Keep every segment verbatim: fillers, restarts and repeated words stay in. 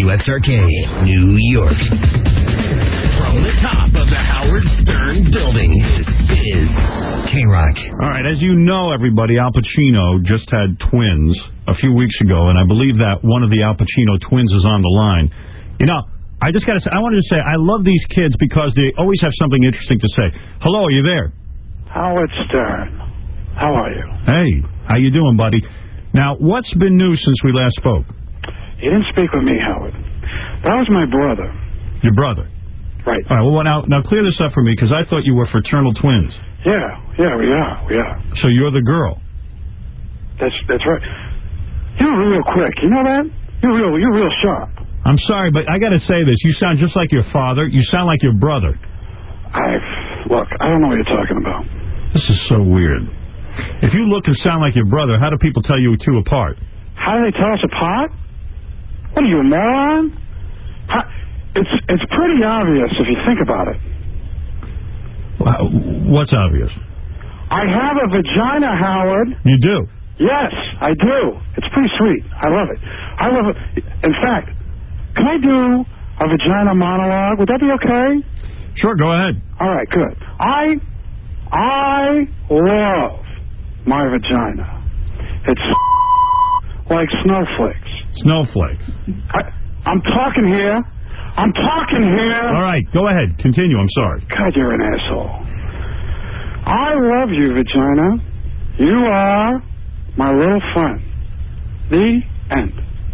W X R K, New York. From the top of the Howard Stern building, this is K-Rock. All right, as you know, everybody, Al Pacino just had twins a few weeks ago, and I believe that one of the Al Pacino twins is on the line. You know, I just got to say, I wanted to say, I love these kids because they always have something interesting to say. Hello, are you there? Howard Stern. How are you? Hey, how you doing, buddy? Now, what's been new since we last spoke? You didn't speak with me, Howard. That was my brother. Your brother? Right. All right, well, now, now clear this up for me, because I thought you were fraternal twins. Yeah, yeah, we are, we are. So you're the girl? That's that's right. You're real quick, you know that? You're real, you're real sharp. I'm sorry, but I got to say this. You sound just like your father. You sound like your brother. I Look, I don't know what you're talking about. This is so weird. If you look and sound like your brother, how do people tell you two apart? How do they tell us apart? What are you, a moron? How, it's it's pretty obvious if you think about it. Well, what's obvious? I have a vagina, Howard. You do? Yes, I do. It's pretty sweet. I love it. I love it. In fact, can I do a vagina monologue? Would that be okay? Sure, go ahead. All right, good. I I love my vagina. It's like snowflakes. Snowflakes. I, I'm talking here. I'm talking here. All right, go ahead. Continue. I'm sorry. God, you're an asshole. I love you, vagina. You are my little friend. The end.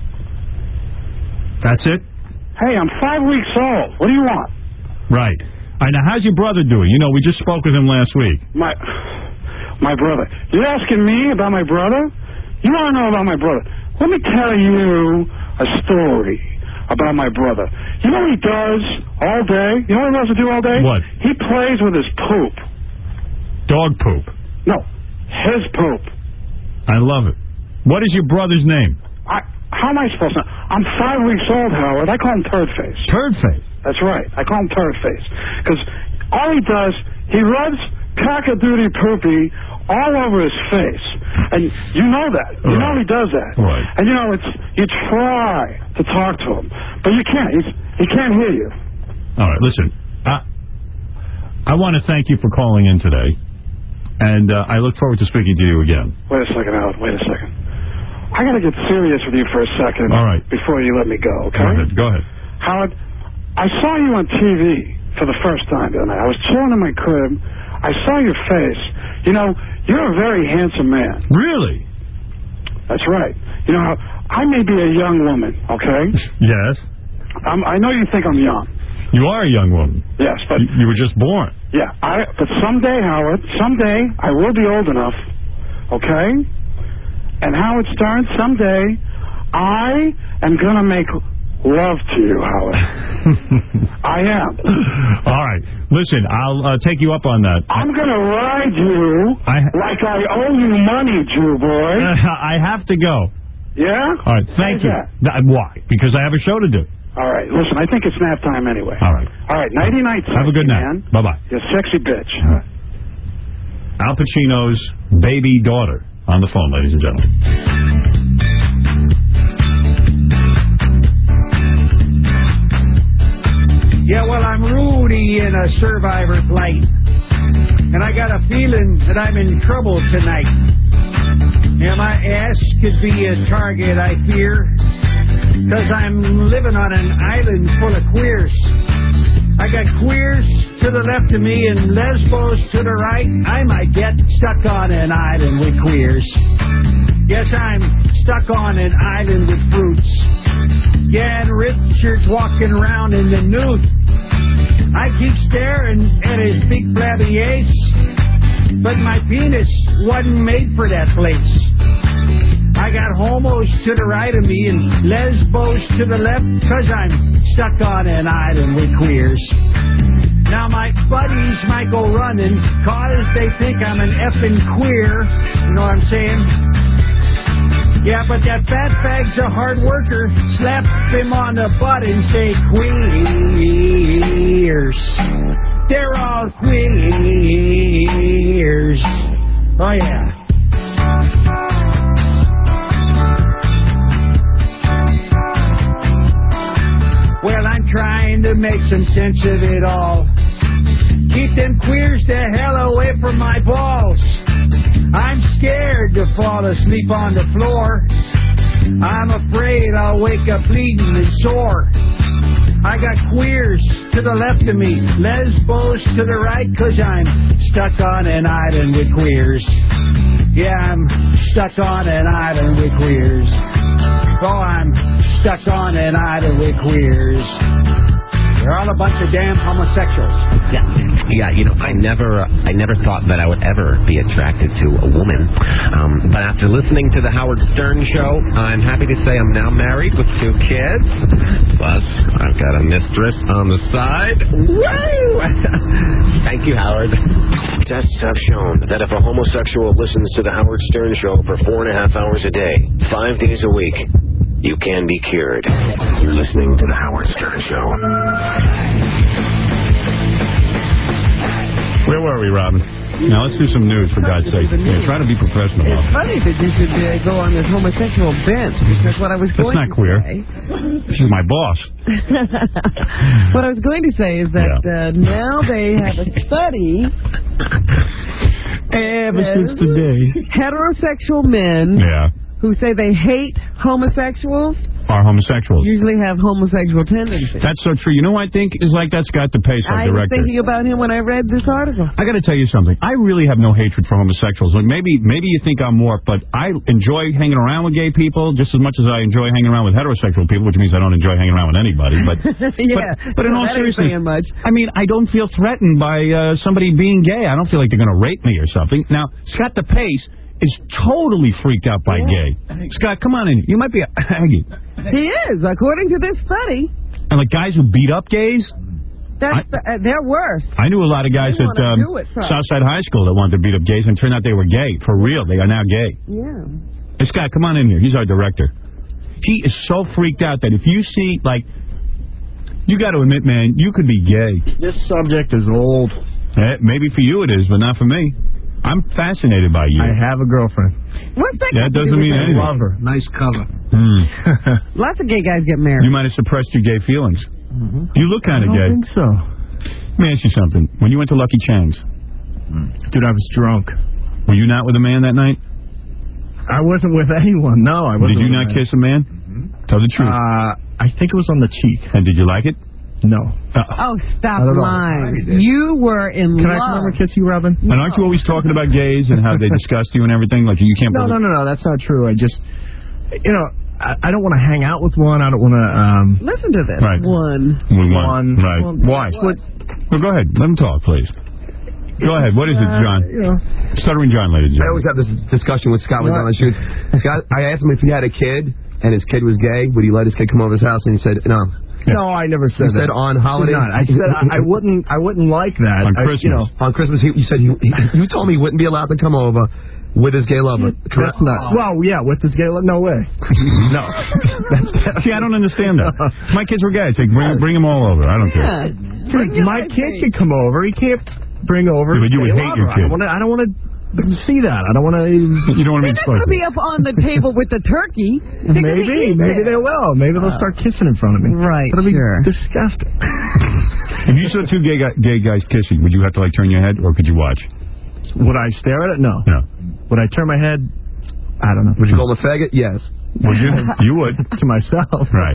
That's it? Hey, I'm five weeks old. What do you want? Right. All right, now, how's your brother doing? You know, we just spoke with him last week. My my brother. You're asking me about my brother? You want to know about my brother? Let me tell you a story about my brother. You know what he does all day? You know what he loves to do all day? What? He plays with his poop. Dog poop? No, his poop. I love it. What is your brother's name? I, how am I supposed to know? I'm five weeks old, Howard. I call him Turd Face. Turd Face? That's right. I call him Turd Face. Because all he does, he rubs cock-a-doodie poopy all over his face. And you know that. You right. know he does that. Right. And you know, it's you try to talk to him, but you can't. He's, he can't hear you. All right, listen. I, I want to thank you for calling in today. And uh, I look forward to speaking to you again. Wait a second, Howard. Wait a second. I got to get serious with you for a second. All right. Before you let me go, okay? Go ahead. Go ahead. Howard, I saw you on T V for the first time the other night. I was chilling in my crib. I saw your face. You know, you're a very handsome man. Really? That's right. You know, I may be a young woman, okay? Yes. I'm, I know you think I'm young. You are a young woman. Yes, but... You, you were just born. Yeah, I, but someday, Howard, someday I will be old enough, okay? And Howard Stern, someday I am going to make love to you, Howard. I am. All right. Listen, I'll uh, take you up on that. I'm going to ride you I, like I owe you money, Jew boy. I have to go. Yeah? All right, thank Why you. That? Why? Because I have a show to do. All right, listen, I think it's nap time anyway. All right. All right, nighty-night, have a good night. man. Bye-bye. You sexy bitch. All right. Al Pacino's baby daughter on the phone, ladies and gentlemen. Yeah, well, I'm Rudy in a survivor plight, and I got a feeling that I'm in trouble tonight. Yeah, my ass could be a target, I fear, because I'm living on an island full of queers. I got queers to the left of me and lesbos to the right. I might get stuck on an island with queers. Yes, I'm stuck on an island with fruits. Yeah, and Richard's walking around in the nude. I keep staring at his big flabby ace, but my penis wasn't made for that place. I got homos to the right of me and lesbos to the left, cause I'm stuck on an island with queers. Now my buddies might go running, cause they think I'm an effing queer. You know what I'm saying? Yeah, but that fat bag's a hard worker. Slap him on the butt and say queers. They're all queers. Oh, yeah. trying to make some sense of it all. Keep them queers the hell away from my balls. I'm scared to fall asleep on the floor. I'm afraid I'll wake up bleeding and sore. I got queers to the left of me, lesbos to the right, 'cause I'm stuck on an island with queers. Yeah, I'm stuck on an island with queers. Oh, I'm stuck on an island with queers. They're all a bunch of damn homosexuals. Yeah, yeah. You know, I never, I never thought that I would ever be attracted to a woman. Um, but after listening to the Howard Stern show, I'm happy to say I'm now married with two kids. Plus, I've got a mistress on the side. Woo! Thank you, Howard. Tests have shown that if a homosexual listens to the Howard Stern show for four and a half hours a day, five days a week, you can be cured. You're listening to the Howard Stern Show. Where were we, Robin? Now let's do some news, for God's sake. Yeah, try to be professional. It's funny that you should uh, go on this homosexual bent, because what I was going That's not to queer. say... She's my boss. What I was going to say is that Yeah. uh, now they have a study... Ever since the day. Heterosexual men Yeah. who say they hate homosexuals Are homosexuals. usually have homosexual tendencies. That's so true. You know what I think is like that? Scott DePace, our I was director. thinking about him when I read this article. I got to tell you something. I really have no hatred for homosexuals. Like maybe, maybe you think I'm more, but I enjoy hanging around with gay people just as much as I enjoy hanging around with heterosexual people, which means I don't enjoy hanging around with anybody. But yeah, but, but in all that ain't seriousness, saying much. I mean, I don't feel threatened by uh, somebody being gay. I don't feel like they're going to rape me or something. Now, Scott DePace is totally freaked out by gay. Scott, come on in. You might be a Aggie. He is, according to this study. And like guys who beat up gays. That's I- the, uh, they're worse. I knew a lot of guys They at wanna um, do it, son. Southside High School that wanted to beat up gays, and it turned out they were gay. For real, they are now gay. Yeah. Hey, Scott, come on in here. He's our director. He is so freaked out that if you see, like, you got to admit, man, you could be gay. This subject is old. Eh, maybe for you it is, but not for me. I'm fascinated by you. I have a girlfriend. What's that? That got to do doesn't with mean it? anything. Love her. Nice cover. Hmm. Lots of gay guys get married. You might have suppressed your gay feelings. Mm-hmm. You look kind I of don't gay. think so. Let me ask you something. When you went to Lucky Chang's, Dude, I was drunk. were you not with a man that night? I wasn't with anyone. No, I wasn't. Did you with not anyone. kiss a man? Tell the truth. Uh, I think it was on the cheek. and did you like it? No. Uh, Oh, stop I don't know. lying. I did. You were in Can I love. come over and kiss you, Robin? and aren't you always talking about gays and how they disgust you and everything? Like you can't. No, believe- no, no, no. That's not true. I just, you know, I, I don't want to hang out with one. I don't want to. Um, Listen to this. Right. One. We One. won. Right. Well, Why? what? Well, go ahead. Let him talk, please. Go ahead. What is it, John? Uh, you know, Stuttering John, ladies and I always gentlemen. have this discussion with Scott when he's on the shoots. Scott, I asked him if he had a kid and his kid was gay, would he let his kid come over his house? And he said no. no, I never said He that. said on holidays. Not. I said I, I wouldn't. I wouldn't like that. On I, Christmas. you know, On Christmas, he, you said he, he, you told me he wouldn't be allowed to come over with his gay lover. that's not. Well, yeah, with this gay. No way. No. See, I don't understand that. My kids were gay. It's like, bring, bring them all over. I don't care. Yeah. Bring your My life kid mate. can come over. He can't bring over. Yeah, but you his would gay hate your lover. kid. I don't wanna- I don't want to see that. I don't want to. You don't want to They're be not going exposed. to be up on the table with the turkey. They're gonna Maybe, eat maybe it. they will. Maybe they'll start kissing in front of me. Right, That'll be sure. disgusting. If you saw two gay, guy, gay guys kissing, would you have to like turn your head, or could you watch? Would I stare at it? No. No. Would I turn my head? I don't know. Would you call him a faggot? Yes. Would you? You would. To myself. Right.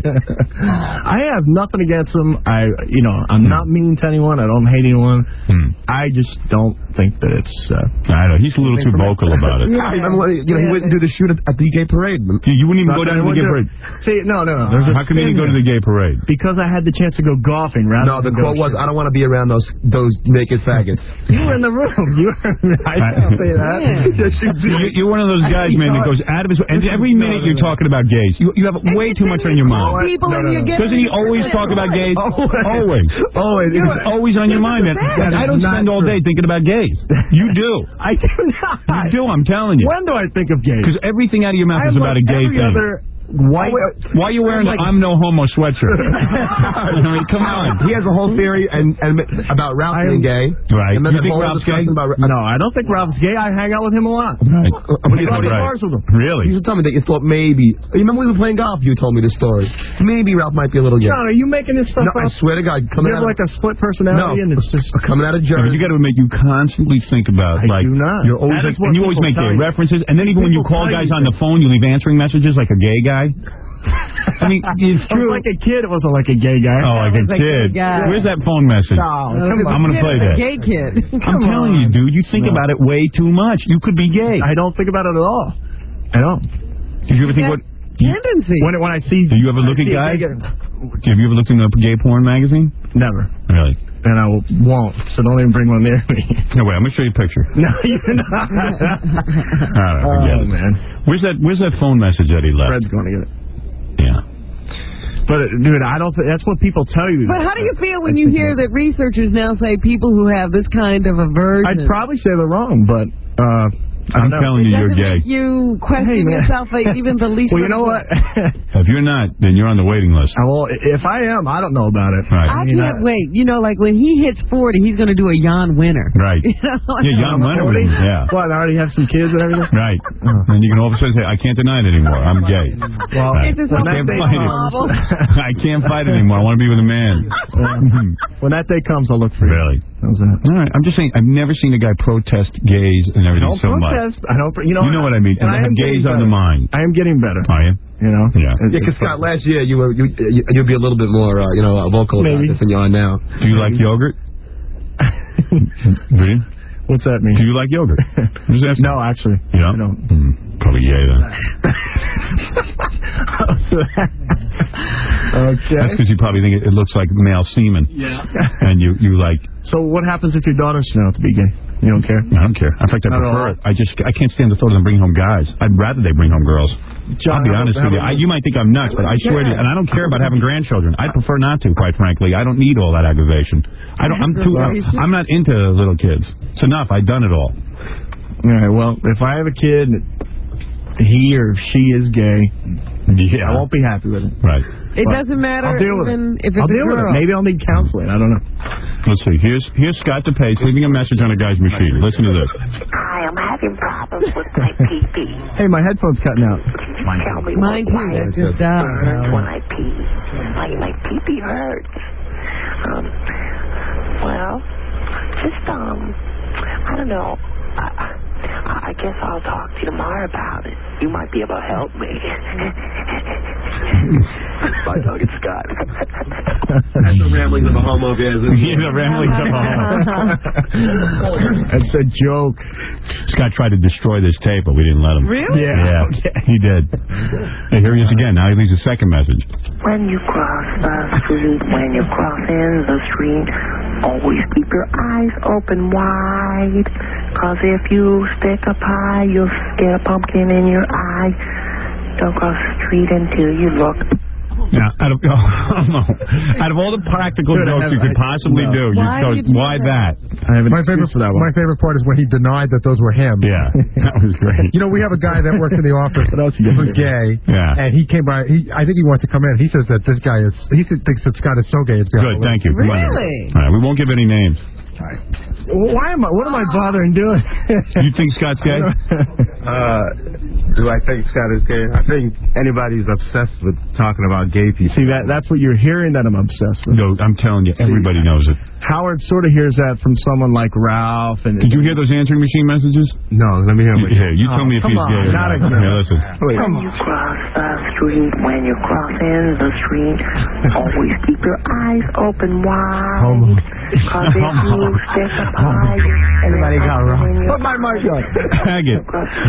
I have nothing against them. I, you know, I'm not mean to anyone. I don't hate anyone. Hmm. I just don't think that it's. Uh, I don't know. He's a little too vocal about it. I remember when, you know, he wouldn't do the shoot at, at the gay parade. You wouldn't even go down to the gay parade. See, no, no, no. There's a How come you didn't go to the gay parade? Because I had the chance to go golfing rather No, the than go quote was, shooting. I don't want to be around those those naked faggots. You were in the room. You were. I can't say that. Yes, you do. You- You're one of those guys, man, that goes out of his way. And every minute you're talking about gays. You, you have way too much on your mind. People No, and no, you no. get Doesn't he always talk about gays? Always. Always. Always. It's always on your mind, man. That I is don't not spend all true. day thinking about gays. You do. I do not. You do, I'm telling you. When do I think of gays? Because everything out of your mouth I is look about a gay every thing. Other, white. Why are you wearing like, an I'm no homo sweatshirt? I mean, come on. He has a whole theory and, and about Ralph being gay. Right. And You think Ralph's gay? About, no, I don't think Ralph's gay. I hang out with him a lot. Right. But he's Right. bars with him. Really? You used to tell me that you thought maybe. You remember we were playing golf? You told me this story. Maybe Ralph might be a little gay. John, are you making this stuff No, I up? swear to God, You coming have out like a split personality, No. and it's just coming out of Yeah, but Jersey. you got to make you constantly think about I like do not. you're always That is like, what and you always people make tell gay you. references, and then even when you People call tell guys you on the phone, you leave answering messages like a gay guy. I mean, it's I was true. like a kid. It wasn't like a gay guy. Oh, like a Like a kid. guy. Where's that phone message? Oh, Uh, come on. I'm gonna kid play was a that. gay kid. I'm telling you, dude. You think No. about it way too much. You could be gay. I don't think about it at all. I don't. Did you ever think what? you- Tendency. When when I see, Do you ever look I at see a guys? gay guy- Have you ever looked in a gay porn magazine? Never. Really? And I won't. So don't even bring one near me. No, wait. I'm gonna show you a picture. No, you're not. All right, forget Oh it. man, Where's that? Where's that phone message that he left? Fred's going to get it. Yeah. But uh, dude, I don't. Th- that's what people tell you. But how do you feel when I you think hear that researchers now say people who have this kind of aversion? I'd probably say they're wrong, but uh, I I'm don't know. telling you, you're Doesn't gay. make you question Hey, man. yourself like, even the least. Well, you know little what? bit? If you're not, then you're on the waiting list. Well, if I am, I don't know about it. Right. I mean, can't I- wait. You know, like when he hits forty, he's going to do a Jan Winter. Right. You know? Yeah, Jan Leonard. forty? Yeah. What? I already have some kids and everything. Right. And you can all of a sudden say, I can't deny it anymore. I'm gay. Well, Right. It's just I a can't big fight it. novel. I can't fight it anymore. I want to be with a man. when that day comes, I'll look for you. Really? How's that? All right. I'm just saying, I've never seen a guy protest gays and I everything don't so much. protest. I don't. You know. You know what I mean? And And I have am gays getting on the better. mind. I am getting better. Are you? You know. Yeah. It- Yeah, because it's Scott, last year you were you you- you'd be a little bit more uh, you know uh, vocal about Maybe. this than you are now. Do you like yogurt? Do you? What's that mean? Do you like yogurt? I'm just asking. No, actually. You don't? I don't. Hmm, probably gay then. Okay. That's because you probably think it, it looks like male semen. Yeah. And you, you like, So what happens if your daughter turns out to be gay? You don't care? I don't care. In fact, I Not at prefer all. it. I just, I can't stand the thought of them bringing home guys. I'd rather they bring home girls. John, I'll be how- honest how with you. I, about- you might think I'm nuts, but I swear to you, and I don't care about having grandchildren. I'd prefer not to, quite frankly. I don't need all that aggravation. I don't, I'm too, I'm not into little kids. It's enough. I've done it all. All right. Well, if I have a kid, he or she is gay, Yeah. I won't be happy with it. Right. It But doesn't matter I'll deal with even it. if it's I'll a deal with girl. it. Maybe I'll need counseling. I don't know. Let's see. Here's, here's Scott DePace leaving a message on a guy's machine. Listen to this. Hi, I'm having problems with my pee-pee. Hey, my headphones cutting out. Tell me Mine what, too. why That it just died. hurts when I pee. My, my pee-pee hurts. Um, well, just, um, I don't know. I, I guess I'll talk to you tomorrow about it. You might be able to help me. Bye, dog. It's Scott. That's the ramblings of a homo, guys. He's a rambling It's a joke. Scott tried to destroy this tape, but we didn't let him. Really? Yeah, Okay. he did. Hey, here he is again. Now he leaves a second message. When you cross the street, when you're crossing the street, always keep your eyes open wide. Cause if you stick a pie, you'll get a pumpkin in your eye. Don't cross the street until you look. Now, out of, oh, out of all the practical Dude, I jokes have- you could I- possibly no. do, you Why go, did you do why that? I have an My favorite, excuse for that one. my favorite part is when he denied that those were him. Yeah, that was great. You know, we have a guy that works in the office What else you got? who's gay, Yeah. and he came by. He, I think he wants to come in. He says that this guy is. He thinks that Scott is so gay. It's Good, thank you. Really? All right, we won't give any names. Well, why am I? What am I bothering doing? You think Scott's gay? Uh, do I think Scott is gay? I think anybody's obsessed with talking about gay people. See, that that's what you're hearing that I'm obsessed with. No, I'm telling you, everybody knows it. Howard sort of hears that from someone like Ralph. And Did you hear those answering machine messages? No, let me hear what Yeah, you tell Oh, me if come he's on, gay or not not. again. Yeah, listen. When you cross the street, when you're crossing the street, always keep your eyes open wide. Cause if you stick a pie, Everybody got it wrong. Put my mic on. Faggot.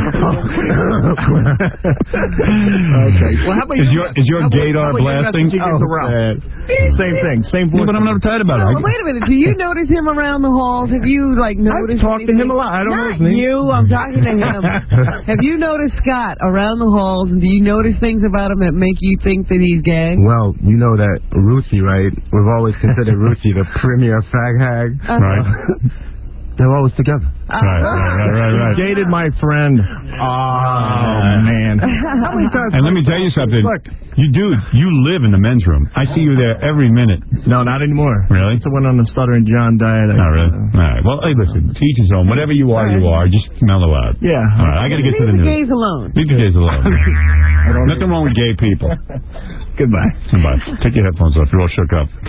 Okay. Well, how about Is you? your is your How about- gaydar how about you blasting? messaging him to Ralph? Same thing. Same Yeah, voice. but I'm not uptight about Well, it. wait a minute. Do you notice him around the halls? Have you, like, noticed talked to him a lot. I don't know Not his name. you. I'm talking to him. Have you noticed Scott around the halls, and do you notice things about him that make you think that he's gay? Well, you know that Ruthie, right? We've always considered Ruthie the premier fag hag. Uh-huh. Right. They were always together. Right, right, right, right, right. Dated my friend. Oh, man. How many times? And let me tell you something. Look. You do. You live in the men's room. I see you there every minute. No, not anymore. Really? I went on the Stuttering John diet. Not really? All right. Well, hey, listen. To each his own. Whatever you are, you are. Just mellow out. Yeah. All right. I got to get to the Leave the news. gays alone. Leave the gays alone. Nothing wrong with gay people. Goodbye. Goodbye. Take your headphones off. You're all shook up.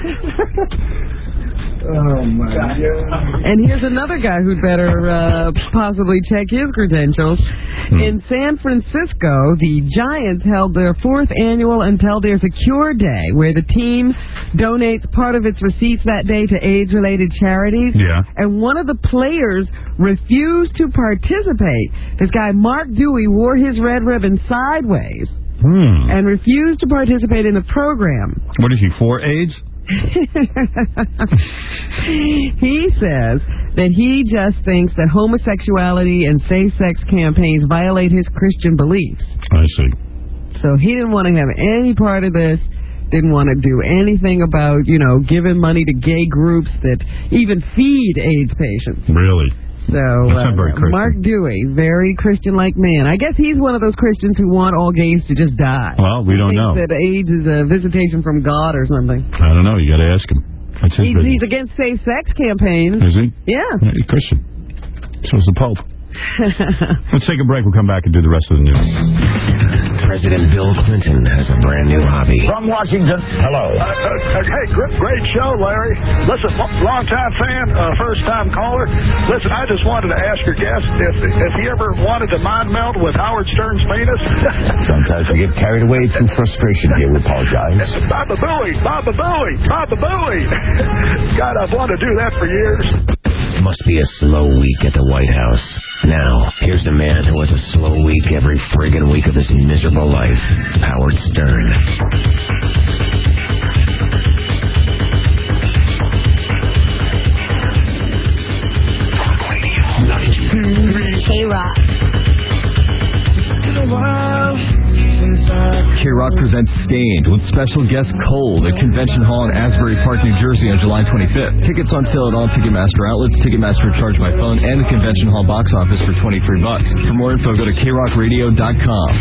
Oh, my God. And here's another guy who'd better uh, possibly check his credentials. Hmm. In San Francisco, the Giants held their fourth annual Until There's a Cure Day, where the team donates part of its receipts that day to AIDS-related charities. Yeah. And one of the players refused to participate. This guy, Mark Dewey, wore his red ribbon sideways Hmm. and refused to participate in the program. What is he, for AIDS? He says that he just thinks that homosexuality and same-sex campaigns violate his Christian beliefs. I see. So he didn't want to have any part of this, didn't want to do anything about, you know, giving money to gay groups that even feed AIDS patients. Really? So, That's not very uh, Christian. Mark Dewey, very Christian-like man. I guess he's one of those Christians who want all gays to just die. Well, we don't know. Thinks that AIDS is a visitation from God or something. I don't know. You got to ask him. That's his He's, business. he's against safe-sex campaigns. Is he? Yeah. Yeah, he's Christian. So is the Pope. Let's take a break. We'll come back and do the rest of the news. President Bill Clinton has a brand new hobby. From Washington, hello. Uh, uh, hey, great, great show, Larry. Listen, long-time fan, uh, first-time caller. Listen, I just wanted to ask your guest if if he ever wanted to mind meld with Howard Stern's penis. Sometimes we get carried away through frustration here. We apologize. Baba Booey, Baba Booey, Baba Booey. God, I've wanted to do that for years. Must be a slow week at the White House. Now, here's a man who has a slow week every friggin' week of his miserable life, Howard Stern. K-Rock. K-Rock presents Stained with special guest Cold at Convention Hall in Asbury Park, New Jersey on July twenty-fifth. Tickets on sale at all Ticketmaster outlets, Ticketmaster Charge by Phone, and the Convention Hall box office for twenty-three bucks. For more info, go to K rock radio dot com.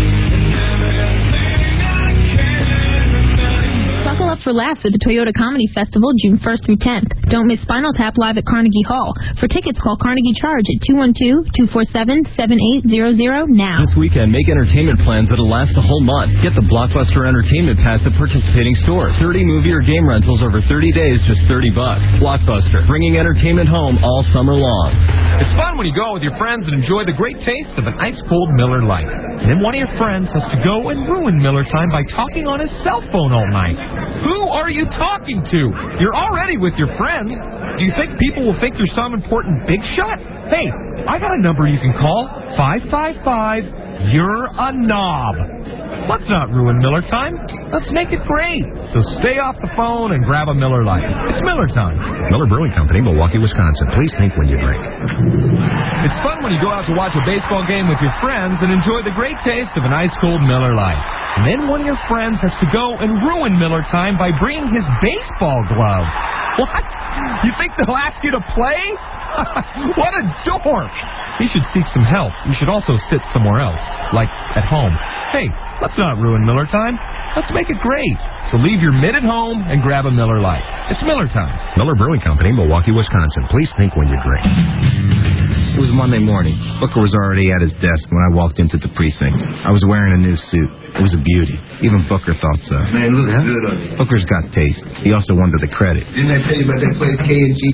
Buckle up for laughs at the Toyota Comedy Festival June first through tenth. Don't miss Spinal Tap live at Carnegie Hall. For tickets, call Carnegie Charge at two one two, two four seven, seven eight zero zero now. This weekend, make entertainment plans that'll last the whole month. Get the Blockbuster Entertainment Pass at participating stores. thirty movie or game rentals over thirty days, just thirty bucks. Blockbuster, bringing entertainment home all summer long. It's fun when you go out with your friends and enjoy the great taste of an ice-cold Miller Lite. And then one of your friends has to go and ruin Miller time by talking on his cell phone all night. Who are you talking to? You're already with your friends. Do you think people will think you're some important big shot? Hey, I got a number you can call. five five five, you're a knob. Let's not ruin Miller time. Let's make it great. So stay off the phone and grab a Miller Lite. It's Miller time. Miller Brewing Company, Milwaukee, Wisconsin. Please think when you drink. It's fun when you go out to watch a baseball game with your friends and enjoy the great taste of an ice-cold Miller Lite. And then one of your friends has to go and ruin Miller time by bringing his baseball glove. What? You think they'll ask you to play? What a dork! He should seek some help. You should also sit somewhere else, like at home. Hey, let's not ruin Miller time. Let's make it great. So leave your mitt at home and grab a Miller Lite. It's Miller time. Miller Brewing Company, Milwaukee, Wisconsin. Please think when you drink. It was Monday morning. Booker was already at his desk when I walked into the precinct. I was wearing a new suit. It was a beauty. Even Booker thought so. Man, looks good on you. Booker's got taste. He also wanted the credit. Didn't I tell you about that place, K and G?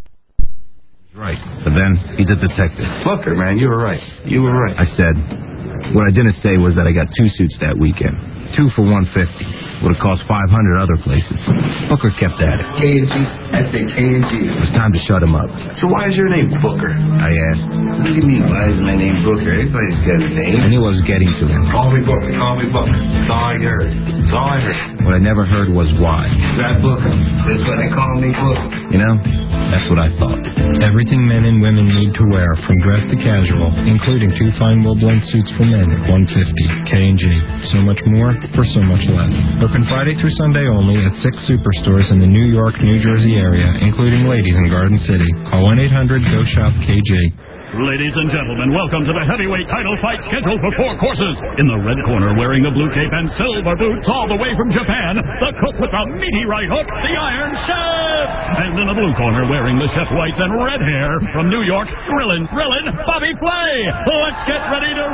Right. But then he's a detective. Booker, man, you were right. You were right. I said, what I didn't say was that I got two suits that weekend. Two for one fifty. Would have cost five hundred other places. Booker kept at it. K and G. I said K and G. It was time to shut him up. So why is your name Booker? I asked. What do you mean, why is my name Booker? Everybody's got a name. I knew I was getting to him. Call me Booker. Call me Booker. That's all I heard. That's all I heard. What I never heard was why. That Booker. That's why they call me Booker. You know, That's what I thought. Everything men and women need to wear, from dress to casual, including two fine wool-blend suits for men at one hundred fifty dollars. K and G. So much more for so much less. Open Friday through Sunday only at six superstores in the New York, New Jersey area, including Ladies in Garden City. Call one eight hundred go shop K J. Ladies and gentlemen, welcome to the heavyweight title fight scheduled for four courses. In the red corner, wearing a blue cape and silver boots all the way from Japan, the cook with the meaty right hook, the Iron Chef. And in the blue corner, wearing the chef whites and red hair, from New York, grillin', grillin', Bobby Flay. Let's get ready to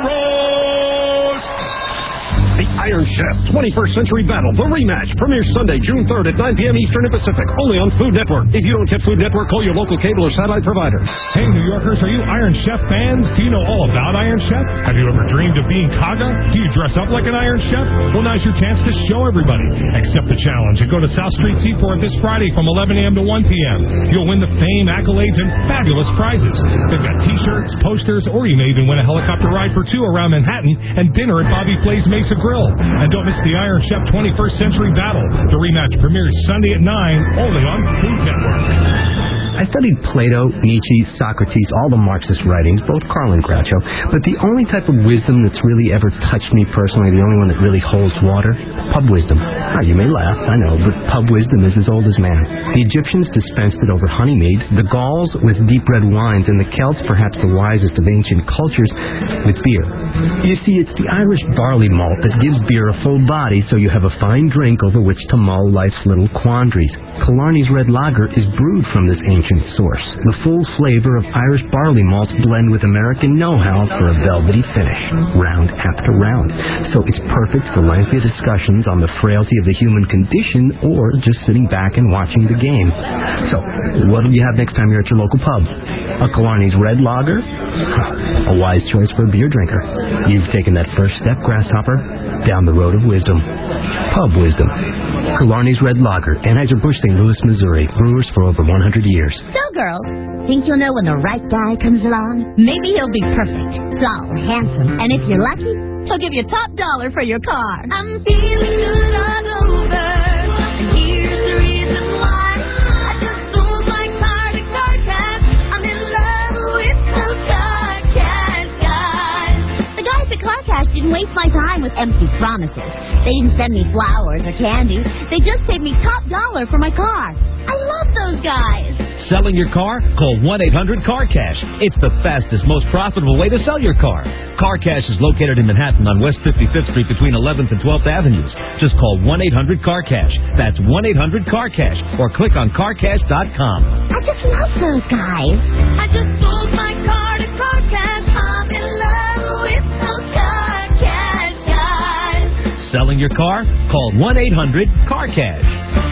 roast. The Iron Chef twenty-first Century Battle, the rematch, premieres Sunday, June third at nine p.m. Eastern and Pacific, only on Food Network. If you don't get Food Network, call your local cable or satellite provider. Hey, New Yorkers, are you Iron Chef fans? Do you know all about Iron Chef? Have you ever dreamed of being Kaga? Do you dress up like an Iron Chef? Well, now's your chance to show everybody. Accept the challenge and go to South Street Seaport this Friday from eleven a.m. to one p.m. You'll win the fame, accolades, and fabulous prizes. They've got T-shirts, posters, or you may even win a helicopter ride for two around Manhattan and dinner at Bobby Flay's Mesa Grill. And don't miss the Iron Chef twenty-first Century Battle. The rematch premieres Sunday at nine, only on Food Network. I studied Plato, Nietzsche, Socrates, all the Marxist writings, both Karl and Groucho, but the only type of wisdom that's really ever touched me personally, the only one that really holds water, pub wisdom. Now, you may laugh, I know, but pub wisdom is as old as man. The Egyptians dispensed it over honey mead, the Gauls with deep red wines, and the Celts, perhaps the wisest of ancient cultures, with beer. You see, it's the Irish barley malt that gives beer a full body, so you have a fine drink over which to mull life's little quandaries. Killarney's Red Lager is brewed from this ancient source. The full flavor of Irish barley malts blend with American know-how for a velvety finish, round after round. So it's perfect for lengthy discussions on the frailty of the human condition or just sitting back and watching the game. So, what will you have next time you're at your local pub? A Killarney's Red Lager? A wise choice for a beer drinker. You've taken that first step, Grasshopper, down the road of wisdom. Pub wisdom. Killarney's Red Lager, Anheuser-Busch, Saint Louis, Missouri. Brewers for over one hundred years. So, girls, think you'll know when the right guy comes along? Maybe he'll be perfect, tall, handsome, and if you're lucky, he'll give you top dollar for your car. I'm feeling good all over, and here's the reason why. I just sold my car to CarCash. I'm in love with those CarCash guys. The guys at CarCash didn't waste my time with empty promises. They didn't send me flowers or candy. They just paid me top dollar for my car. I love those guys. Selling your car? Call one eight hundred car cash. It's the fastest, most profitable way to sell your car. CarCash is located in Manhattan on West fifty-fifth Street between eleventh and twelfth Avenues. Just call one eight hundred car cash. That's one eight hundred car cash. Or click on car cash dot com. I just love those guys. I just sold my car to CarCash. I'm in love with those CarCash guys. Selling your car? Call one eight hundred car cash.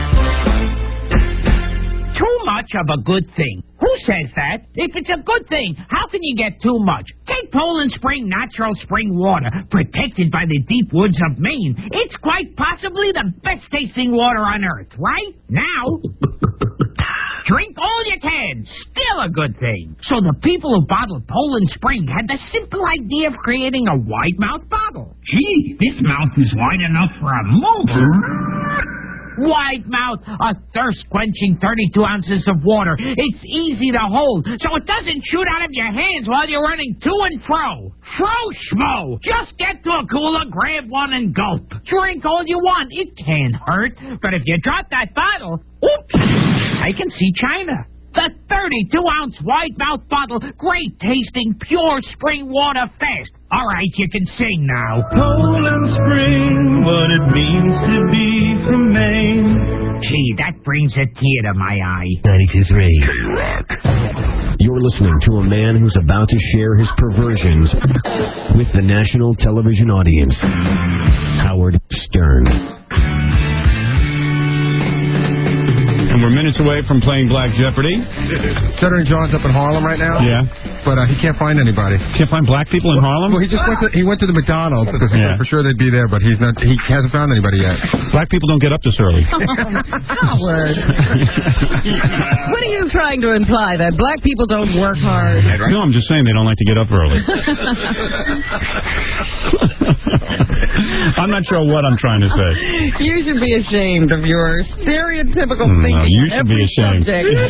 Too much of a good thing. Who says that? If it's a good thing, how can you get too much? Take Poland Spring natural spring water, protected by the deep woods of Maine. It's quite possibly the best tasting water on earth, right? Now, drink all you can. Still a good thing. So the people who bottled Poland Spring had the simple idea of creating a wide-mouth bottle. Gee, this mouth is wide enough for a motor. Wide mouth, a thirst-quenching thirty-two ounces of water. It's easy to hold, so it doesn't shoot out of your hands while you're running to and fro. Fro schmo! Just get to a cooler, grab one, and gulp. Drink all you want. It can't hurt. But if you drop that bottle, oops, I can see China. The thirty-two ounce wide-mouth bottle, great tasting, pure spring water fast. All right, you can sing now. Poland Spring, what it means to be from Maine. Gee, that brings a tear to my eye. ninety-two point three K-Rock. You're listening to a man who's about to share his perversions with the national television audience. Howard Stern. And we're minutes away from playing Black Jeopardy. Stuttering John's up in Harlem right now? Yeah. but uh, he can't find anybody. Can't find black people in Harlem? Well, he just went to he went to the McDonald's because he Yeah. thought for sure they'd be there, but he's not. He hasn't found anybody yet. Black people don't get up this early. Howard. What are you trying to imply? That black people don't work hard? No, I'm just saying they don't like to get up early. I'm not sure what I'm trying to say. You should be ashamed of your stereotypical No, thinking. you should be every ashamed.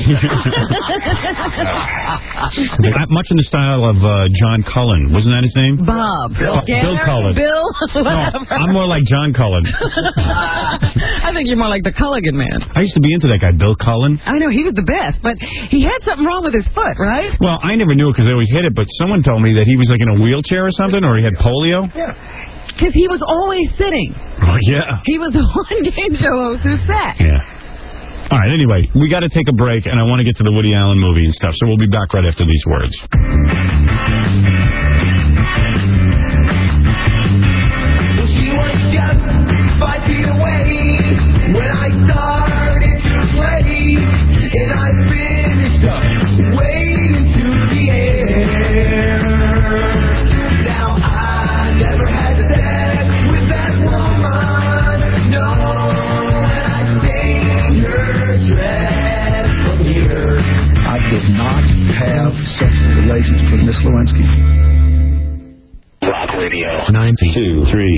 subject. Uh, Much in the style of uh, John Cullen. Wasn't that his name? Bob. Bill, Bill Cullen. Bill. Whatever. No, I'm more like John Cullen. I think you're more like the Culligan man. I used to be into that guy, Bill Cullen. I know, he was the best, but he had something wrong with his foot, right? Well, I never knew it because they always hit it, but someone told me that he was like in a wheelchair or something, or he had polio. Yeah. Because he was always sitting. Oh, yeah. He was the one game show host who sat. Yeah. All right, anyway, we got to take a break, and I want to get to the Woody Allen movie and stuff, so we'll be back right after these words. Well, she was just five feet away when I started to play, and I finished up way into the air. Now I never had sex with that woman, no, and I stained her dress from here. I did not have sexual relations with Miss Lewinsky. Rock Radio. ninety-two, three.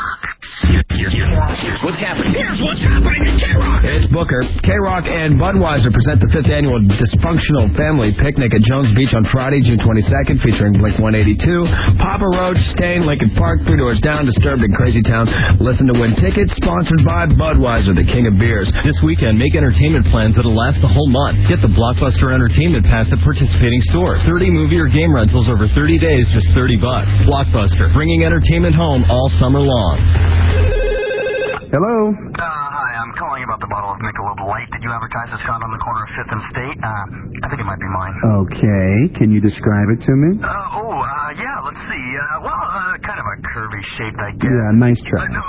What's happening? Here's what's happening in K-Rock. It's Booker. K-Rock and Budweiser present the fifth annual Dysfunctional Family Picnic at Jones Beach on Friday, June twenty-second, featuring Blink one eighty-two, Papa Roach, Stain, Linkin Park, Three Doors Down, Disturbed, and Crazy Town. Listen to win tickets, sponsored by Budweiser, the king of beers. This weekend, make entertainment plans that'll last the whole month. Get the Blockbuster Entertainment Pass at participating stores. thirty movie or game rentals over thirty days, just thirty bucks. Blockbuster, bringing entertainment home all summer long. Hello. Uh, hi, I'm calling about the bottle of Michelob Light that you advertised as found on the corner of fifth and State. Uh, I think it might be mine. Okay. Can you describe it to me? Uh, oh, uh, yeah, let's see. Uh, well, uh, kind of a curvy shape, I guess. Yeah, nice try. Uh, no,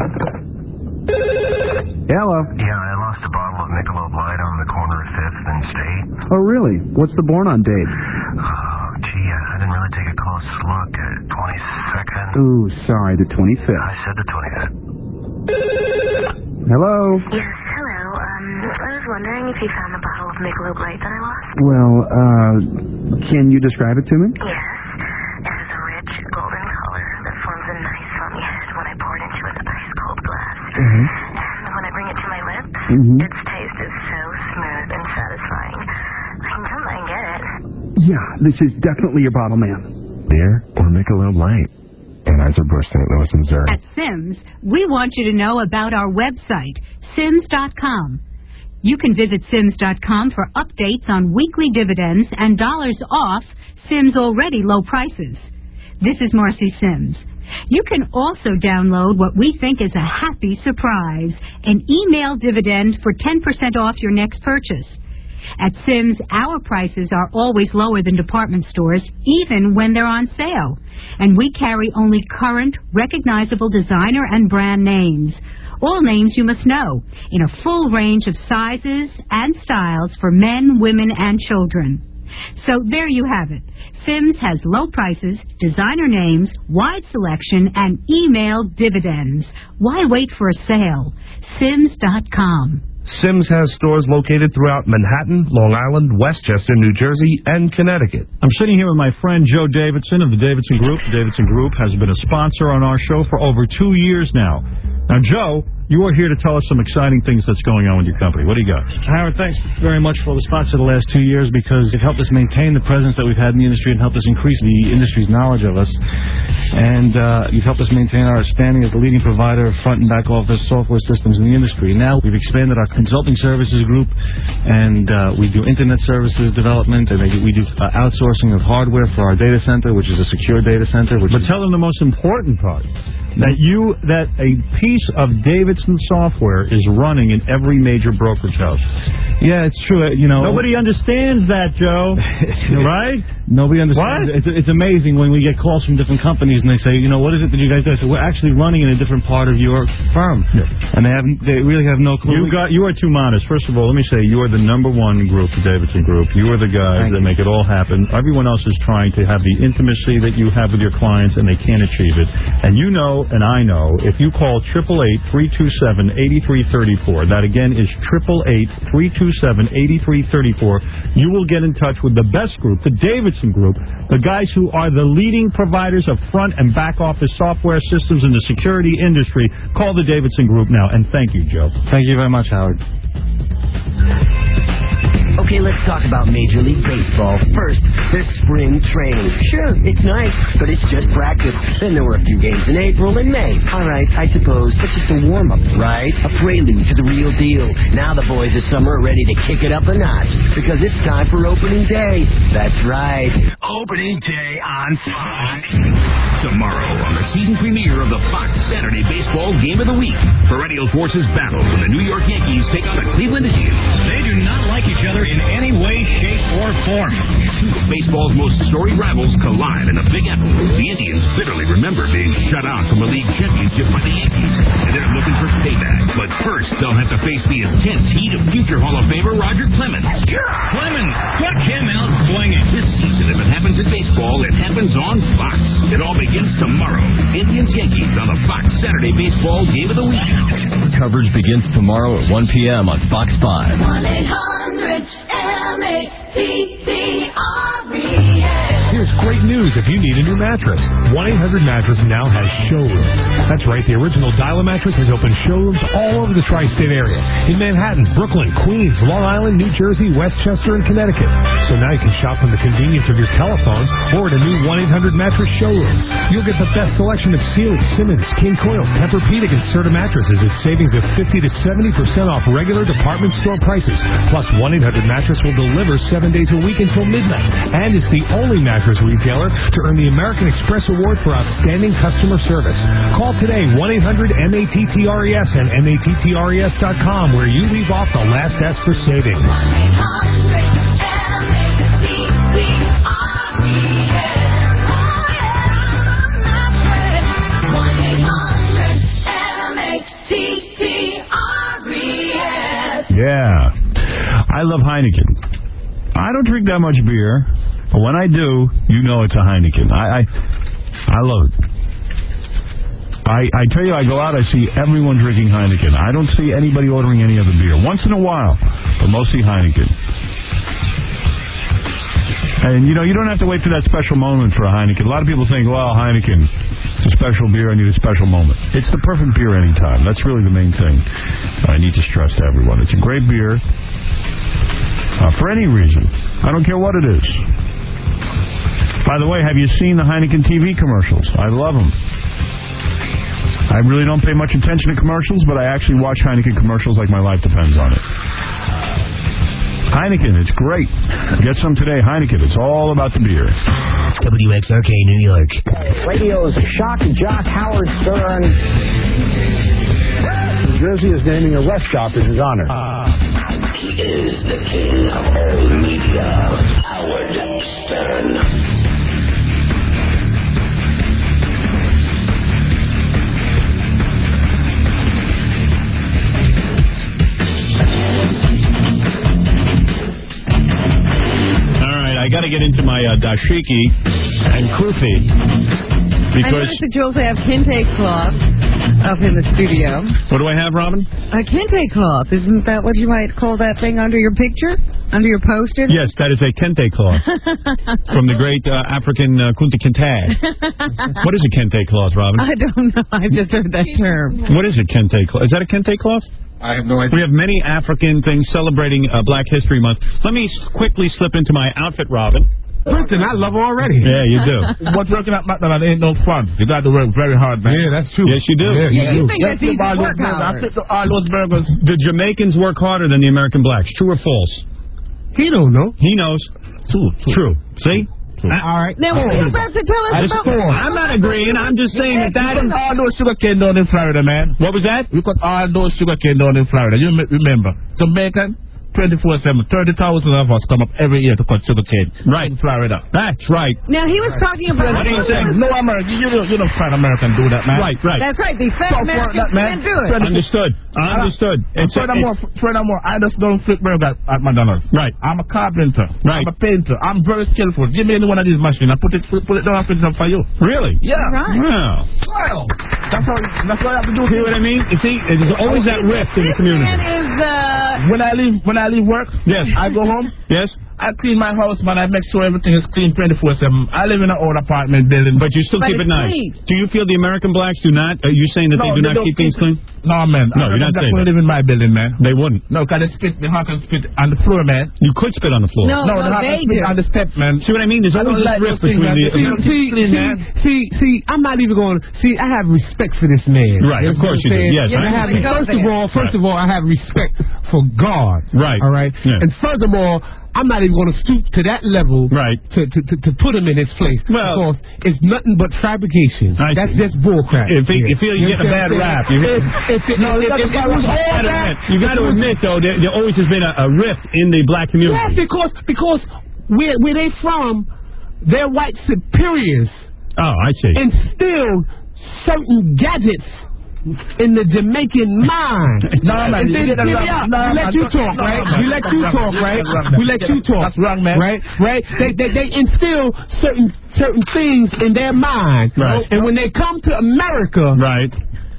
Hello. yeah, I lost a bottle of Michelob Light on the corner of fifth and State. Oh, really? What's the born on date? Oh, gee, I didn't really take a close look. Uh, twenty-second. Ooh, sorry, the twenty-fifth. I said the twenty-fifth. Hello. Yes, hello. Um, I was wondering if you found the bottle of Michelob Light that I lost. Well, uh, can you describe it to me? Yes. It has a rich golden color that forms a nice foamy head when I pour it into an ice-cold glass. Mm-hmm. And when I bring it to my lips, Mhm. its taste is so smooth and satisfying. I can come by and get it. Yeah, this is definitely your bottle, ma'am. Beer or Michelob Light? Anheuser-Busch, Saint Louis, Missouri. At Sims, we want you to know about our website, sims dot com. You can visit sims dot com for updates on weekly dividends and dollars off Sims' already low prices. This is Marcy Sims. You can also download what we think is a happy surprise, an email dividend for ten percent off your next purchase. At Sims, our prices are always lower than department stores, even when they're on sale. And we carry only current, recognizable designer and brand names. All names you must know, in a full range of sizes and styles for men, women, and children. So there you have it. Sims has low prices, designer names, wide selection, and email dividends. Why wait for a sale? sims dot com. Sims has stores located throughout Manhattan, Long Island, Westchester, New Jersey, and Connecticut. I'm sitting here with my friend Joe Davidson of the Davidson Group. The Davidson Group has been a sponsor on our show for over two years now. Now, Joe, you are here to tell us some exciting things that's going on with your company. What do you got? Howard, thanks very much for the sponsor the last two years because it helped us maintain the presence that we've had in the industry and helped us increase the industry's knowledge of us. And uh, you've helped us maintain our standing as the leading provider of front and back office software systems in the industry. Now we've expanded our consulting services group, and uh, we do internet services development, and we do uh, outsourcing of hardware for our data center, which is a secure data center. Which but is tell them the most important part. That you, that a piece of David Davidson software is running in every major brokerage house. Yeah, it's true. Uh, you know, nobody understands that, Joe. Right? Nobody understands. What? It's, it's amazing when we get calls from different companies and they say, you know, what is it that you guys do? I say, we're actually running in a different part of your firm, yeah. and they have they really have no clue. You got you are too modest. First of all, let me say you are the number one group, the Davidson Group. You are the guys Thank that you. make it all happen. Everyone else is trying to have the intimacy that you have with your clients, and they can't achieve it. And you know, and I know, if you call triple eight three two seven eighty three thirty four, that again is triple eight three two seven eighty three thirty four, you will get in touch with the best group, the Davidson Group, the guys who are the leading providers of front and back office software systems in the security industry. Call the Davidson Group now, and thank you, Joe. Thank you very much, Howard. Okay, let's talk about Major League Baseball. First, there's spring training. Sure, it's nice, but it's just practice. Then there were a few games in April and May. All right, I suppose, but just a warm-up, right? A prelude to the real deal. Now the boys this summer are ready to kick it up a notch, because it's time for opening day. That's right, opening day on Fox. Tomorrow on the season premiere of the Fox Saturday Baseball Game of the Week, perennial forces battle when the New York Yankees take on the Cleveland Indians. They do not like each other in any way, shape, or form. Two of baseball's most storied rivals collide in the Big Apple. The Indians bitterly remember being shut out from a league championship by the Yankees, and they're looking for payback. But first, they'll have to face the intense heat of future Hall of Famer Roger Clemens. Clemens, put him out swinging. This season, if it happens in baseball, it happens on Fox. It all begins tomorrow. Indians-Yankees on the Fox Saturday Baseball Game of the Week. Coverage begins tomorrow at one p.m. on Fox five. one eight hundred M A T T R E S. Here's great news if you need a new mattress. one eight hundred Mattress now has showrooms. That's right, the original Dial Mattress has opened showrooms all over the tri-state area. In Manhattan, Brooklyn, Queens, Long Island, New Jersey, Westchester, and Connecticut. So now you can shop from the convenience of your telephone or at a new one eight hundred Mattress showroom. You'll get the best selection of Sealy, Simmons, King Coil, Tempur-Pedic, and Serta mattresses at savings of fifty to seventy percent off regular department store prices. Plus, one eight hundred Mattress will deliver seven days a week until midnight. And it's the only mattress retailer to earn the American Express Award for outstanding customer service. Call today, one eight hundred M A T T R E S and M A T T R E S dot com, where you leave off the last S for savings. one eight hundred M A T T R E S. one eight hundred M A T T R E S. Yeah. I love Heineken. I don't drink that much beer, but when I do, you know it's a Heineken. I I, I love it. I, I tell you, I go out, I see everyone drinking Heineken. I don't see anybody ordering any other beer. Once in a while, but mostly Heineken. And, you know, you don't have to wait for that special moment for a Heineken. A lot of people think, well, Heineken, it's a special beer, I need a special moment. It's the perfect beer anytime. That's really the main thing I need to stress to everyone. It's a great beer uh, for any reason. I don't care what it is. By the way, have you seen the Heineken T V commercials? I love them. I really don't pay much attention to commercials, but I actually watch Heineken commercials like my life depends on it. Heineken, it's great. Get some today. Heineken, it's all about the beer. W X R K New York. Radio's shock jock Howard Stern. New Jersey is naming a rest stop in his honor. He is the king of all media, Howard Stern. I got to get into my uh, dashiki and kufi. Because I noticed that you also have kente cloth up in the studio. What do I have, Robin? A kente cloth. Isn't that what you might call that thing under your picture? Under your poster? Yes, that is a kente cloth. From the great uh, African uh, Kunta Kinte. What is a kente cloth, Robin? I don't know. I've just heard that term. What is a kente cloth? Is that a kente cloth? I have no idea. We have many African things celebrating uh, Black History Month. Let me s- quickly slip into my outfit, Robin. Listen, I love her already. Yeah, you do. What's working out McDonald's ain't no fun. You got to work very hard, man. Yeah, that's true. Yes, you do. Yeah, Yeah, you do. think that's easy work, Howard. I picked up all those burgers. The Jamaicans work harder than the American blacks. True or false? He don't know. He knows. True. True. See? truth. All right. Now, what are you about to tell us That's about? four. I'm not agreeing. I'm just saying that that We is. cut all those sugar cane down in Florida, man. What was that? We cut all those sugar cane down in Florida. You me- remember, Jamaican, twenty-four seven, thirty thousand of us come up every year to cut sugar cane. Right. In Florida. That's right. Now, he was talking about... What are you saying? No American, you don't, you don't find American do that, man. Right, right. That's right. These fat Stop Americans that, man. can't do it. Understood. Understood. And It's, furthermore, it's, furthermore, I just don't flip burger at, at McDonald's. Right. I'm a carpenter. Right. I'm a painter. I'm very skillful. Give me any one of these machines. I put it put it down and fix it up for you. really? Yeah. Right. Wow. Well, that's all. That's all I have to do. See what I mean? You see, there's always that rift in the This community. man is... Uh, When I leave, when I leave work, Yes. I go home. Yes? I clean my house, man. I make sure everything is clean twenty-four seven. I live in an old apartment building. But you still But keep it it's nice. clean. Do you feel the American blacks do not? Are you saying that No, they do not don't keep things keep clean? it- No, man. No, I you're not don't saying live that. in my building, man. They wouldn't. No, because they spit, the hawk can spit on the floor, man. You could spit on the floor. No, No, the no, hawk they can spit do. on the step, man. See what I mean? There's I always don't a like rift those things, between man. the... See, the- see, man. See, see, I'm not even going to... See, I have respect for this man. Right, of You know course what you do. I'm saying? Yes, And I I have, agree. first of all, first of all, I have respect for God. Right. All right? Yeah. And furthermore, I'm not even going to stoop to that level Right. to, to, to, to put him in his place. Well- because it's nothing but fabrication. I That's see. just bullcrap. If he- if he- you get a bad rap, you- If, if, it- No, if, you if, if it was all that... You got to admit, though, there, there always has been a, a rift in the black community. Yes, because, because where, where they from, their white superiors Oh, I see. instilled certain gadgets in the Jamaican mind. No, man, And then, you get that hear me wrong. out. No, we let man, you don't- talk, no, right? man, We let that's you wrong, talk, man. right? That's wrong, man. We let you talk. That's wrong, man. Right? Right? They, they, they instill certain certain things in their mind. Right. And when they come to America, Right.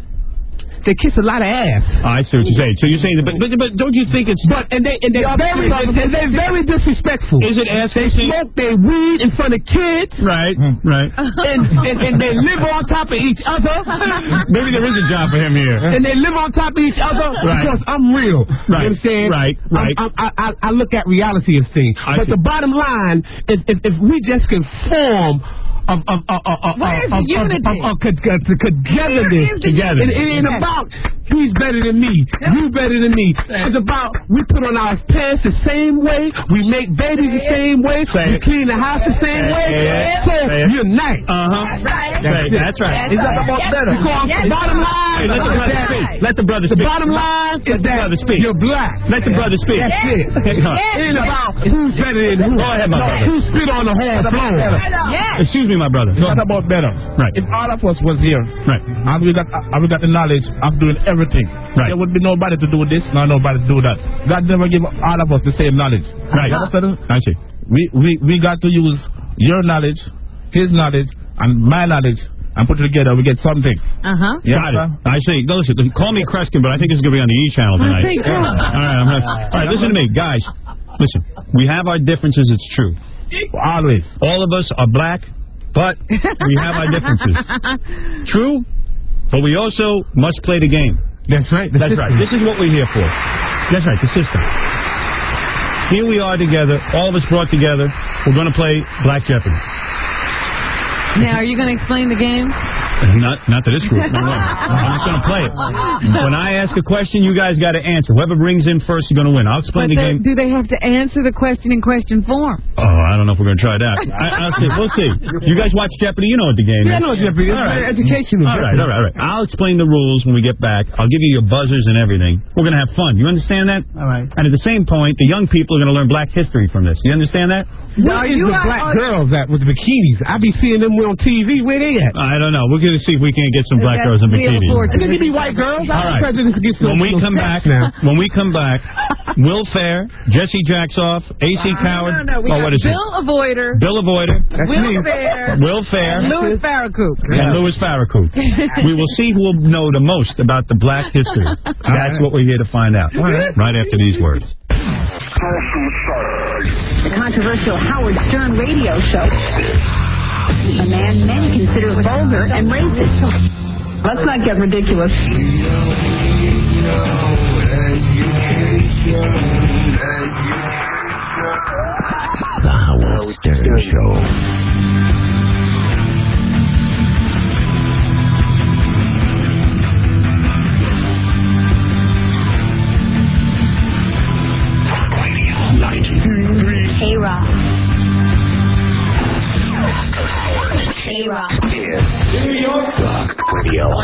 they kiss a lot of ass. I see what you're saying. So you're saying, but, but, but don't you think it's... But and they and they're very and they're very disrespectful. Is it ass They kissing? smoke their weed in front of kids. Right, right. And, and and they live on top of each other. Maybe there is a job for him here. And they live on top of each other Right. because I'm real. Right. You understand? Right, right. I'm, I'm, I, I, I look at reality of things. I but see. the bottom line is if, if we just can form of of of of of Where's of, the unity? of, of, of, co- co- to togetherness. Where is the Together. It, it ain't about he's better than me, you better than me. It's about we put on our pants the same way, we make babies the same way, Say we it. clean the house the same way. Say it. So Say it. unite. Uh-huh. That's right. Right, that's right. It's not about better. Because Yes, the bottom sir. line Hey, let the is brother that speak. Let the brother the speak. bottom line Let is the that brother speak. you're black. Let the brother speak. That's it. Yes. It ain't about who's better than who. Go ahead, my No, brother. who spit on the whole floor. Yes. Excuse me, my brother. It's not about better. Right. If all of us was here, Right. and we got and we got the knowledge of doing everything, Right. there would be nobody to do this, nor nobody to do that. God never give all of us the same knowledge. Right. You understand? I see. We we we got to use your knowledge, his knowledge, and my knowledge, and put it together. We get something. Uh huh. Yeah, Got it. I see. Go listen. Call me Kreskin, but I think it's going to be on the E channel tonight. think so. All right. I'm gonna, all right. Listen to me, guys. Listen. We have our differences. It's true. Always. All of us are black, but we have our differences. True, but we also must play the game. That's right. The That's system. right. This is what we're here for. That's right. The system. Here we are together. All of us brought together. We're going to play Black Jeopardy. Now, are you going to explain the game? Not, not to this group. No, no. I'm just going to play it. When I ask a question, you guys got to answer. Whoever brings in first is going to win. I'll explain But the they, game. do they have to answer the question in question form? Oh, I don't know if we're going to try that. I, I'll see. We'll see. You guys watch Jeopardy. You know what the game Yeah, is. I know Jeopardy. It's All very educational. All right, all right, all right. I'll explain the rules when we get back. I'll give you your buzzers and everything. We're going to have fun. You understand that? All right. And at the same point, the young people are going to learn black history from this. You understand that? Where is you the are black on- girls at with the bikinis? I be seeing them on T V. Where they at? I don't know. We're going to see if we can't get some black That's- girls in we have bikinis. afford to- They be white girls. All I'm right. prejudice against When those- we those come back, facts now. when we come back, Will Fair, Jesse Jacksoff, A C Coward. No, no, no. We oh, got what is Bill it? Avoider, Bill Avoider. That's Will me. Fair, Will Fair. and Louis Farrakhan. And Louis Farrakhan. We will see who will know the most about the black history. That's what we're here to find out. Right after these words. The controversial Howard Stern radio show. A man many consider vulgar and racist. Let's not get ridiculous. The Howard Stern Show. Hey, Rob.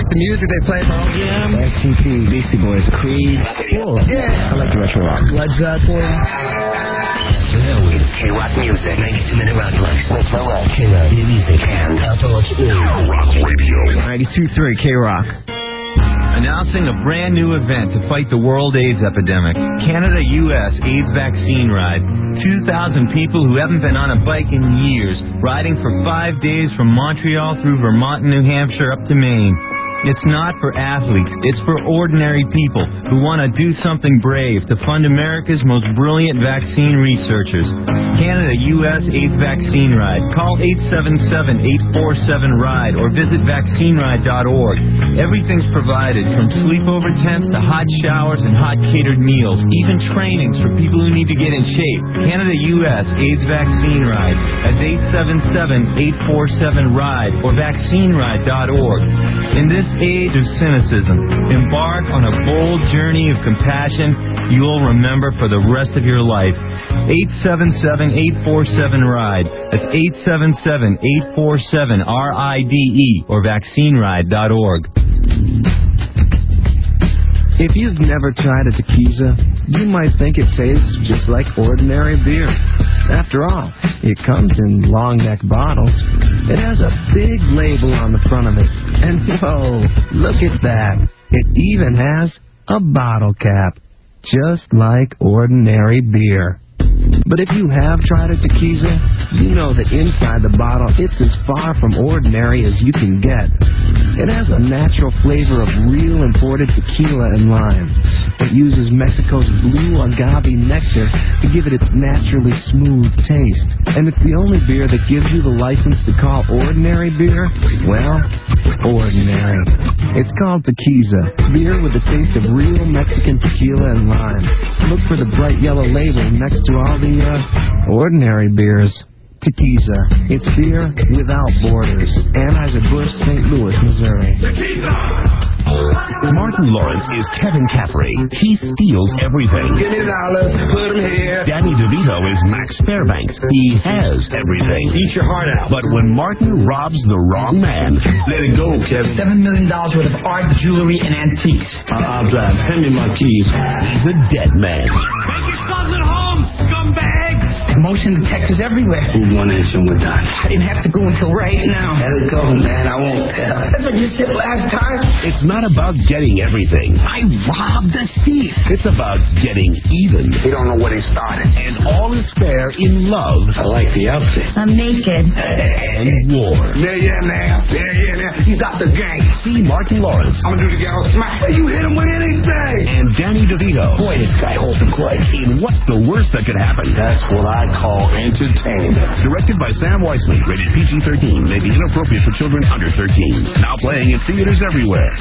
like the music they play, bro? Yeah. S T P, Beastie Boys, Creed. Cool. Yeah. I like the retro rock. Led Zeppelin. Now with K-Rock Music, ninety-two minute round flex. Let's go out. K-Rock New Music and Rock Radio. ninety-two point three K-Rock. Announcing a brand new event to fight the world AIDS epidemic. Canada U S AIDS Vaccine Ride. two thousand people who haven't been on a bike in years, riding for five days from Montreal through Vermont and New Hampshire up to Maine. It's not for athletes. It's for ordinary people who want to do something brave to fund America's most brilliant vaccine researchers. Canada U S AIDS Vaccine Ride. Call eight seven seven, eight four seven, RIDE or visit vaccine ride dot org. Everything's provided from sleepover tents to hot showers and hot catered meals, even trainings for people who need to get in shape. Canada U S AIDS Vaccine Ride at eight seven seven, eight four seven, RIDE or vaccine ride dot org. In this age of cynicism, embark on a bold journey of compassion you'll remember for the rest of your life. eight seven seven, eight four seven, RIDE. That's eight seven seven, eight four seven, R I D E or vaccine ride dot org. If you've never tried a tequila, you might think it tastes just like ordinary beer. After all, it comes in long neck bottles. It has a big label on the front of it. And whoa, look at that. It even has a bottle cap, just like ordinary beer. But if you have tried a tequila, you know that inside the bottle it's as far from ordinary as you can get. It has a natural flavor of real imported tequila and lime. It uses Mexico's blue agave nectar to give it its naturally smooth taste. And it's the only beer that gives you the license to call ordinary beer, well, ordinary. It's called Tequiza, beer with the taste of real Mexican tequila and lime. Look for the bright yellow label next to all the uh, ordinary beers. Tequiza. It's beer without borders. Anheuser-Busch, Saint Louis, Missouri. Martin Lawrence is Kevin Caffrey. He steals everything. Give me dollars, put them here. Danny DeVito is Max Fairbanks. He has everything. Eat your heart out. But when Martin robs the wrong man, let it go, Kevin. Seven million dollars worth of art, jewelry, and antiques. I'll drive. Send me my keys. He's a dead man. Make it fun at home, scumbags. Motion detectors everywhere. Who won this and we're done? I didn't have to go until right now. Let it go, man. I won't tell. That's what you said last time. It's not about getting everything. I robbed the thief. It's about getting even. He don't know what he started. And all is fair in love. I like the outfit. I'm naked. And war. Yeah, yeah, man. Yeah, yeah, man. He's out the gang. See Martin Lawrence. I'm gonna do the gal smack. Hey, you hit him with anything. And Danny DeVito. Boy, this guy holds the clutch. In What's the Worst That Could Happen? That's what I call entertainment. Directed by Sam Weissman. Rated P G thirteen. May be inappropriate for children under thirteen. Now playing in theaters everywhere.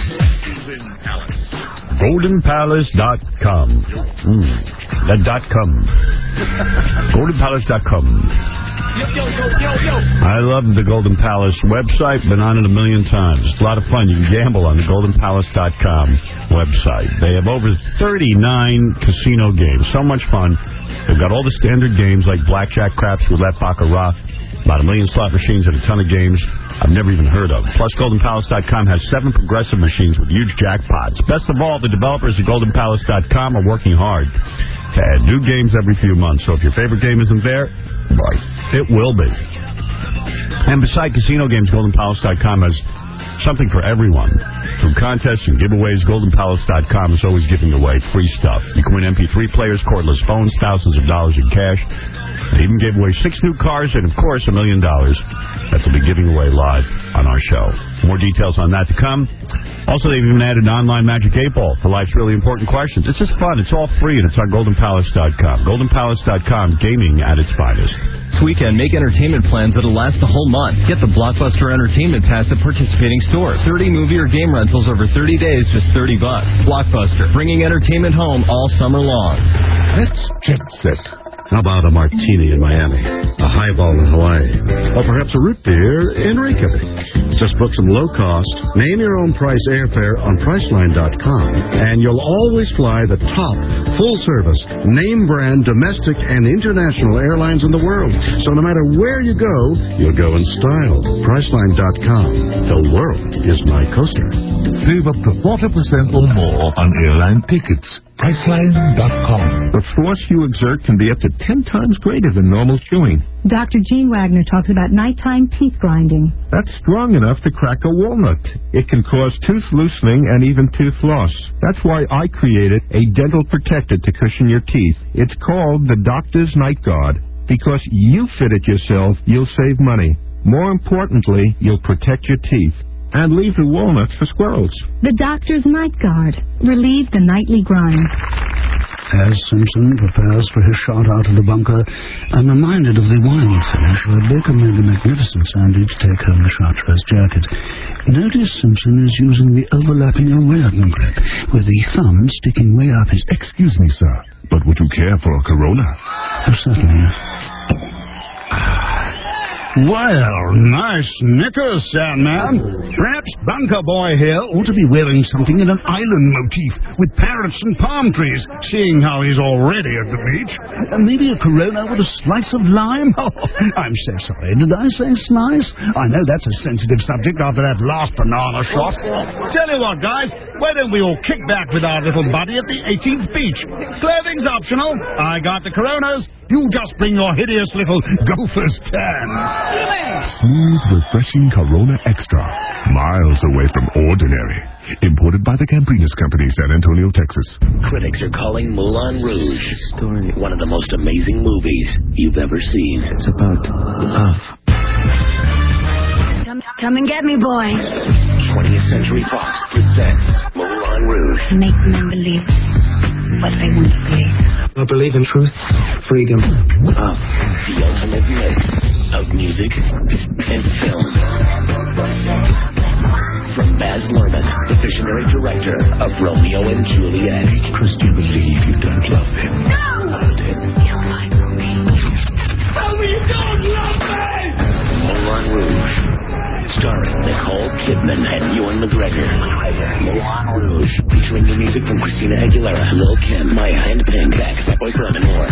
golden palace dot com. Mm, that dot com. golden palace dot com. Yo, yo, yo, yo, yo. I love the Golden Palace website. Been on it a million times. It's a lot of fun. You can gamble on the golden palace dot com website. They have over thirty-nine casino games. So much fun. They've got all the standard games like blackjack, craps, roulette, baccarat. About a million slot machines and a ton of games I've never even heard of. Plus, golden palace dot com has seven progressive machines with huge jackpots. Best of all, the developers at golden palace dot com are working hard to add new games every few months. So if your favorite game isn't there, it will be. And beside casino games, golden palace dot com has something for everyone. Through contests and giveaways, golden palace dot com is always giving away free stuff. You can win M P three players, cordless phones, thousands of dollars in cash. They even gave away six new cars and, of course, a million dollars that they'll be giving away live on our show. More details on that to come. Also, they've even added an online Magic eight Ball for life's really important questions. It's just fun. It's all free, and it's on golden palace dot com. golden palace dot com, gaming at its finest. This weekend, make entertainment plans that'll last the whole month. Get the Blockbuster Entertainment Pass at participating stores. thirty movie or game rentals over thirty days, just thirty bucks. Blockbuster, bringing entertainment home all summer long. Let's jet set. How about a martini in Miami, a highball in Hawaii, or perhaps a root beer in Reykjavik? Just book some low-cost, name-your-own price airfare on Priceline dot com, and you'll always fly the top, full-service, name-brand, domestic, and international airlines in the world. So no matter where you go, you'll go in style. Priceline dot com. The world is my coaster. Save up to forty percent or more on airline tickets. Priceline dot com. The force you exert can be up to ten times greater than normal chewing. Doctor Gene Wagner talks about nighttime teeth grinding. That's strong enough to crack a walnut. It can cause tooth loosening and even tooth loss. That's why I created a dental protector to cushion your teeth. It's called the Doctor's Night Guard. Because you fit it yourself, you'll save money. More importantly, you'll protect your teeth. And leave the walnuts for squirrels. The Doctor's Night Guard. Relieve the nightly grind. As Simpson prepares for his shot out of the bunker, I'm reminded of the wine finish where Baker made the magnificent sandwich take home the Chartreuse jacket. Notice Simpson is using the overlapping American grip, with the thumb sticking way up his... Excuse me, sir, but would you care for a Corona? Oh, certainly. Well, nice knickers, Sandman. Perhaps Bunker Boy here ought to be wearing something in an island motif with parrots and palm trees, seeing how he's already at the beach. Uh, maybe a Corona with a slice of lime? Oh, I'm so sorry. Did I say slice? I know that's a sensitive subject after that last banana shot. Tell you what, guys, why don't we all kick back with our little buddy at the eighteenth beach? Clothing's optional. I got the Coronas. You just bring your hideous little gopher's tan. Smooth, refreshing Corona Extra. Miles away from ordinary. Imported by the Cambrinas Company, San Antonio, Texas. Critics are calling Moulin Rouge story one of the most amazing movies you've ever seen. It's about love. Come, come and get me, boy. twentieth Century Fox presents Moulin Rouge. Make men believe what they want to believe. I believe in truth, freedom, love. The ultimate mix of music and film. From Baz Luhrmann, the visionary director of Romeo and Juliet. Because you believe you don't love him. No! Loved him. You're my movie. Tell me you don't love me! Moulin Rouge. Starring Nicole Kidman and Ewan McGregor. Moulin Rouge. Featuring new music from Christina Aguilera, Lil' Kim, Maya, and Pink, Fatboy Slim, and more.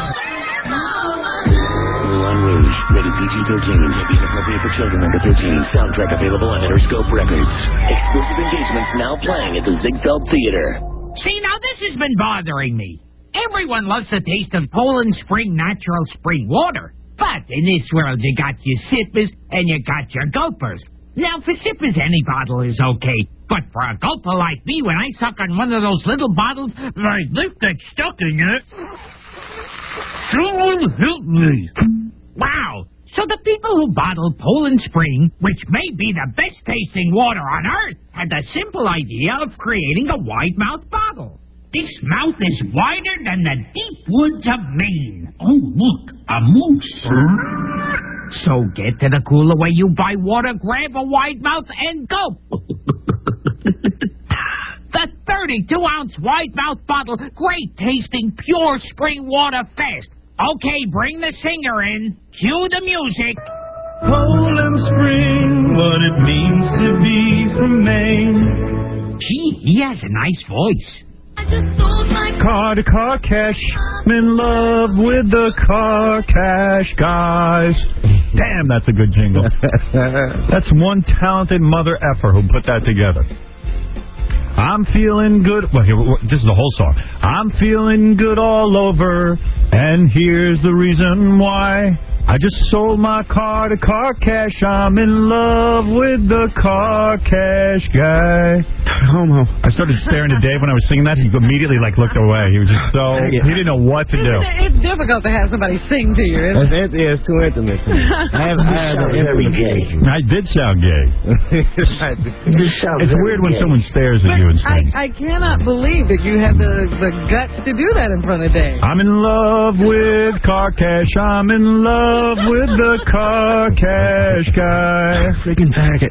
Moulin Rouge. Rated P G thirteen. May be inappropriate for children under thirteen. Soundtrack available on Interscope Records. Exclusive engagements now playing at the Ziegfeld Theater. See, now this has been bothering me. Everyone loves the taste of Poland Spring natural spring water. But in this world, you got your sippers and you got your gulpers. Now, for sippers, any bottle is okay. But for a gulper like me, when I suck on one of those little bottles, my lip gets stuck in it. Someone help me. Wow. So the people who bottled Poland Spring, which may be the best tasting water on earth, had the simple idea of creating a wide-mouth bottle. This mouth is wider than the deep woods of Maine. Oh, look, a moose. So get to the cooler where you buy water, grab a wide mouth, and go. The thirty-two ounce wide mouth bottle, great tasting, pure spring water fast. Okay, bring the singer in. Cue the music. Poland Spring, what it means to be from Maine. Gee, he has a nice voice. Car to car cash. I'm in love with the car cash guys. Damn, that's a good jingle. That's one talented mother effer who put that together. I'm feeling good. Well, here, this is the whole song. I'm feeling good all over, and here's the reason why. I just sold my car to Car Cash. I'm in love with the Car Cash guy. Homo. I started staring at Dave when I was singing that. He immediately like looked away. He was just so he didn't know what to do. It's, it's difficult to have somebody sing to you. Isn't it? Yeah, it's too intimate. I have, I have very gay. I did sound gay. It's weird when gay. someone stares at you and sings. I, I cannot believe that you have the, the guts to do that in front of Dave. I'm in love with Car Cash. I'm in love with the Car Cash guy. Freaking faggot.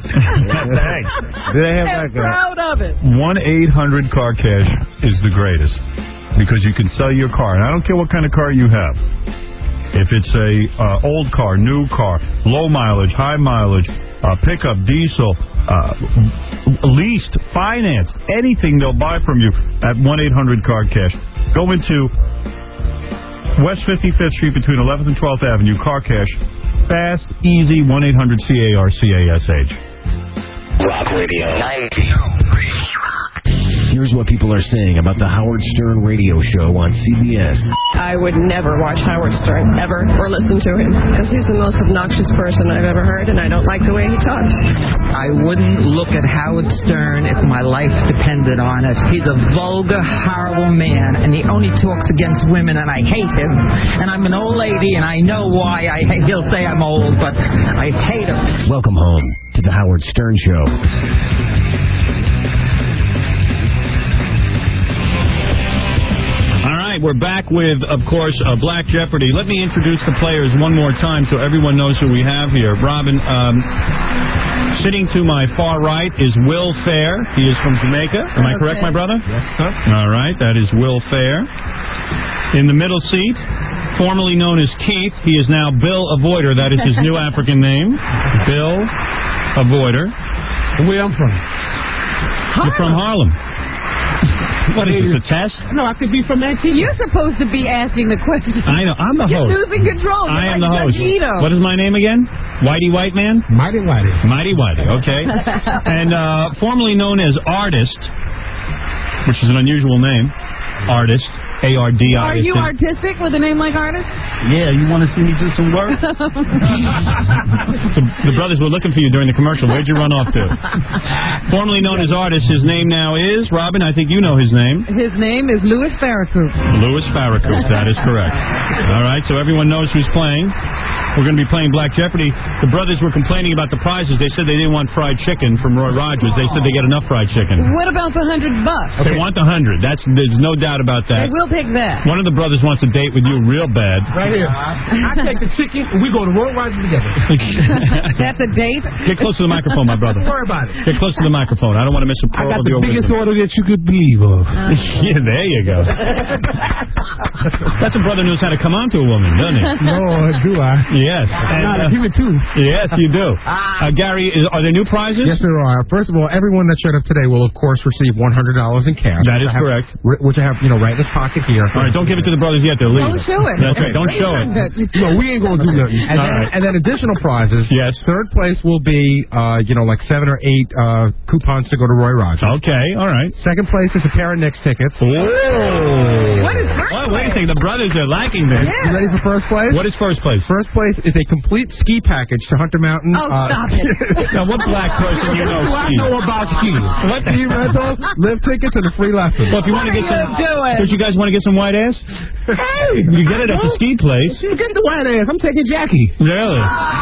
Thanks. I'm proud of it. one eight hundred car cash is the greatest. because you can sell your car. And I don't care what kind of car you have. If it's a uh, old car, new car, low mileage, high mileage, uh, pickup, diesel, uh, leased, financed, anything they'll buy from you at one eight hundred car cash. Go into West fifty-fifth Street between eleventh and twelfth Avenue, Car Cash. Fast, easy, one eight hundred C A R C A S H. Rock Radio. ninety. Here's what people are saying about the Howard Stern radio show on C B S. I would never watch Howard Stern, ever, or listen to him, because he's the most obnoxious person I've ever heard, and I don't like the way he talks. I wouldn't look at Howard Stern if my life depended on it. He's a vulgar, horrible man, and he only talks against women, and I hate him. And I'm an old lady, and I know why. I hate, he'll say I'm old, but I hate him. Welcome home to the Howard Stern Show. We're back with, of course, uh, Black Jeopardy. Let me introduce the players one more time so everyone knows who we have here. Robin, um, sitting to my far right is Will Fair. He is from Jamaica. Am I correct, my brother? Yes, sir. All right, that is Will Fair. In the middle seat, formerly known as Keith, he is now Bill Avoider. That is his new African name. Bill Avoider. Where I'm from? You're from Harlem. What is this, a test? No, I could be from Antigua. You're supposed to be asking the questions. I know. I'm the You're host. losing control. You're I am like the host. Judge Ito. What is my name again? Whitey White Man? Mighty Whitey. Mighty Whitey, okay. And uh, formerly known as Artist, which is an unusual name. Artist. A R D I S T. Are you artistic with a name like Artist? Yeah, you want to see me do some work? the, the brothers were looking for you during the commercial. Where'd you run off to? Formerly known as Artist, his name now is, Robin, I think you know his name. His name is Louis Farrakhan. Louis Farrakhan, that is correct. All right, so everyone knows who's playing. We're going to be playing Black Jeopardy. The brothers were complaining about the prizes. They said they didn't want fried chicken from Roy Rogers. They said they get enough fried chicken. What about the hundred bucks? They want the hundred. That's There's no doubt about that. They will take that. One of the brothers wants a date with you real bad. Right here. I take the chicken and we go to Roy Rogers together. That's a date? Get close to the microphone, my brother. Don't worry about it. Get close to the microphone. I don't want to miss a I pearl got of the your biggest wisdom. order that you could believe of. Uh, Yeah, there you go. That's a brother knows how to come on to a woman, doesn't he? No, do I? Yes. And, Not uh, a human too. Yes, you do. Uh, Gary, is, are there new prizes? Yes, there are. First of all, everyone that showed up today will, of course, receive one hundred dollars in cash. That is which I have- correct. Which I have, you know, right in his pocket here. All right, don't give it to the brothers yet. They're leaving. Don't show it. That's right. Don't show it. No, we ain't going to do nothing. And, All then, right. and then additional prizes. Yes. Third place will be, uh, you know, like seven or eight uh, coupons to go to Roy Rogers. Okay, all right. Second place is a pair of Knicks tickets. Whoa. What is first Oh, wait a place? second. The brothers are liking this. You ready for first place? What is first place? First place is a complete ski package to Hunter Mountain. Oh, stop it. Now, what black person you know What do I skis? know about skiing? What ski rental, lift tickets, and a free lesson. Well, if you want to get some, doing? don't you guys want to get some white ass? Hey! You get it at the ski place. You get the white ass. I'm taking Jackie. Really?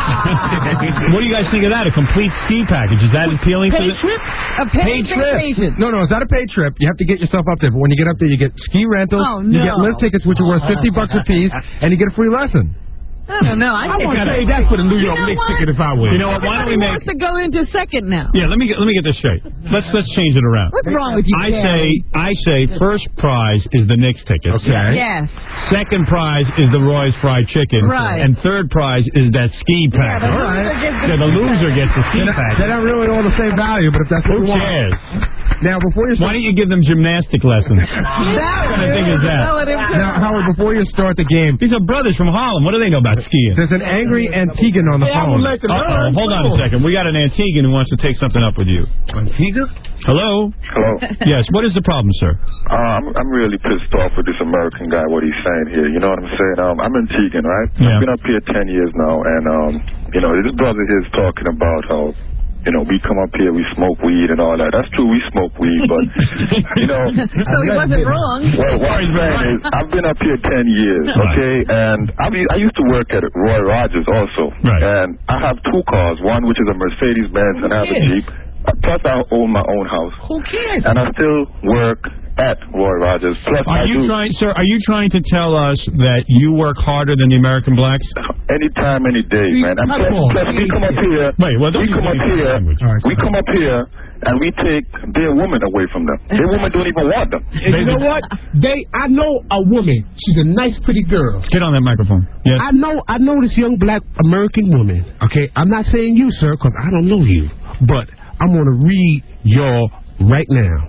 What do you guys think of that? A complete ski package? Is that appealing to Paid the... trip? A paid, Paid trip. vacation. No, no, it's not a paid trip. You have to get yourself up there. But when you get up there, you get ski rentals, Oh, you no. get lift tickets, which are worth fifty bucks a piece, and you get a free lesson. I don't know. I, I think want to that- pay that for the New York You know Knicks what? ticket if I win. You know what? Why don't we Everybody make... wants to go into second now. Yeah, let me get, let me get this straight. Let's let's change it around. What's wrong with you, I say Gary? I say first prize is the Knicks tickets. Okay. Yes. Second prize is the Roy's fried chicken. Right. And third prize is that ski pack. the loser gets the Yeah, the ski loser pack. gets the ski They're pack. not, they're not really all the same value, but if that's what Who you want. cares? Now, before you Why start, don't you give them gymnastic lessons? That What kind of thing is that? relative to- now, Howard, before you start the game, These are brothers from Harlem. What do they know about skiing? there's an angry Antiguan on the Yeah, I phone. would like to Uh-oh. learn. Hold on a second. We got an Antiguan who wants to take something up with you. Antigua? Hello? Hello. Yes, what is the problem, sir? Uh, I'm, I'm really pissed off with this American guy, what he's saying here. You know what I'm saying? Um, I'm Antiguan, right? Yeah. I've been up here ten years now, and, um, you know, this brother here is talking about how, you know, we come up here, we smoke weed and all that. That's true, we smoke weed, but, you know... So he wasn't wrong. Well, what I'm saying is, I've been up here ten years, okay? And I mean, I used to work at Roy Rogers also. Right. And I have two cars, one which is a Mercedes-Benz, and I have a Jeep. Uh, Plus, I own my own house. Who cares? And I still work at Roy Rogers. Plus, Are I you do trying, sir, are you trying to tell us that you work harder than the American blacks? anytime, any day, man. And plus, plus, we come up here. Wait, well, don't we use come up any here. language. We come up here, and we take their women away from them. Their women don't even want them. And you know what? They, I know a woman. She's a nice, pretty girl. Get on that microphone. Yes. I know, I know this young black American woman. Okay, I'm not saying you, sir, because I don't know you, but I'm going to read y'all right now.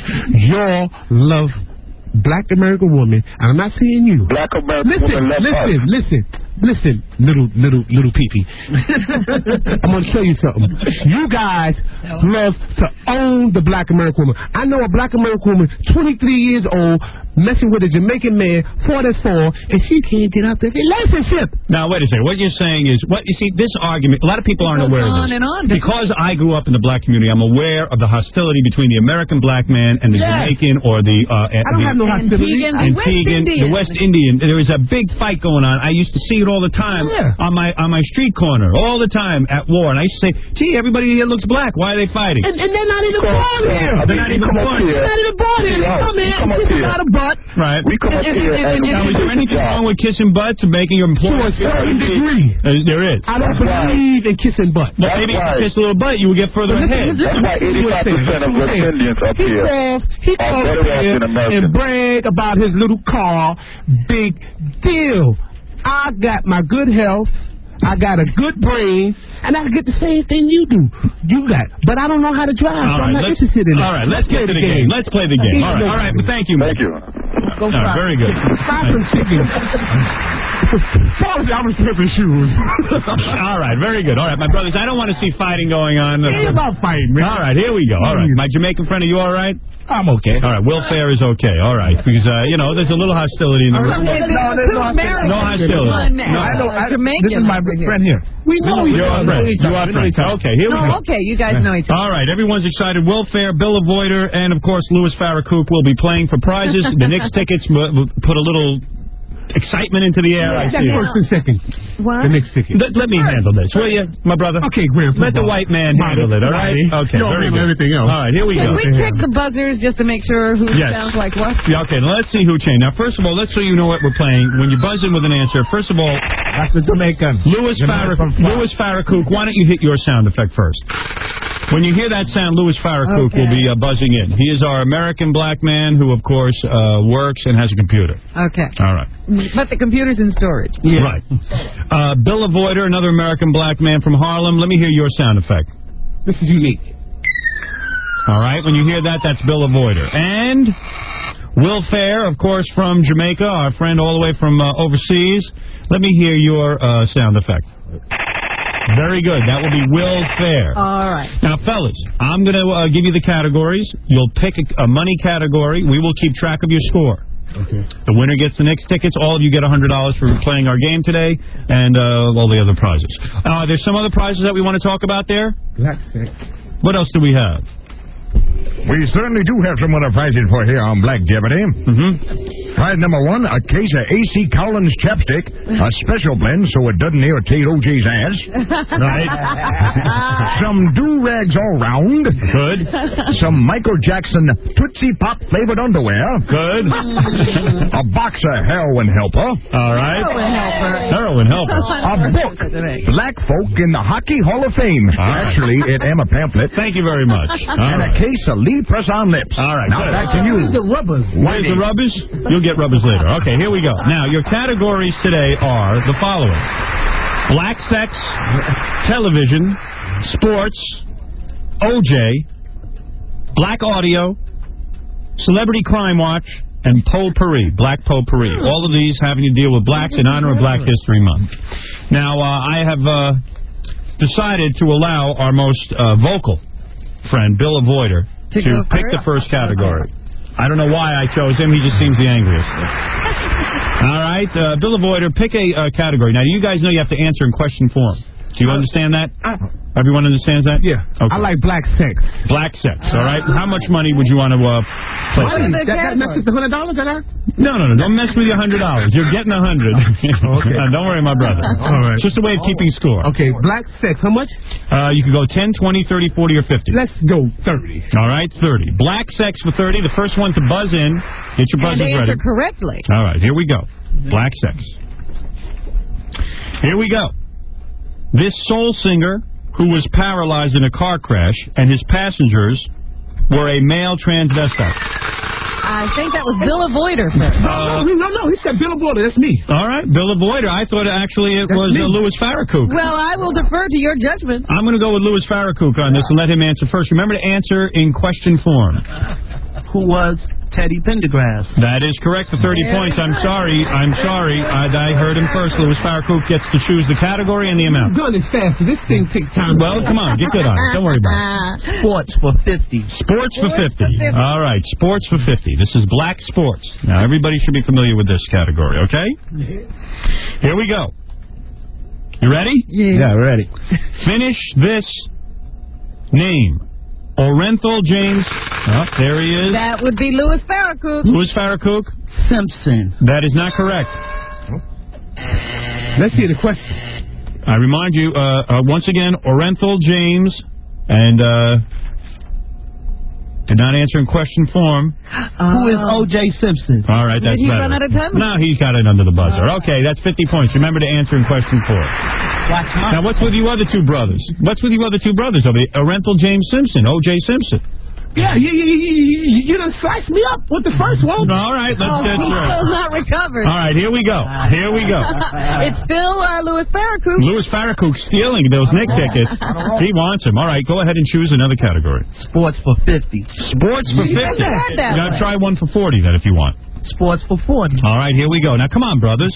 Y'all love black American woman, and I'm not saying you. Black American listen, woman love listen, us. listen, listen, little, little, little pee-pee. I'm going to tell you something. You guys love to own the black American woman. I know a black American woman, twenty-three years old, messing with a Jamaican man, forty-four, and she can't get out the relationship. Now, wait a second. What you're saying is, what you see, this argument, a lot of people aren't goes aware of on this. and on. Because I grew up in the black community, I'm aware of the hostility between the American black man and the Yes. Jamaican or the... Uh, I don't the, have no hostility. Antiguan, the West Indian. There is a big fight going on. I used to see it all the time Yeah. on my on my street corner, all the time at war. And I used to say, gee, everybody here looks black. Why are they fighting? And, and they're not even born here. They're not even born They're not even born here. Yo, Come in, come up kiss here. about a butt. Right. We come up And- here and- and... and- Now, is there anything wrong with kissing butts and making your To employer... a certain degree. Uh, there is. I don't That's right. believe in kissing butt. But maybe if you kiss a little butt, you will get further But ahead. listen, That's why eighty-five percent of West Indians up He here calls, he are calls better off here than Americans. and brag about his little car. Big deal. I got my good health. I got a good brain, and I get the same thing you do. You got, but I don't know how to drive, All so I'm right, not let's, interested in it. all right, let's get to the game. Let's play the game. All right, all right. Thank you. Thank you. Go All right, very good. Fry some chicken. Policy, I was flipping shoes. All right, very good. All right, my brothers, I don't want to see fighting going on. It ain't about fighting, man. All right, here we go. All right, my Jamaican friend, are you all right? I'm okay. All right, Will Fair is okay. All right, because uh, you know there's a little hostility in the room. No, there's no hostility. No hostility. No, I know. I, Jamaican this is my friend here. We know each You are other. friends. You are friends. Okay, here we go. No, okay, you guys know each other. All right, everyone's excited. Will Fair, Bill Avoider, and of course Louis Farrakhan will be playing for prizes. The Knicks tickets will put a little excitement into the air. I That's see. first and second. What? The next ticket. Let, let me handle this, will you, my brother? Okay, Grandpa. Let the white man handle it, all right? Okay, You'll very handle good. everything else. All right, here we Can go. we check the buzzers just to make sure who Yes. sounds like what? Yeah, okay, now let's see who changed. Now, first of all, let's so you know what we're playing. When you buzz in with an answer, first of all, That's the Jamaican. Louis Farrakhan, Louis Farrakhan, why don't you hit your sound effect first? When you hear that sound, Louis Farrakhan Okay. will be uh, buzzing in. He is our American black man who, of course, uh, works and has a computer. Okay. All right. But the computer's in storage. Right. Uh, Bill Avoider, another American black man from Harlem. Let me hear your sound effect. This is unique. All right. When you hear that, that's Bill Avoider. And Will Fair, of course, from Jamaica, our friend all the way from uh, overseas. Let me hear your uh, sound effect. Very good. That will be Will Fair. All right. Now, fellas, I'm going to uh, give you the categories. You'll pick a, a money category. We will keep track of your score. Okay. The winner gets the Knicks tickets. All of you get one hundred dollars for playing our game today, and uh, all the other prizes. Uh, there's some other prizes that we want to talk about there. Black sex. What else do we have? We certainly do have some other prizes for here on Black Jeopardy. Mm-hmm. Prize number one, a case of A C Collins chapstick, a special blend so it doesn't irritate O J's ass. Right. Some do-rags all round. Good. Some Michael Jackson Tootsie Pop flavored underwear. Good. A box of heroin helper. All right. Heroin helper. Heroin helper. A book, Black Folk in the Hockey Hall of Fame. right. Actually, it am a pamphlet. Thank you very much. All And right. a case of Lee Press-On Lips. All right. Now good. back to you. The rubbers. Where's the rubbers? You'll get rubbers later. Okay, here we go. Now, your categories today are the following. Black sex, television, sports, O J, black audio, celebrity crime watch, and potpourri, black potpourri. All of these having to deal with blacks in honor of Black History Month. Now, uh, I have uh, decided to allow our most uh, vocal friend, Bill Avoider, to, go pick first? the first category. I don't know why I chose him. He just seems the angriest. All right, uh, Bill Avoider, pick a uh, category. Now, you guys know you have to answer in question form. Do you understand that? Everyone understands that? Yeah. Okay. I like black sex. Black sex, all right? How much money would you want to uh, play? What is that? That messes the hundred dollars, that? No, no, no. Don't mess with your one hundred dollars. You're getting a one hundred. Okay. Uh, don't worry, my brother. All right. It's just a way of keeping score. Okay, black sex. How much? Uh, you could go ten, twenty, thirty, forty, or fifty. Let's go thirty. All right, thirty. Black sex for thirty. The first one to buzz in. Get your And buzzers ready. answer correctly. All right, here we go. Black sex. Here we go. This soul singer who was paralyzed in a car crash, and his passengers were a male transvestite? I think that was Bill Avoider, sir. Uh, no, no, no, he said Bill Avoider. That's me. All right, Bill Avoider. I thought actually it That's was me. uh, Louis Farrakhan. Well, I will defer to your judgment. I'm going to go with Louis Farrakhan on this and let him answer first. Remember to answer in question form. Who was Teddy Pendergrass? That is correct for thirty points. I'm sorry. I'm sorry. I, I heard him first. Louis Farrakhan gets to choose the category and the amount. Gun is faster. This thing takes time. Well, come on. Get good on it. Don't worry about it. Sports for fifty. Sports for fifty. All right. Sports for fifty. This is black sports. Now, everybody should be familiar with this category, okay? Here we go. You ready? Yeah, we're ready. Finish this name. Orenthal James. Oh, there he is. That would be Louis Farrakhan. Louis Farrakhan. Simpson. That is not correct. Let's hear the question. I remind you, uh, uh, once again, Orenthal James, and uh, did not answer in question form. Uh, Who is O J Simpson? All right, that's Did he better. run out of time? No, he's got it under the buzzer. Okay, that's fifty points. Remember to answer in question four. Watch my Now, what's with you other two brothers? What's with you other two brothers over here? Orenthal James Simpson, O J Simpson. Yeah, you, you, you, you, you done sliced me up with the first one. All right, let's Oh, get he's through. still not recovered. All right, here we go. Here we go. It's still uh, Louis Farrakhan. Louis Farrakhan stealing those Nick tickets. He wants them. All right, go ahead and choose another category. Sports for fifty. Sports for You fifty. said that You got to way. try one for forty then if you want. Sports for forty. All right, here we go. Now, come on, brothers.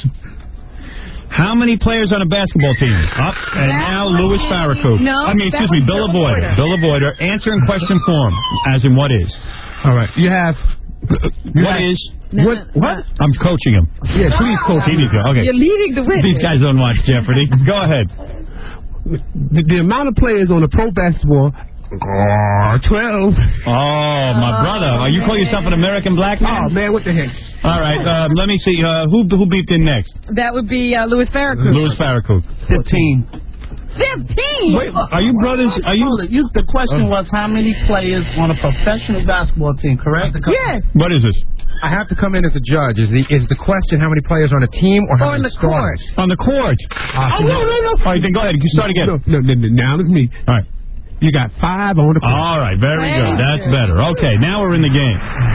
How many players on a basketball team? Up, and now Louis Farrakhan. No, I mean, excuse that me, was Bill Bill Avoider. Avoider. Bill Avoider. Answer in question form, as in what is. All right, you have... You What have, is? No, What? no, What? I'm coaching him. Yeah, please coach He me. needs to- Okay. You're leading the witness. These guys don't watch Jeopardy. Go ahead. The, the amount of players on a pro basketball... Oh, twelve. Oh, my brother. Are you call yourself an American black man? Oh, man, what the heck? All right, um, let me see. Uh, who who beeped in next? That would be uh, Louis Farrakhan. Louis Farrakhan. Fifteen. Fifteen. Wait, are you brothers? Are you? Hold it. You, the question was how many players on a professional basketball team, correct? Yes. What is this? I have to come in as a judge. Is the is the question how many players on a team or how Or in many the court. starters? On the court. Uh, Oh, no, no, no. All right, then go ahead. You start again. No, no, no, no, now it's me. All right. You got five on the court. All right, very Thank good. That's you. better. Okay, now we're in the game.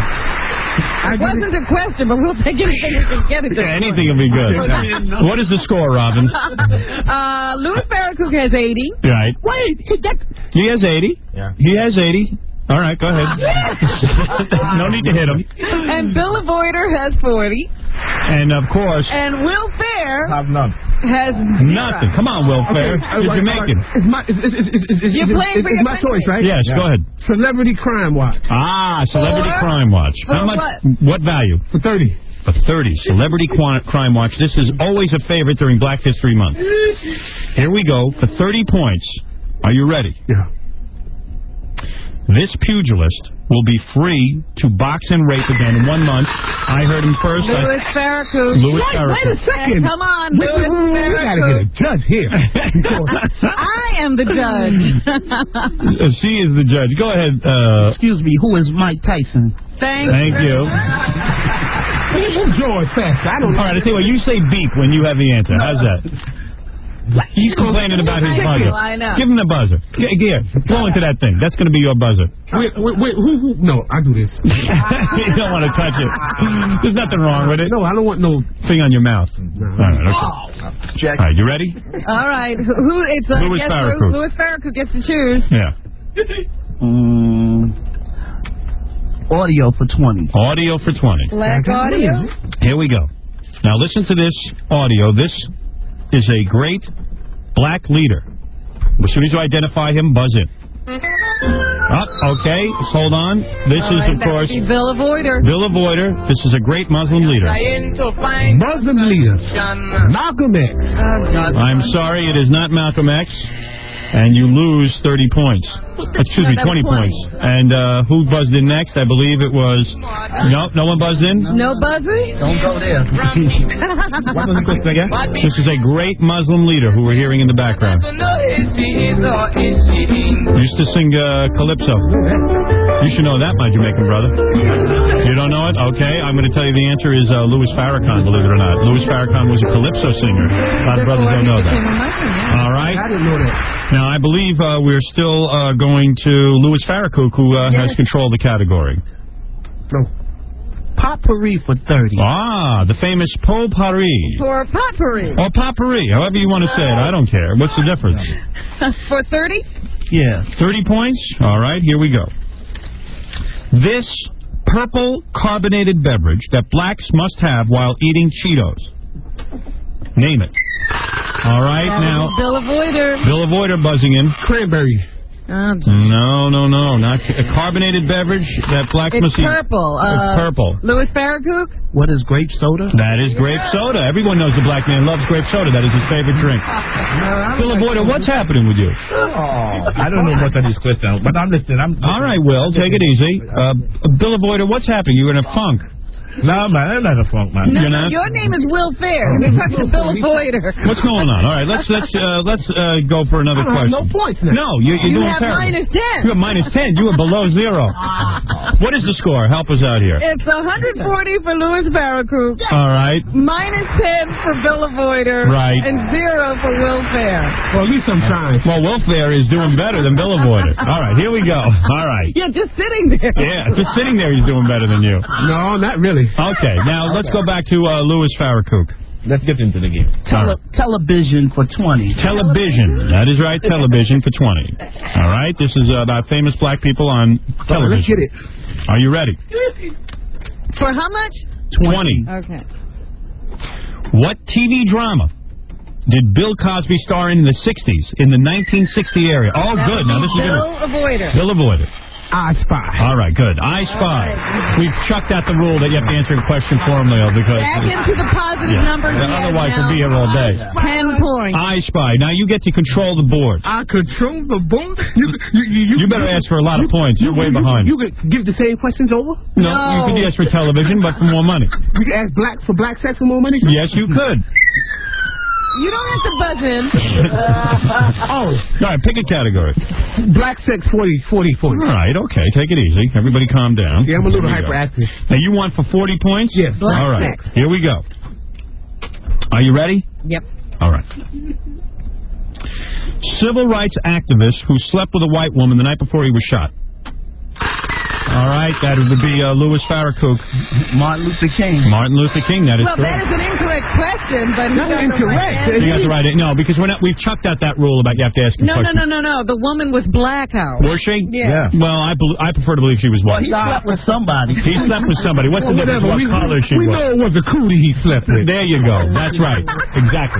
It wasn't a question, but we'll take anything we can get it. Yeah, anything will be good. What is the score, Robin? uh, Louis Farrakhan has eighty. Right. Wait, he, that, He has eighty. Yeah. He has eighty. All right, go ahead. No need to hit him. And Bill Avoider has forty. And, of course, And Will Fair Have none. has nothing. Come on, Will Fair. uh, You're right, Jamaican. right. It's my, it's, it's, it's, it's, it's, You're it's, playing it's, for it's your my country. choice, right? Yes, go ahead. Celebrity Crime Watch Ah, Celebrity For- Crime Watch. for How much? what? What value? for thirty. For thirty. Celebrity Qu- Crime Watch. This is always a favorite during Black History Month. Here we go. For thirty points. Are you ready? Yeah. This pugilist will be free to box and rape again in one month. I heard him first. I- Louis Farrakhan. Louis Wait, Farrakhan. wait a second. Come on, Wait, wait, Louis wait, wait, we gotta get a Farrakhan. judge here. I am the judge. Uh, She is the judge. Go ahead. Uh, Excuse me, who is Mike Tyson? Thank, thank you. George faster. I don't know. All right, I tell you what. You say beep when you have the answer. How's that? He's complaining about his I know, buzzer. I know. Give him the buzzer. Here, here, blow into that thing. That's going to be your buzzer. Wait, wait, wait, who, who? No, I do this. You don't want to touch it. There's nothing wrong with it. No, I don't want no Thing on your mouth. All right, okay. Check. All right, you ready? All right. Who? who it's uh, Louis guess Farrakhan. who- Louis Farrakhan gets to choose. Yeah. Mm, audio for twenty. Audio for twenty. Black audio. Here we go. Now listen to this audio. This is a great black leader. As soon as you identify him, buzz in. Oh, okay. Hold on. This All is, right, of that course, would be Bill Avoider. Bill Avoider. This is a great Muslim leader. Muslim leader. Malcolm X. I'm sorry, it is not Malcolm X. And you lose thirty points. Excuse No, me, that was twenty twenty. points. And uh, who buzzed in next? I believe it was... No, no one buzzed in? No buzzer? Don't go there. What was the question again? This is a great Muslim leader who we're hearing in the background. Used to sing uh, Calypso. You should know that, my Jamaican brother. You don't know it? Okay, I'm going to tell you the answer is uh, Louis Farrakhan, believe it or not. Louis Farrakhan was a calypso singer. A lot of brothers don't know that. All right. I didn't know that. Now, I believe uh, we're still uh, going to Louis Farrakhan, who uh, has control of the category. No. Potpourri for thirty. Ah, the famous potpourri. For potpourri. Or potpourri, however you want to say it. I don't care. What's the difference? For thirty? Yeah. thirty points? All right, here we go. This purple carbonated beverage that blacks must have while eating Cheetos. Name it. All right, now. Bill Avoider. Bill Avoider buzzing in. Cranberry. Um, No, no, no. Not a carbonated beverage that blacks it's must eat. purple. It's Uh, purple. Louis Farrakhan? What is grape soda? That is grape soda. Everyone knows the black man loves grape soda. That is his favorite drink. Bill Avoider, what's happening with you? Oh, I don't know much on this question, but I'm listening. I'm All right, Will, take it easy. Uh, Bill Avoider, what's happening? You're in a funk. No, man, I'm not a funk, man. No, You're no, not? your name is Will Fair. We're talking to Bill Avoider. What's going on? All right, let's let's uh, let's uh, go for another I don't have question. no points now. No, you're, you're You doing have terrible. minus ten. You have minus ten. You are below zero. What is the score? Help us out here. It's one hundred forty for Louis Farrakhan. All right. Minus ten for Bill Avoider. Right. And zero for Will Fair. Well, at least I'm trying. Well, Will Fair is doing better than Bill Avoider. All right, here we go. All right. Yeah, just sitting there. Yeah, just sitting there, he's doing better than you. No, not really. Okay, now let's go back to uh, Louis Farrakhan. Let's get into the game. Tele- television for twenty. Television. That is right, television for twenty. All right, this is uh, about famous black people on television. Let's get it. Are you ready? For how much? twenty. Okay. What T V drama did Bill Cosby star in the sixties, in the nineteen sixty area? Oh, That good. would Now be this is Bill good. Avoider. Bill Avoider. I Spy. All right, good. I Spy. We've chucked out the rule that you have to answer a question formally because... Back into the positive Yeah. numbers. Yeah, he has otherwise now. we'll be here all day. Ten points. I Spy. Now you get to control the board. I control the board? You, you, you, you, You better ask for a lot of points. You're way you, behind. You, you could give the same questions over? No, you could ask for television, but for more money. You could ask black for black sex for more money? Yes, you could. You don't have to buzz in. Oh. All right, pick a category. Black sex, forty, forty, forty. All right, okay, take it easy. Everybody calm down. Yeah, I'm a little Here we go. hyperactive. Now, you want for forty points? Yes. Black All right, sex. here we go. Are you ready? Yep. All right. Civil rights activist who slept with a white woman the night before he was shot. All right, that would be uh, Louis Farrakhan. Martin Luther King. Martin Luther King, that is Well, that correct. is an incorrect question, but he That's got the incorrect. right You got answer. the right. No, because we're not. We've chucked out that rule about you have to ask a No, no, question. no, no, no. The woman was black, Howard. Was she? Yeah. Well, I bel I prefer to believe she was Well, white. he slept with somebody. He slept with somebody. What's Well, the difference? whatever. What We, color she we was? know it was a cootie he slept with. There you go. That's right. Exactly.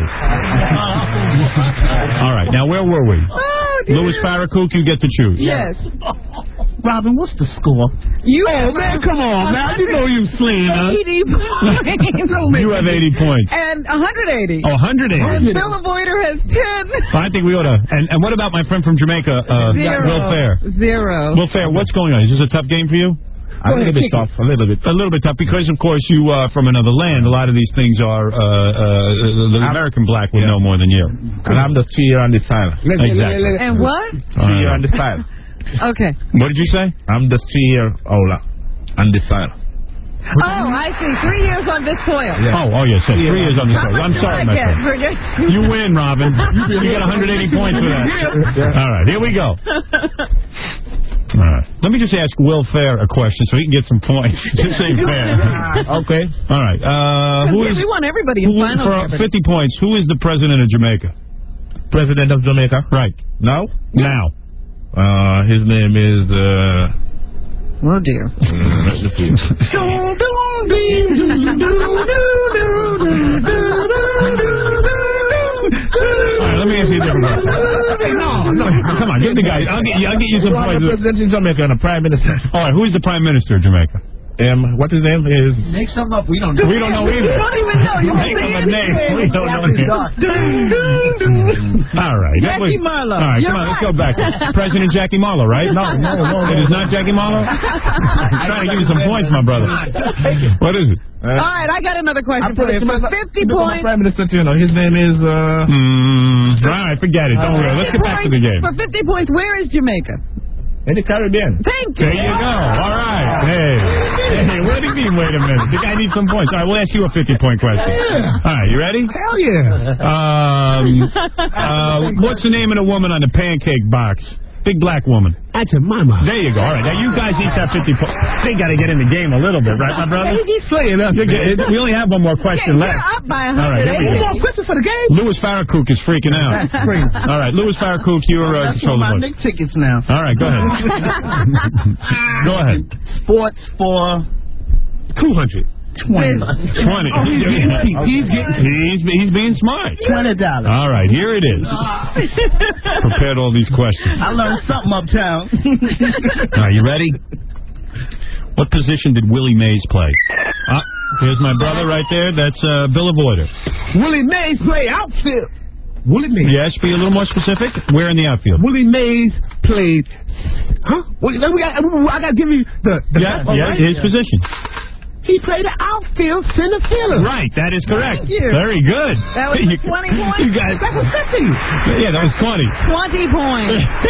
All right. Now, where were we? Oh, dear. Louis Farrakhan, you get to choose. Yes. Robin, what's the score? You Oh, man, come on, man. You know you sling, huh? eighty points. You have eighty points. And one hundred eighty. Oh, one hundred eighty. And Bill Avoider has ten. I think we ought to. And, and what about my friend from Jamaica, uh, Zero. Will Fair? Zero. Will Fair, what's going on? Is this a tough game for you? A little bit tough. A little bit. A little bit tough because, of course, you are from another land. A lot of these things are uh, uh, the American black would know more than you. And I'm the three on the side. Exactly. And what? Three on the side. Okay. What did you say? I'm the three year old on the side. Oh, I see. Three years on this coil. Oh, oh yes, yes. Three years on the How show. much I'm do sorry, I my get friend. for just... You win, Robin. You get one hundred eighty points for that. All right, here we go. All right. Let me just ask Will Fair a question so he can get some points. Just say fair. Okay. All right. Uh, who is we want everybody in who, final. for fifty points? Who is the president of Jamaica? President of Jamaica. Right. Now? Now. Uh, his name is, uh... Oh, dear. Uh, let me see. All right, let me ask you a different question. No, no. Come on, give the guy. I'll get you. I'll get you some One of the points. president in Jamaica and a prime minister. All right, who is the prime minister of Jamaica? Um, what his name is? Make something up. We don't know. We don't know either. You don't even know. You Make him a name. We don't know him. All right. that Jackie was- Marlowe. All right, You're come on, let's go right. back. President Jackie Marlowe, right? No, no, no. It is not Jackie Marlowe? I'm trying to give you some points, my brother. What is it? All right, I got another question I for put you. it For fifty my points. prime minister, you know. His name is, uh... Mm, all right, forget it. Don't worry. Let's get back to the game. For fifty points, where is Jamaica? in the Caribbean. Thank you. There you go. All right. Hey. Hey, what do you mean, wait a minute? The guy needs some points. All right, we'll ask you a fifty-point question. Yeah. All right, you ready? Hell yeah. Um, uh, what's the name of the woman on the pancake box? Big black woman. That's your mama. There you go. All right. Now, you guys each have fifty points. They got to get in the game a little bit, right, my brother? He's slaying us. We only have one more question Yeah, left. you're up by a All right, here we One go. more question for the game? Louis Farrakhan is freaking out. That's crazy. All right, Louis Farrakhan, you're uh, That's control one of the my vote. big tickets now. All right, go ahead. Go ahead. Sports for two hundred. twenty. twenty. Oh, he's getting cheap. He's getting cheap. He's, he's being smart. Twenty dollars. All right, here it is. Prepared all these questions. I learned something uptown. Are you ready? What position did Willie Mays play? Ah, here's my brother right there. That's uh, Bill Avoider. Willie Mays play outfield. Willie Mays. Yes, be a little more specific. Where in the outfield? Willie Mays played. Huh? Wait, let me, I, I got to give you the. the Yeah, all yeah, right? his position. He played the outfield center fielder. Right, that is correct. Thank you. Very good. That was You- twenty points? You guys, That was fifty. yeah, that was twenty. twenty points.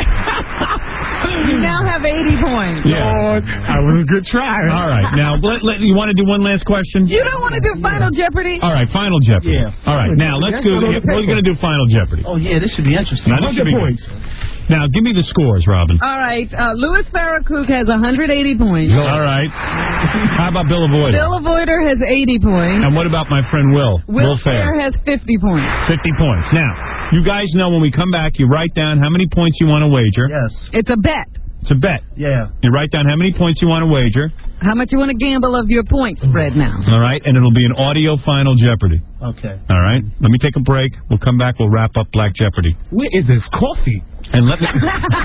You now have eighty points. Yeah. Lord, that was a good try. All right, now let, let you want to do one last question? You don't want to do Final Jeopardy? All right, Final Jeopardy. Yeah. All right, now let's go. We're going to do Final Jeopardy. Oh, yeah, this should be interesting. Now, this should be good. points. Now, give me the scores, Robin. All right. Uh, Louis Farrakhan has one hundred eighty points. All right. How about Bill Avoider? Bill Avoider has eighty points. And what about my friend Will? Will Fair. Fair has fifty points. fifty points. Now, you guys know when we come back, you write down how many points you want to wager. Yes. It's a bet. It's a bet. Yeah. You write down how many points you want to wager. How much you want to gamble of your point spread now? All right. And it'll be an audio Final Jeopardy. Okay. All right. Let me take a break. We'll come back. We'll wrap up Black Jeopardy. Where is this coffee? And let me.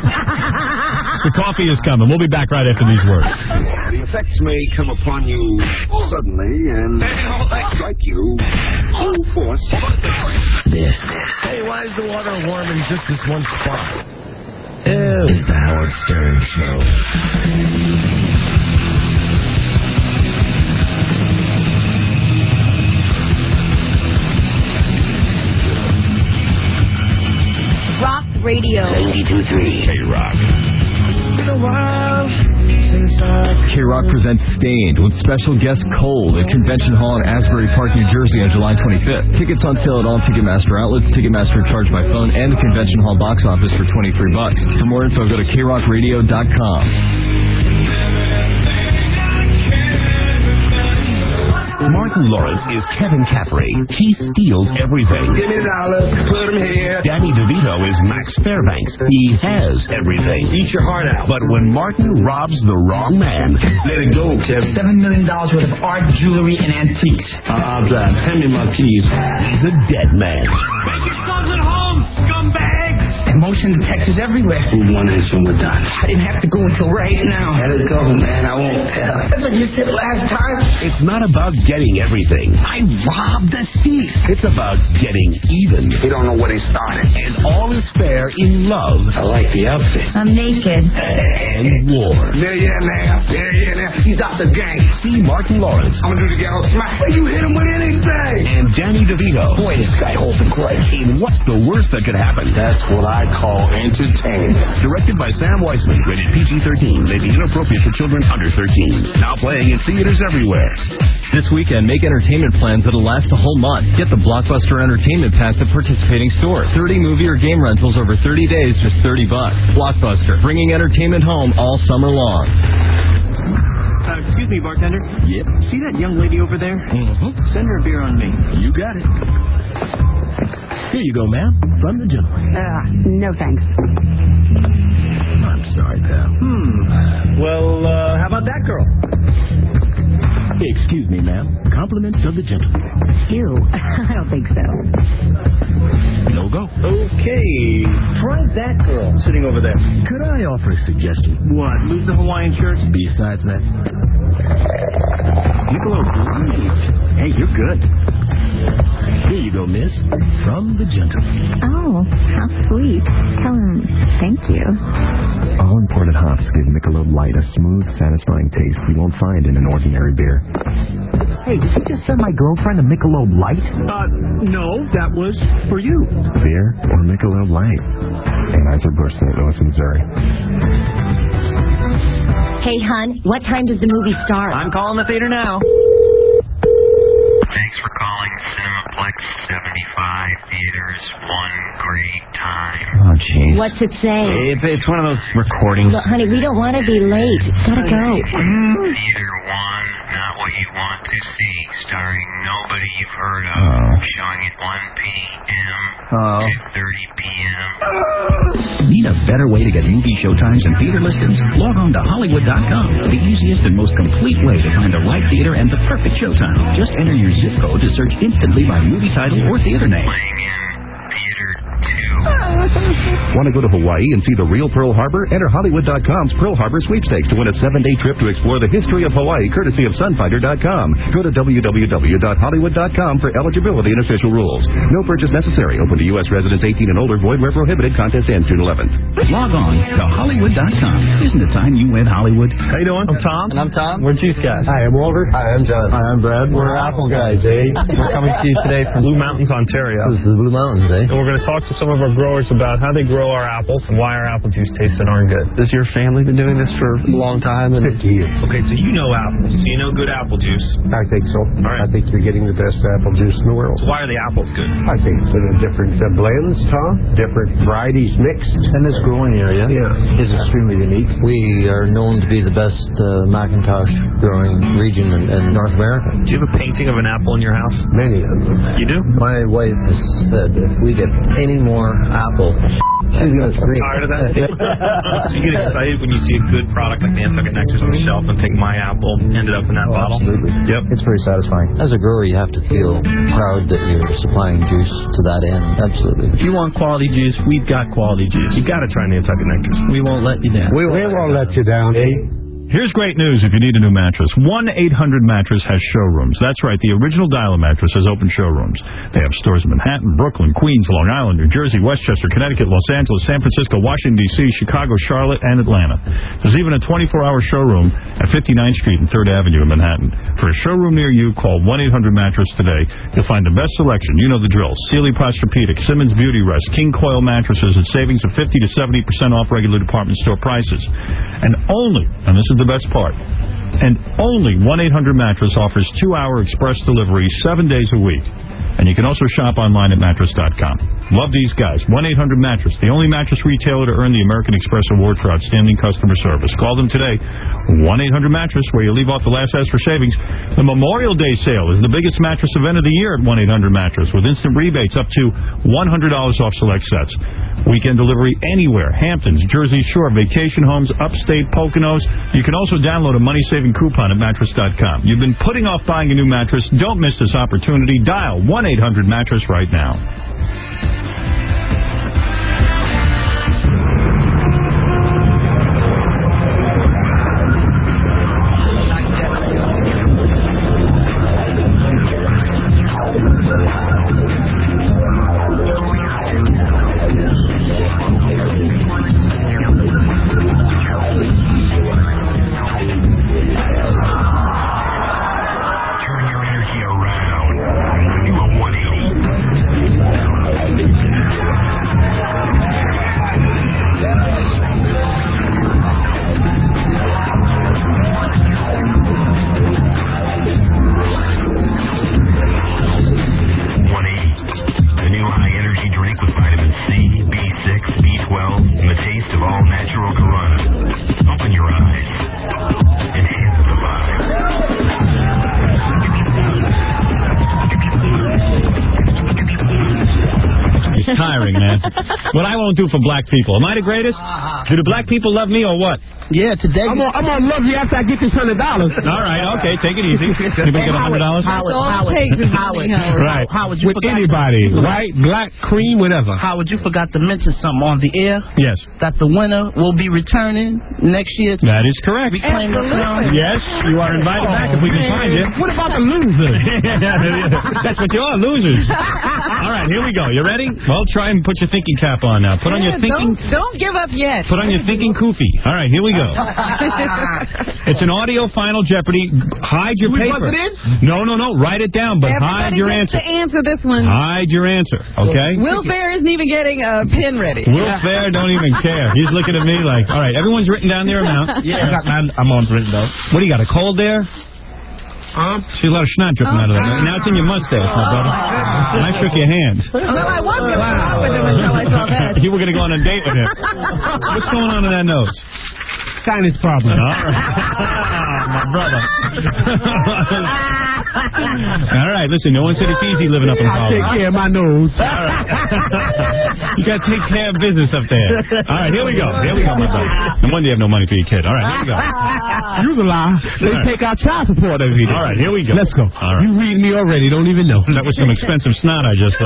The coffee is coming. We'll be back right after these words. The effects may come upon you suddenly and strike you full force. This Hey, why is the water warm in just this one spot? is the Howard Stern Show. Rock Radio. ninety-two point three K-Rock. K-Rock presents Stained with special guest Cold at Convention Hall in Asbury Park, New Jersey on July twenty-fifth. Tickets on sale at all Ticketmaster outlets, Ticketmaster charge by phone, and the Convention Hall box office for twenty-three bucks. For more info, go to K rock radio dot com. Martin Lawrence is Kevin Caffrey. He steals everything. Give me the dollars, put them here. Danny DeVito is Max Fairbanks. He has everything. Eat your heart out. But when Martin robs the wrong man, Let it go, Kev. Seven million dollars worth of art, jewelry, and antiques. I'll drive. Hand me my keys. He's a dead man. Make your sons at home, scumbags! Motion detectors everywhere. Who won this when we're done? I didn't have to go until right now. Let it go, man. I won't tell. That's what you said last time. It's not about getting everything. I robbed the thief. It's about getting even. He don't know what he started. And all is fair in love I like the outfit. I'm naked. and war. Millionaire now. Millionaire. He's out the game. See Martin Lawrence I'm gonna do the ghetto smack. But you hit him with anything. and Danny DeVito Boy, this guy holds the clutch. in What's the Worst That Could Happen? That's what I call entertainment. Directed by Sam Weisman, rated P G thirteen, may be inappropriate for children under thirteen. Now playing in theaters everywhere. This weekend, make entertainment plans that'll last a whole month. Get the Blockbuster Entertainment Pass at participating stores. thirty movie or game rentals over thirty days, just thirty bucks. Blockbuster, bringing entertainment home all summer long. Uh, excuse me, bartender. Yep. See that young lady over there? Mm-hmm. Send her a beer on me. You got it. Here you go, ma'am. From the gentleman. Uh, no thanks. I'm sorry, pal. Hmm. Well, uh, how about that girl? Excuse me, ma'am. Compliments of the gentleman. Ew. I don't think so. No go. Okay. Try that girl sitting over there. Could I offer a suggestion? What? Lose the Hawaiian shirt? Besides that, Michelob Light. Hey, you're good. Here you go, miss. From the gentleman. Oh, how sweet. Tell him thank you. All imported hops give Michelob Light a smooth, satisfying taste you won't find in an ordinary beer. Hey, did you just send my girlfriend a Michelob Light? Uh, no, that was for you. Beer or Michelob Light? Anheuser-Busch, Saint Louis, Missouri. Hey, hon, what time does the movie start? I'm calling the theater now. Thanks for calling Cinemaplex seventy-five Theaters. One great time. Oh, jeez. What's it say? It's, it's one of those recordings. Look, honey, we don't want to be late. Gotta go. Theater one, not what you want to see, starring nobody you've heard of, Oh. showing at one p.m. Oh. two thirty p.m. Need a better way to get movie showtimes and theater listings? Log on to Hollywood dot com, the easiest and most complete way to find the right theater and the perfect showtime. Just enter your zip code to search instantly by movie title or theater name. Want to go to Hawaii and see the real Pearl Harbor? Enter Hollywood dot com's Pearl Harbor Sweepstakes to win a seven-day trip to explore the history of Hawaii, courtesy of Sunfighter dot com. Go to w w w dot hollywood dot com for eligibility and official rules. No purchase necessary. Open to U S residents eighteen and older. Void where prohibited. Contest ends June eleventh. Log on to Hollywood dot com. Isn't it time you went Hollywood? How you doing? I'm Tom. And I'm Tom. We're Juice Guys. Hi, I'm Walter. Hi, I'm John. Hi, I'm Brad. We're Apple Guys, eh? We're coming to you today from Blue Mountains, Ontario. This is the Blue Mountains, eh? And we're going to talk to some of our growers about how they grow our apples and why our apple juice tastes so darn good. Has your family been doing this for a long time? And fifty years. Okay, so you know apples. So you know good apple juice. I think so. All right. I think you're getting the best apple juice in the world. So why are the apples good? I think it's in different uh, blends, Tom. Different varieties mixed. And this growing area yeah. is extremely unique. We are known to be the best uh, Macintosh growing region in, in North America. Do you have a painting of an apple in your house? Many of them. You do? My wife has said if we get any more apple, she's going to scream. Tired of that? So you get excited when you see a good product like the Nantucket Nectar on the shelf and think my apple ended up in that oh, bottle? Absolutely. Yep. It's very satisfying. As a grower, you have to feel proud that you're supplying juice to that end. Absolutely. If you want quality juice, we've got quality juice. You got to try Nantucket Nectar. We won't let you down. We, we won't let you down, eh? Here's great news if you need a new mattress. one eight hundred mattress has showrooms. That's right, the original Dial-A mattress has open showrooms. They have stores in Manhattan, Brooklyn, Queens, Long Island, New Jersey, Westchester, Connecticut, Los Angeles, San Francisco, Washington, D C, Chicago, Charlotte, and Atlanta. There's even a twenty-four hour showroom at fifty-ninth Street and third Avenue in Manhattan. For a showroom near you, call one eight hundred mattress today. You'll find the best selection. You know the drill. Sealy Posturepedic, Simmons Beauty Rest, King Coil mattresses at savings of fifty to seventy percent off regular department store prices. And only, and this is the best part, and only one eight hundred mattress offers two hour express delivery seven days a week. And you can also shop online at mattress dot com. Love these guys. one eight hundred mattress, the only mattress retailer to earn the American Express Award for outstanding customer service. Call them today. one eight hundred mattress, where you leave off the last S for savings. The Memorial Day sale is the biggest mattress event of the year at one eight hundred mattress, with instant rebates up to one hundred dollars off select sets. Weekend delivery anywhere. Hamptons, Jersey Shore, vacation homes, upstate, Poconos. You can also download a money-saving coupon at mattress dot com. You've been putting off buying a new mattress. Don't miss this opportunity. Dial one eight hundred mattress right now. Tiring, man. What I won't do for black people. Am I the greatest? Do the black people love me or what? Yeah, today. I'm gonna, I'm gonna love you after I get this hundred dollars. All right, okay, take it easy. You make it a hundred dollars. Howard, Howard, Howard, Howard, right? Howard, you with forgot, anybody, white, black, cream, whatever. Howard, you forgot to mention something on the air. Yes. That the winner will be returning next year. That is correct. Reclaim the throne. Yes, you are invited oh, back if we can man. find you. What about the losers? That's what you are, losers. All right, here we go. You ready? Well, try and put your thinking cap on now. Put on your Yeah, thinking... Don't, don't give up yet. Put on your thinking kufi. All right, here we go. It's an audio Final Jeopardy. Hide your Do we paper. buzz it in? No, no, no. Write it down, but hide Everybody your gets answer. to answer this one. Hide your answer, okay? Will Fair isn't even getting a pen ready. Will Fair don't even care. He's looking at me like, all right, everyone's written down their amount. Yeah, I got my amounts written down. What do you got, a cold there? Um, See a lot of snot dripping out of that. Now it's in your mustache, my brother. And I shook your hand. Well, I was going to talk with him until I saw that. You were going to go on a date with him. What's going on in that nose? Sinus problem. All right. My brother. All right, listen, no one said it's easy living up in I Harlem. take care of my nose. All right. You got to take care of business up there. All right, here we go. Here we go, my brother. No wonder you have no money for your kid. All right, here we go. You a lie. They All right. take out child support every day. All right, here we go. Let's go. All right. You read me already. Don't even know. That was some expensive snot I just saw.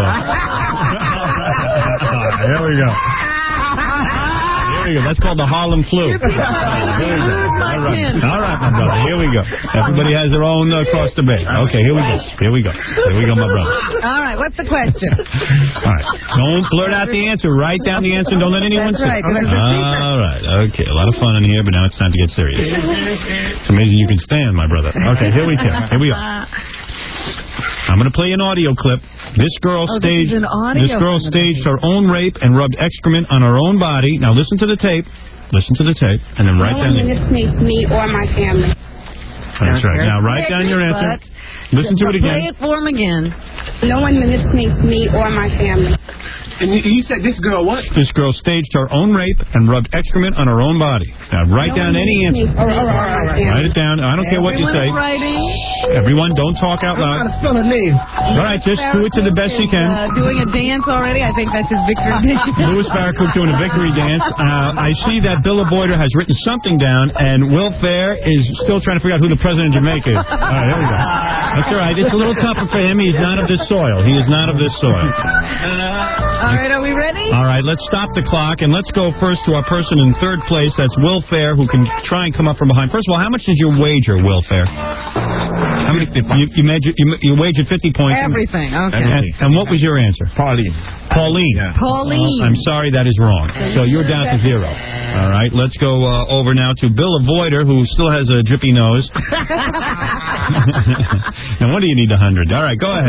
Here we go. Here we go. That's called the Harlem flu. Here we go. All right. All right, my brother. Here we go. Everybody has their own uh, cross to bear. Okay, here we go. Here we go. Here we go, my brother. All right, what's the question? All right. Don't blurt out the answer. Write down the answer and don't let anyone That's see. right. That's a secret. All right. Okay. A lot of fun in here, but now it's time to get serious. It's amazing you can stand, my brother. Okay, here we go. Here we are. I'm going to play an audio clip. This girl Oh, this staged is an audio this girl clip. staged her own rape and rubbed excrement on her own body. Now listen to the tape. Listen to the tape, and then write No down one the. manipulates me or my family. That's right. Now write down your answer. Listen to it Play again. it for him again. No one manipulates me or my family. And you, you said this girl what? This girl staged her own rape and rubbed excrement on her own body. Now write No down one any answer. manipulates me or my family. Write it down. I don't care what you say. Everyone's writing. Everyone, don't talk out loud. Spell her name. All right, just do it to the best you can. Uh, doing a dance already. I think that's his victory dance. Louis Farrakhan doing a victory dance. Uh, I see that Bill Avoider has written something down, and Will Fair is still trying to figure out who the president of Jamaica is. All right, here we go. That's all right. It's a little tougher for him. He's not of this soil. He is not of this soil. All right, are we ready? All right, let's stop the clock, and let's go first to our person in third place. That's Will Fair, who can try and come up from behind. First of all, how much did you wager, Will Fair? How many? You, you, made, you, you wagered fifty points. Everything, okay. And, and what was your answer? Pauline. Pauline. Yeah. Pauline. Uh, I'm sorry, that is wrong. So you're down to zero. All right, let's go uh, over now to Bill Avoider, who still has a drippy nose. No wonder you need a hundred. All right, go ahead.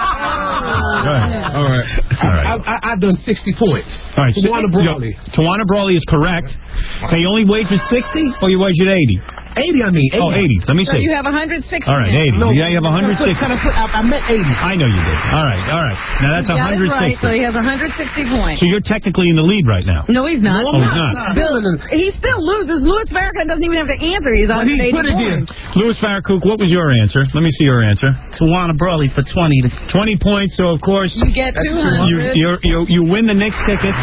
Go ahead. All right. All right. I, I, I've done sixty points. All right. Tawana so, Brawley. Tawana Brawley is correct. Hey, you only wagered sixty, or you wagered eighty? eighty, I mean. eighty. Oh, eighty. Let me So see. you have one hundred sixty. All right, eighty. No, Yeah, you have one hundred sixty. Can I, put, I, I meant eighty. I know you did. All right, all right. Now that's Got it one hundred right, sixty. so he has one hundred sixty points. So you're technically in the lead right now. No, he's not. Oh, he's not. Bill, he still loses. Louis Farrakhan doesn't even have to answer. He's on He eighty put it in. points. Louis Farrakhan, what was your answer? Let me see your answer. Tawana Brawley for twenty. To... twenty points, so of course You get two you, hundred. you, you, you win the Knicks ticket.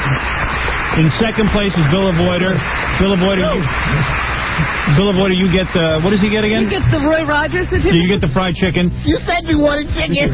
In second place is Bill Avoider. Bill Avoider, you, Bill Avoider, you get the, what does he get again? He gets the Roy Rogers Yeah, certificate. you get the fried chicken. You said you wanted chicken.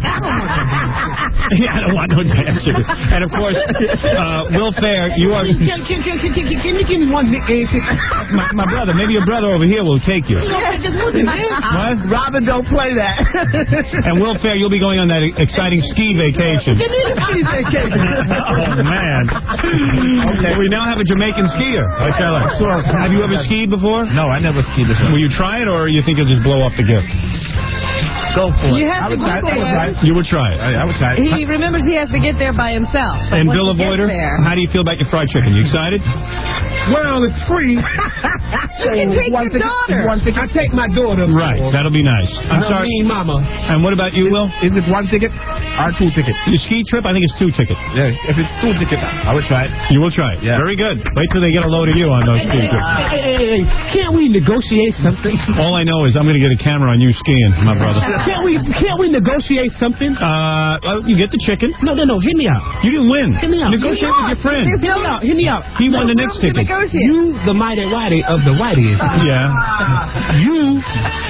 Yeah, I don't want no damn chicken. And of course, uh, Will Fair, you are... Can, can, can, can, can, can you give me one Nick Gage ticket? My, my brother, maybe your brother over here will take you. What? Robin, don't play that. And Will Fair, you'll be going on that exciting ski vacation. Give me the ski vacation. Oh, man. Okay, we now have a Jamaican skier. I tell her. Sure. Have you ever skied before? No, I never skied before. Will you try it, or you think you'll just blow up the gift? Go for You it. have I to would try it. I would try it. You would try it. I, I would try it. He remembers he has to get there by himself. But And once Bill he gets Avoider, there- how do you feel about your fried chicken? You excited? Well, it's free. You can take one your ticket, daughter. One ticket. I take my daughter. Right, that'll be nice. I'm No, sorry. me, mama. And what about you, Will? Is it one ticket or two tickets? Your ski trip? I think it's two tickets. Yeah, if it's two tickets, I would try it. You will try it. Yeah. Very good. Wait till they get a load of you on those ski Hey, trips. hey, hey, hey, can't we negotiate something? All I know is I'm going to get a camera on you skiing, my brother. Can't we? Can't we negotiate something? Uh, well, you get the chicken. No, no, no. Hear me out. You didn't win. Hear me out. Negotiate with your friend. Hear me out. Hear me out. He won the Room next to ticket. negotiate. You, the mighty whitey of the whiteys. Yeah. You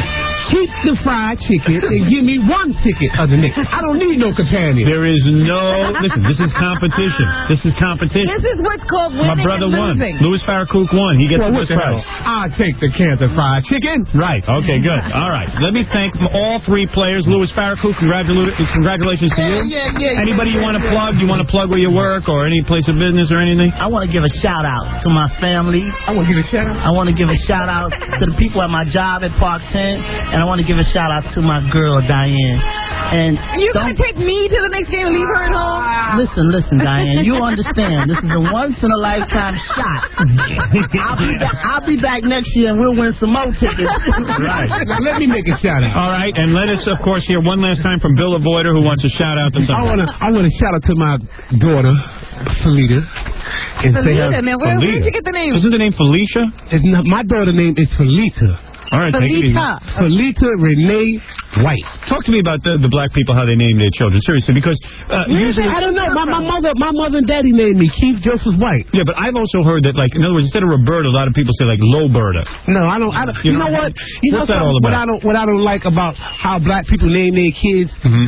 keep the fried chicken and give me one ticket of the next. I don't need no companion. There is no... Listen, this is competition. This is competition. This is what's called winning My brother and won. losing. Louis Farrakhan won. He gets Well, the what first the prize. hell? I'll take the Kansas fried chicken. Right. Okay, good. All right. Let me thank all three players. Louis Farrakhan, congratulations, congratulations to you. Yeah, yeah, yeah, Anybody yeah, you want to yeah. plug? You want to plug where you work or any place of business or anything? I want to give a shout out to my family. I want to give a shout out. I want to give a shout out to the people at my job at Park ten, and I want to give a shout out to my girl Diane. And You don't- gonna take me to the next game and leave her at home? Listen, listen, Diane. You understand? This is a once in a lifetime shot. I'll be back. I'll be back next year, and we'll win some more tickets. Right. Now, let me make a shout out. All right, and let us, of course, hear one last time from Bill Avoider, who wants to shout out to I somebody. want to I want to shout out to my daughter, Felita. And say her- Felita, now where, where'd you get the name? Isn't the name Felicia? It's not, my daughter's name is Felita. All right, take it easy. Felita. Felita Renee White. Talk to me about the, the black people, how they name their children. Seriously, because uh, Where is usually... it? I don't know. My, my mother, my mother and daddy named me Keith Joseph White. Yeah, but I've also heard that, like, in other words, instead of Roberta, a lot of people say, like, Loberta. No, I don't. I don't You you, know, know, what? You what's know that all something? What about? I don't. What I don't like about how black people name their kids. Mm-hmm.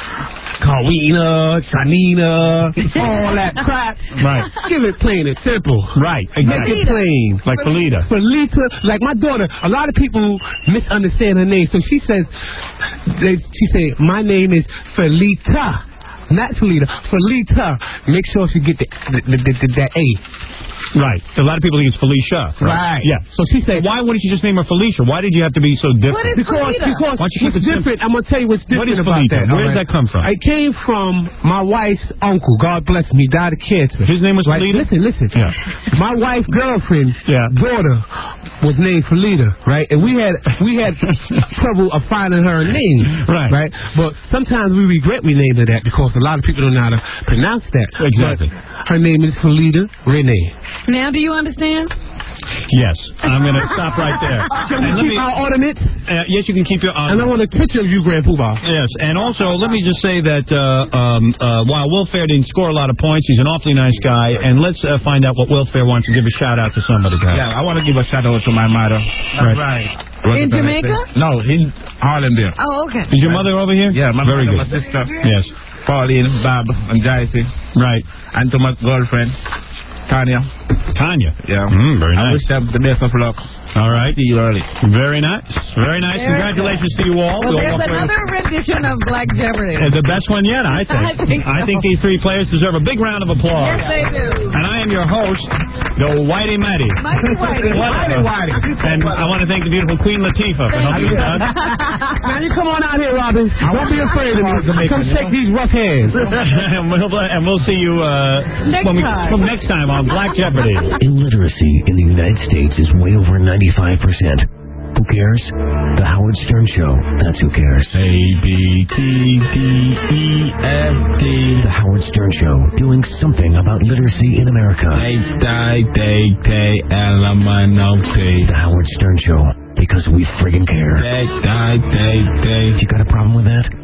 Carwina, Chanina, all that crap. Right. Give it plain and simple. Right, Make exactly. it plain. Like Felita. Felita, like my daughter, a lot of people misunderstand her name. So she says, they, she said, my name is Felita. Not Felita, Felita. Make sure she get the, the, the, the, the, that A. Right. A lot of people think it's Felicia. Right. Yeah. So she said, why wouldn't you just name her Felicia? Why did you have to be so different? What is because, Felita? because Why don't you keep what's it simple? different, I'm going to tell you what's What different is about Felita? that. Where all does that come from? It came from my wife's uncle, God bless him, he died of cancer. His name was Right? Felita? Listen, listen. Yeah. My wife's girlfriend, Yeah. daughter, was named Felita, right? And we had we had trouble of finding her name, Right. Right? But sometimes we regret we named her that because a lot of people don't know how to pronounce that. Exactly. But her name is Felita Renee. Now, do you understand? Yes. I'm going to stop right there. Can And we let keep me, our ornaments? uh, yes, you can keep your And I honor. want a picture of you, Grand Poobah. Yes, and also let me just say that uh, um, uh, while Will Fair didn't score a lot of points, he's an awfully nice guy, and let's uh, find out what Will Fair wants to give a shout out to somebody. Guys. Yeah, I want to give a shout out to my mother. Right. In Jamaica? No, in Harlem there. Oh, okay. Is your mother over here? Yeah, my Very mother, good. my sister, Yes. Pauline, Bob, and Joyce, Right. and to my girlfriend, Tanya. Tanya. Yeah. Mm, very I nice. wish them the best of luck. All right. See you early. Very nice. Very nice. Very Congratulations to you all. Well, We'll there's offer- another rendition of Black Jeopardy. Uh, the best one yet, I think. I think so. I think these three players deserve a big round of applause. Yes, they do. And I am your host, the Whitey Matty. Mighty Whitey. Whatever. Whitey. And I want to thank the beautiful Queen Latifah for helping us out. Now you come on out here, Robin. Don't be afraid of me. Come shake these rough hands. and, we'll, and we'll see you uh, Next when we, time. from next time on Black Jeopardy. Illiteracy in the United States is way over ninety-five percent. Who cares? The Howard Stern Show. That's who cares. A, B, T, D, E, F, T. The Howard Stern Show, doing something about literacy in America. H, I, D, K, L, M, N, O, P. The Howard Stern Show, because we friggin' care. H, I, D, D. You got a problem with that?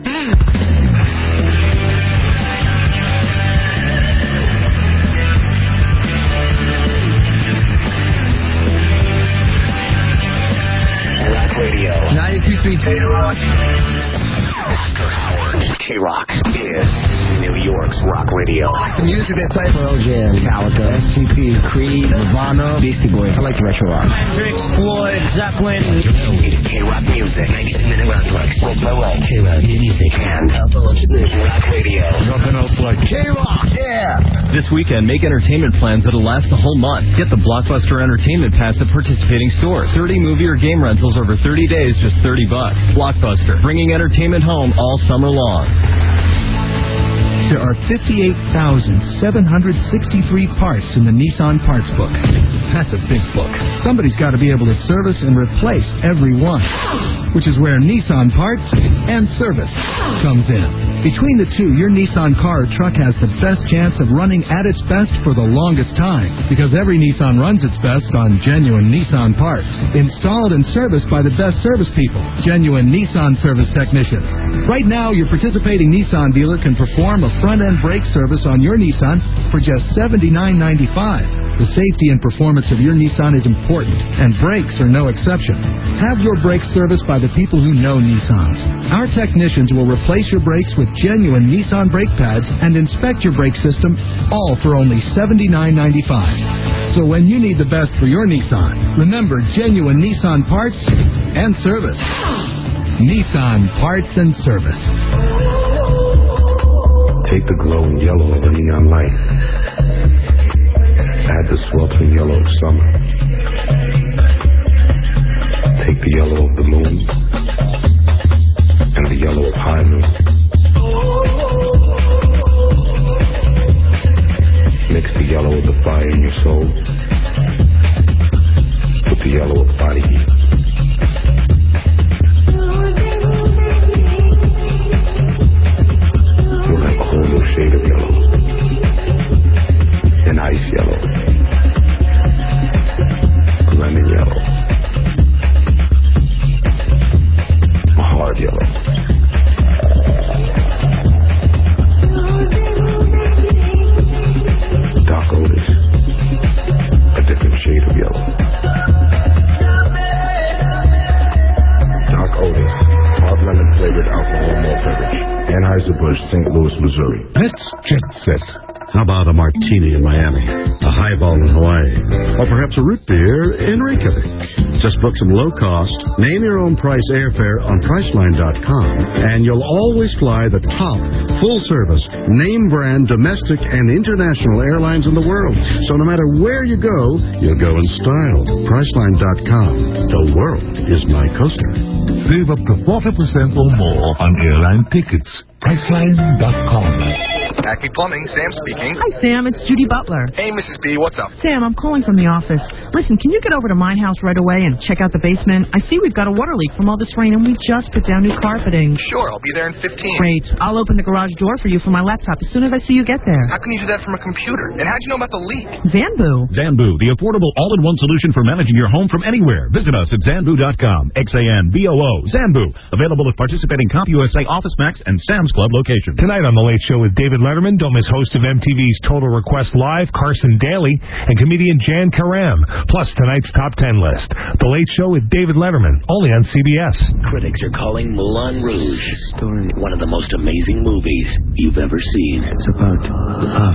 Rock Radio. ninety-two point three K-Rock. After Howard. K-Rock is New York's rock radio. The music they play for O J M, Metallica, S T P, Creed, Nirvana, Beastie Boys. I like the retro rock. Hendrix, Floyd, Zeppelin. It's K-Rock music. ninety-two minute round tracks. Rock by rock. K-Rock music. And Rock Radio. Nothing else like K-Rock. Yeah. This weekend, make entertainment plans that'll last the whole month. Get the Blockbuster Entertainment Pass at participating stores. thirty movie or game rentals over thirty days, just thirty bucks. Blockbuster, bringing entertainment home all summer long. There are fifty-eight thousand seven hundred sixty-three parts in the Nissan Parts Book. That's a big book. Somebody's got to be able to service and replace every one, which is where Nissan Parts and Service comes in. Between the two, your Nissan car or truck has the best chance of running at its best for the longest time, because every Nissan runs its best on genuine Nissan parts, installed and serviced by the best service people, genuine Nissan service technicians. Right now, your participating Nissan dealer can perform a front-end brake service on your Nissan for just seventy-nine ninety-five. The safety and performance of your Nissan is important, and brakes are no exception. Have your brakes serviced by the people who know Nissans. Our technicians will replace your brakes with genuine Nissan brake pads and inspect your brake system, all for only seventy-nine ninety-five. So when you need the best for your Nissan, remember genuine Nissan parts and service. Nissan Parts and Service. Take the glowing yellow of a neon light. Add the sweltering yellow of summer. Take the yellow of the moon and the yellow of high noon. Mix the yellow of the fire in your soul with the yellow of body heat. You'll have a whole new shade of yellow. An ice yellow. A lemon yellow. A hard yellow. Dark Otis. A different shade of yellow. Dark Otis. Hard lemon flavored alcohol malt beverage. Anheuser-Busch, Saint Louis, Missouri. Let's jet set. How about a martini in Miami, a highball in Hawaii, or perhaps a root beer in Reykjavik? Just book some low-cost, name-your-own-price airfare on Priceline dot com, and you'll always fly the top, full-service, name-brand, domestic, and international airlines in the world. So no matter where you go, you'll go in style. Priceline dot com. The world is my coaster. Save up to forty percent or more on airline tickets. Priceline dot com. Acme Plumbing, Sam speaking. Hi, Sam. It's Judy Butler. Hey, Missus B, what's up? Sam, I'm calling from the office. Listen, can you get over to my house right away and check out the basement? I see we've got a water leak from all this rain, and we just put down new carpeting. Sure, I'll be there in fifteen. Great. I'll open the garage door for you from my laptop as soon as I see you get there. How can you do that from a computer? And how'd you know about the leak? Zanbu. Zanbu, the affordable all-in-one solution for managing your home from anywhere. Visit us at zanbu dot com. X A N B O O. Zanbu. Available at participating CompUSA, OfficeMax, and Sam's Club locations. Tonight on The Late Show with David Letterman, don't miss host of M T V's Total Request Live, Carson Daly, and comedian Jan Karam. Plus tonight's top ten list. The Late Show with David Letterman, only on C B S. Critics are calling Moulin Rouge one of the most amazing movies you've ever seen. It's about love.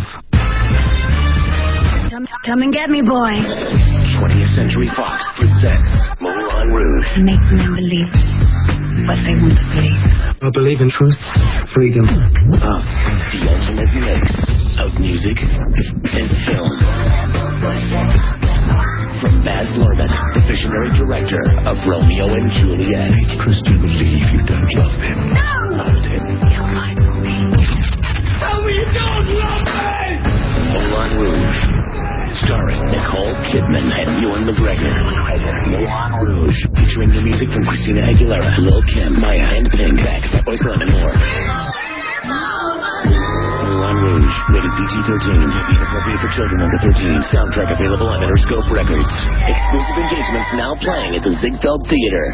Come, come and get me, boy. twentieth Century Fox presents Moulin Rouge. Make them believe what they want to believe. I believe in truth, freedom, love. The ultimate mix of music and film. From Baz Luhrmann, the visionary director of Romeo and Juliet. Christian, believe you don't love him. No! Loved him. You're my movie. Tell me you don't love me! Moulin Rouge. Starring Nicole Kidman and Ewan McGregor. Moulin Rouge. Featuring the music from Christina Aguilera, Lil Kim, Maya, and Pink, Fatboy Slim, and more. Moulin Rouge. Rated P G thirteen. Inappropriate for children under thirteen. Soundtrack available on Interscope Records. Exclusive engagements now playing at the Ziegfeld Theater.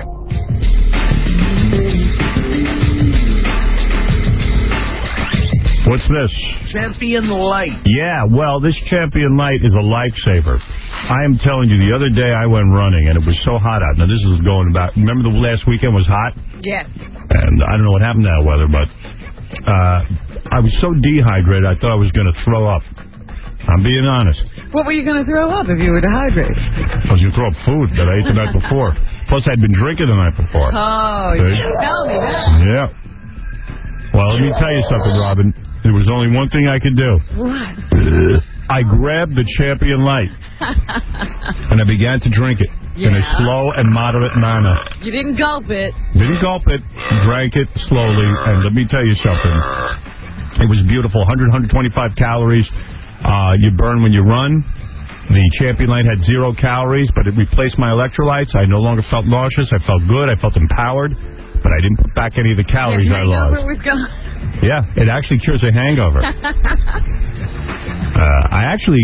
What's this? Champion Light. Yeah, well, this Champion Light is a lifesaver. I am telling you, the other day I went running, and it was so hot out. Now, this is going about... Remember the last weekend was hot? Yes. And I don't know what happened to that weather, but uh, I was so dehydrated, I thought I was going to throw up. I'm being honest. What were you going to throw up if you were dehydrated? I was going to throw up food that I ate the night before. Plus, I'd been drinking the night before. Oh, See? you didn't tell me that. Yeah. Well, let me tell you something, Robin. There was only one thing I could do. What? I grabbed the Champion Light, and I began to drink it Yeah. in a slow and moderate manner. You didn't gulp it. Didn't gulp it, drank it slowly, and let me tell you something. It was beautiful. one hundred, one hundred twenty-five calories. Uh, you burn when you run. The Champion Light had zero calories, but it replaced my electrolytes. I no longer felt nauseous. I felt good. I felt empowered. But I didn't put back any of the calories I lost. Hangover was gone. Yeah, it actually cures a hangover. uh, I actually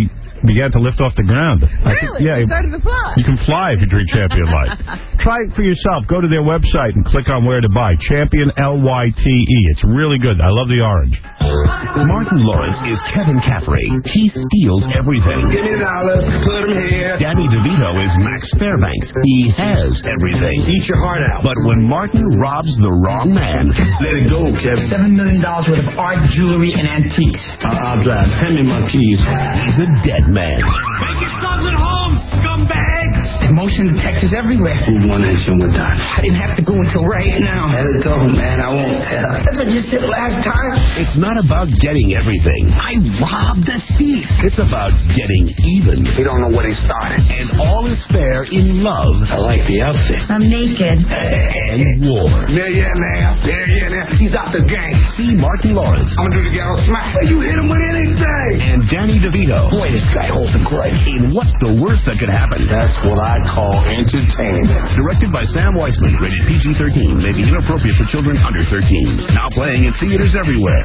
began to lift off the ground. I think, Really? yeah, You started to fly? you can fly if you drink Champion Light. Try it for yourself. Go to their website and click on where to buy. Champion L Y T E. It's really good. I love the orange. Martin Lawrence is Kevin Caffrey. He steals everything. Give me dollars, put them here. Danny DeVito is Max Fairbanks. He has everything. Eat your heart out. But when Martin robs the wrong man, Let it go, Kevin. Seven million dollars worth of art, jewelry, and antiques. I'll, I'll drive. Hand me my keys. he's a dead man. Make yourselves at home, scumbags! Motion detectors everywhere. Who won that show with that? I didn't have to go until right now. Tell it to him, man. I won't tell. That's what you said last time. It's not about getting everything. I robbed the thief. It's about getting even. He don't know what he started. And all is fair in love. I like the outfit. I'm naked. And war. Millionaire, billionaire. He's out the game. See Martin Lawrence. I'm gonna do the ghetto smack. You hit him with anything. And Danny DeVito. Boy, this guy holds a great. In What's the Worst That Could Happen? That's what I call entertainment. Directed by Sam Weissman. Rated P G thirteen. May be inappropriate for children under thirteen. Now playing in theaters everywhere.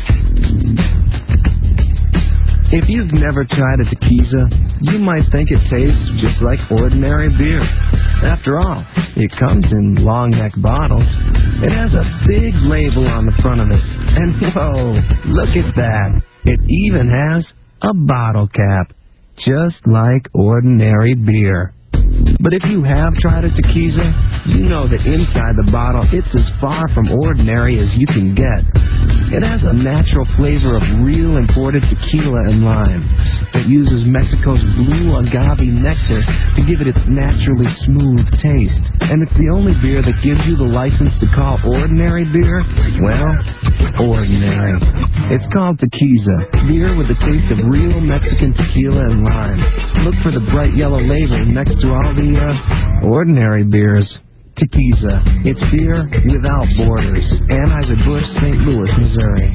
If you've never tried a tequila, you might think it tastes just like ordinary beer. After all, it comes in long neck bottles. It has a big label on the front of it. And whoa, look at that. It even has a bottle cap, just like ordinary beer. But if you have tried a tequila, you know that inside the bottle, it's as far from ordinary as you can get. It has a natural flavor of real imported tequila and lime. It uses Mexico's blue agave nectar to give it its naturally smooth taste. And it's the only beer that gives you the license to call ordinary beer, well, ordinary. It's called Tequiza, beer with the taste of real Mexican tequila and lime. Look for the bright yellow label next to all the uh, ordinary beers. Tequiza. It's beer without borders. Anheuser-Busch, Saint Louis, Missouri.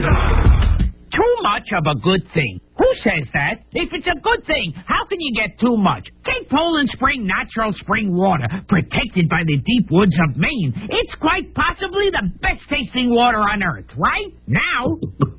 Too much of a good thing. Who says that? If it's a good thing, how can you get too much? Take Poland Spring natural spring water, protected by the deep woods of Maine. It's quite possibly the best tasting water on earth, right? Now,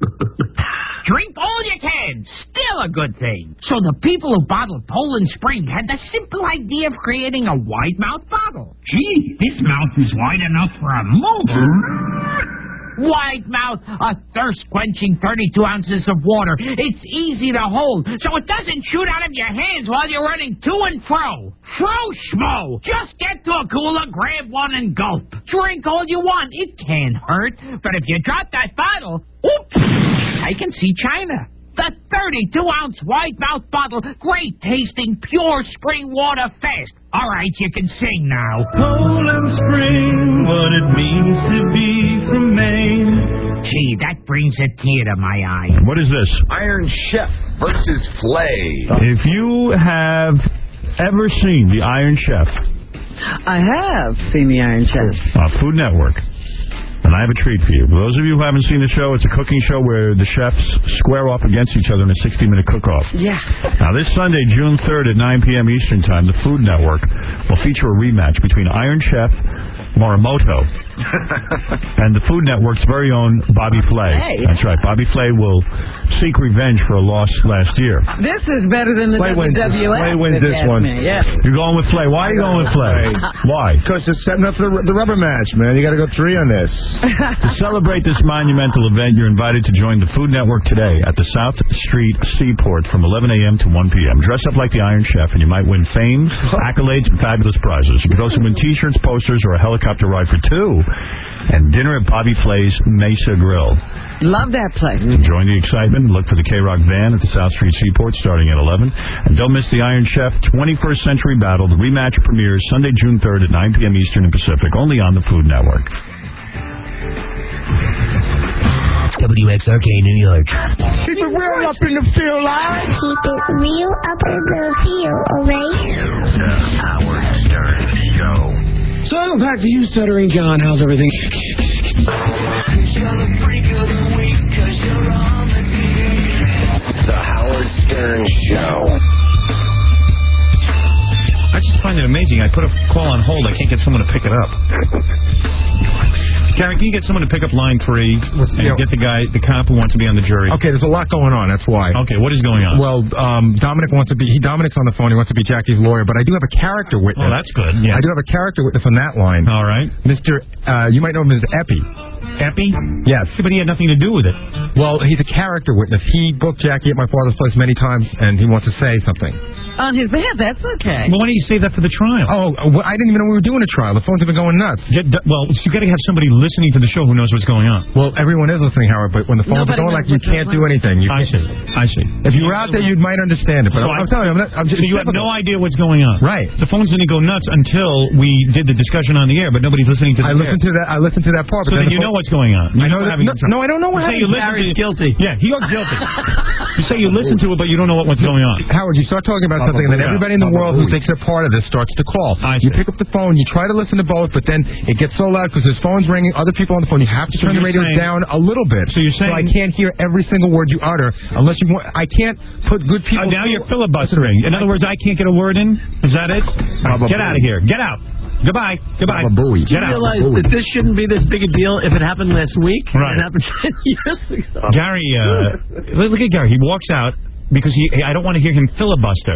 drink all you can. Still a good thing. So the people who bottled Poland Spring had the simple idea of creating a wide-mouth bottle. Gee, this mouth is wide enough for a motor. Wide mouth, a thirst-quenching thirty-two ounces of water. It's easy to hold, so it doesn't shoot out of your hands while you're running to and fro. Fro schmo! Just get to a cooler, grab one, and gulp. Drink all you want. It can't hurt. But if you drop that bottle, oops, I can see China. The thirty-two ounce wide-mouth bottle, great-tasting, pure spring water fast. All right, you can sing now. Poland Spring, what it means to be from Maine. Gee, that brings a tear to my eye. What is this? Iron Chef versus Flay. If you have ever seen the Iron Chef, I have seen the Iron Chef. uh, Food Network, and I have a treat for you. For those of you who haven't seen the show, it's a cooking show where the chefs square off against each other in a sixty minute cook-off. Yeah. Now, this Sunday, June third at nine p.m. Eastern Time, the Food Network will feature a rematch between Iron Chef Morimoto and the Food Network's very own Bobby Flay. Hey. That's right. Bobby Flay will seek revenge for a loss last year. This is better than the Flay wins this- W W F. Flay wins if this you ask one. me, Yeah. You're going with Flay. Why are you going with Flay? Why? Because it's setting up for the, the rubber match, man. You got to go three on this. To celebrate this monumental event, you're invited to join the Food Network today at the South Street Seaport from eleven a.m. to one p.m. Dress up like the Iron Chef, and you might win fame, accolades, and fabulous prizes. You could also win T-shirts, posters, or a helicopter ride for two, and dinner at Bobby Flay's Mesa Grill. Love that place. Join the excitement. Look for the K-Rock van at the South Street Seaport starting at eleven. And don't miss the Iron Chef twenty-first Century Battle. The rematch premieres Sunday, June third at nine p.m. Eastern and Pacific, only on the Food Network. W X R K New York. Keep it real up in the field, lad. Keep it real up in the field, alright? The Howard Stern Show. So back to you, Stuttering John. How's everything? The Howard Stern Show. I just find it amazing. I put a call on hold. I can't get someone to pick it up. Gary, can you get someone to pick up line three and yeah. get the guy, the cop who wants to be on the jury? Okay, there's a lot going on. That's why. Okay, what is going on? Well, um, Dominic wants to be. He Dominic's on the phone. He wants to be Jackie's lawyer, but I do have a character witness. Oh, that's good. Yeah. I do have a character witness on that line. All right, Mister Uh, you might know him as Epi. Epi? Yes. But he had nothing to do with it. Well, he's a character witness. He booked Jackie at my father's place many times, and he wants to say something. On his behalf, that's okay. Well, why don't you save that for the trial? Oh, well, I didn't even know we were doing a trial. The phones have been going nuts. Get, well, you got to have somebody listening to the show who knows what's going on. Well, everyone is listening, Howard, but when the phones Nobody are going knows like you what's can't going do anything. You I can't. see. I see. If you were out there, you might understand it. But So I'm, I- I'm telling you, I'm not. I'm just, So you it's have no difficult. idea what's going on. Right. The phones didn't go nuts until we did the discussion on the air, but nobody's listening to the I listened air. to that. I listened to that part. So But then the you phone- know what's going on. You I know we're that- having no- a trial. no, I don't know what You say you happened. listen Gary's to- guilty. Yeah, he got guilty. You say you listen to it, but you don't know what, what's going on. Howard, you start talking about something, and then Yeah. everybody in the world who thinks they're part of this starts to call. I You see. pick up the phone, you try to listen to both, but then it gets so loud because there's phones ringing, other people on the phone. You have to So turn the you're radio saying- down a little bit. So you're so I saying- can't hear every single word you utter unless you want. I can't put good people. Uh, now you're filibustering. In other words, I can't get a word in? Is that it? Baba Get out of booey. here. Get out. Goodbye. Goodbye. Baba booey. Get You out. realize that this shouldn't be this big a deal if it happened last week? Right. It happened ten years ago. Gary, uh, look at Gary. He walks out because he, I don't want to hear him filibuster.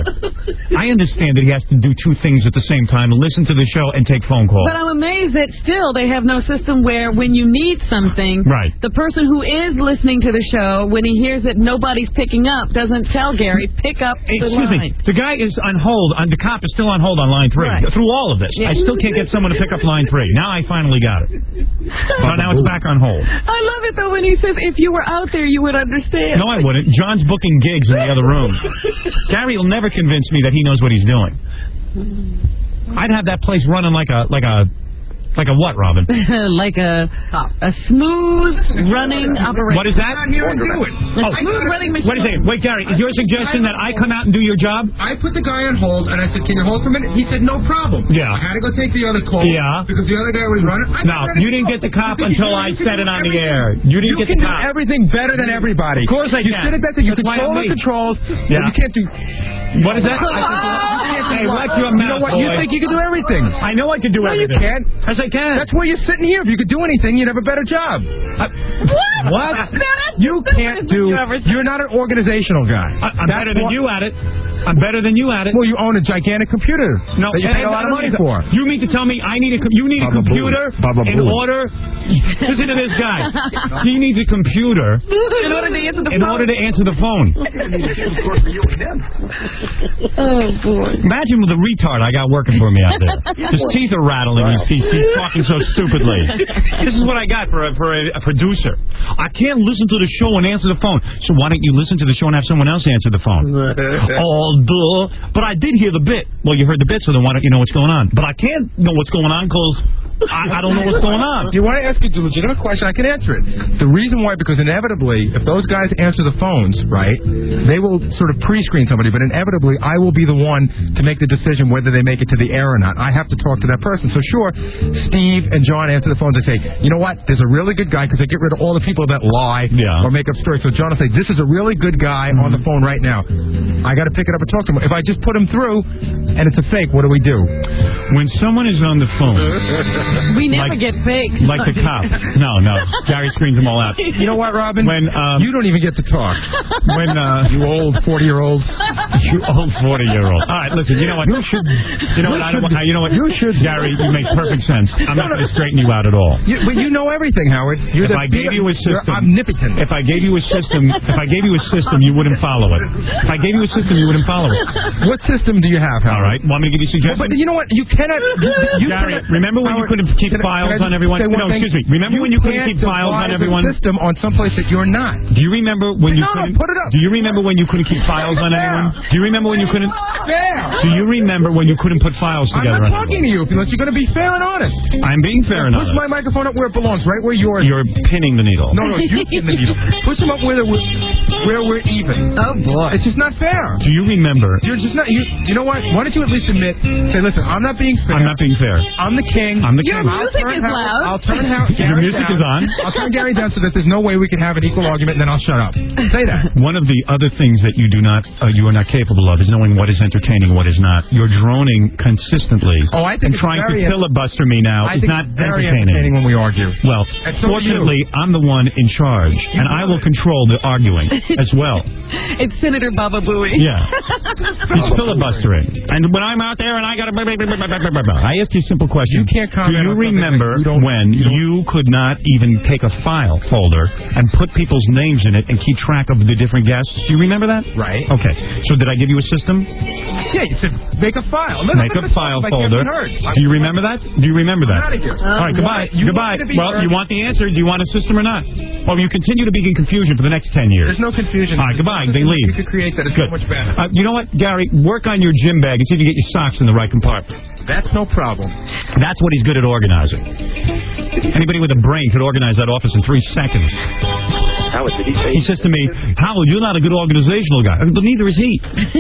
I understand that he has to do two things at the same time, listen to the show and take phone calls. But I'm amazed that still they have no system where when you need something, Right. the person who is listening to the show, when he hears that nobody's picking up, doesn't tell Gary, pick up the Excuse line. me. The guy is on hold. On, the cop is still on hold on line three. Right. Through all of this, Yeah. I still can't get someone to pick up line three. Now I finally got it. So now it's back on hold. I love it, though, when he says, if you were out there, you would understand. No, I wouldn't. John's booking gigs in the other room. Gary will never convince me that he knows what he's doing. I'd have that place running like a like a like a what, Robin? Like a a smooth running operation. What is that? I'm here to do it. A smooth running machine. Wait a second. Wait, Gary, is your suggestion that I come out and do your job? I put the guy on hold, and I said, "Can you hold for a minute?" He said, "No problem." Yeah. I had to go take the other call. Yeah. Because the other guy was running. I No, you didn't get the cop until I said it on the air. You didn't You get can the do cop. everything better than everybody. Of course I you can. sit at that thing. You That's why control I'm the me. controls. Yeah. But you can't do. What is that? Hey, watch your mouth, You know what? You boy. think you can do everything? I know I can do No, you everything. can't. Yes, I can. That's why you're sitting here. If you could do anything, you'd have a better job. I- What? What? You can't do. You're not an organizational guy. I, I'm That's better than what- you at it. I'm better than you at it. Well, you own a gigantic computer No, that you pay a I lot of don't money need a- for. You mean to tell me I need a com- you need a Baba computer booey. Baba in booey. order? Listen to this guy. He needs a computer In order to answer the in phone. order to answer the phone. Oh, boy. Imagine with the retard I got working for me out there. His teeth are rattling. He's, he's, he's talking so stupidly. This is what I got for a, for a, a producer. I can't listen to the show and answer the phone. So why don't you listen to the show and have someone else answer the phone? Oh, duh. But I did hear the bit. Well, you heard the bit, so then why don't you know what's going on? But I can't know what's going on because I, I don't know what's going on. You want to ask a legitimate question? I can answer it. The reason why, because inevitably, if those guys answer the phones, right, they will sort of pre-screen somebody, but inevitably, I will be the one to make the decision whether they make it to the air or not. I have to talk to that person. So sure, Steve and John answer the phones. They say, you know what? There's a really good guy because they get rid of all the people that lie Yeah. or make up stories. So John will say, this is a really good guy on the phone right now. I got to pick it up and talk to him. If I just put him through and it's a fake, what do we do? When someone is on the phone, We never Like- get fake. like the cop. No, no. Gary screens them all out. You know what, Robin? When um, you don't even get to talk. when uh, You old forty-year-old. you old forty-year-old. All right, listen. You know what? You should. You know what? I don't. should- want- You know what? You should. Gary. You make perfect sense. I'm not going to straighten you out at all. You, but you know everything, Howard. You're If the, I gave you a you're system, omnipotent. if I gave you a system, if I gave you a system, you wouldn't follow it. If I gave you a system, you wouldn't follow it. What system do you have, Howard? All right. Want me to give you a suggestion? But you know what? You cannot. You, you Gary, cannot- remember when Howard, you couldn't keep can I- files can I on just everyone? say one No, thing? excuse me. Remember when you couldn't can't keep files on devise a everyone? System on someplace that you're not. Do you remember when you No, no, couldn't? put it up. Do you remember when you couldn't keep files on anyone? Do you remember when you couldn't? Fair. Do you remember when you couldn't put files I'm together? not on talking to you unless you're going to be fair and honest. I'm being fair enough. Push my microphone up where it belongs, right where yours. You're pinning the needle. No, no, you pin the needle. Push them up where they're. where we're even. Oh, boy. It's just not fair. Do you remember? You're just not. You, you know what? Why don't you at least admit? Say, listen, I'm not being fair. I'm not being fair. I'm the king. I'm the Your king. music I'll turn is Howard- loud. I'll turn Howard. Your music down. is on. I'll turn Gary down so that there's no way we can have an equal argument, and then I'll shut up. Say that. One of the other things that you do not, uh, you are not capable of, is knowing what is entertaining, what is not. You're droning consistently. Oh, I think and it's trying to very filibuster me now I is think not it's very entertaining. entertaining when we argue. Well, And so are you. fortunately, I'm the one in charge, and I will control the arguing as well. It's Senator Baba Booey. Yeah. He's filibustering. And when I'm out there and I got to... I asked you a simple question. You can't comment Do you on something remember that you don't- when you don't- you could not even take a file folder and put people's names in it and keep track of the different guests? Do you remember that? Right. Okay. So did I give you a system? Yeah, you said make a file. Let Make a file folder. Do you remember that? Do you remember that? I'm out of here. All right, goodbye. You goodbye. want me to be Well, heard? you want the answer? Do you want a system or not? Or you continue to be in confusion for the next ten years? There's no confusion. All right, goodbye. They leave. You could create that. It's Good. so much better. Uh, you know what, Gary? Work on your gym bag and see if you get your socks in the right compartment. That's no problem. That's what he's good at organizing. Anybody with a brain could organize that office in three seconds. Howard, did he say? He says to me, Howard, you're not a good organizational guy. But neither is he.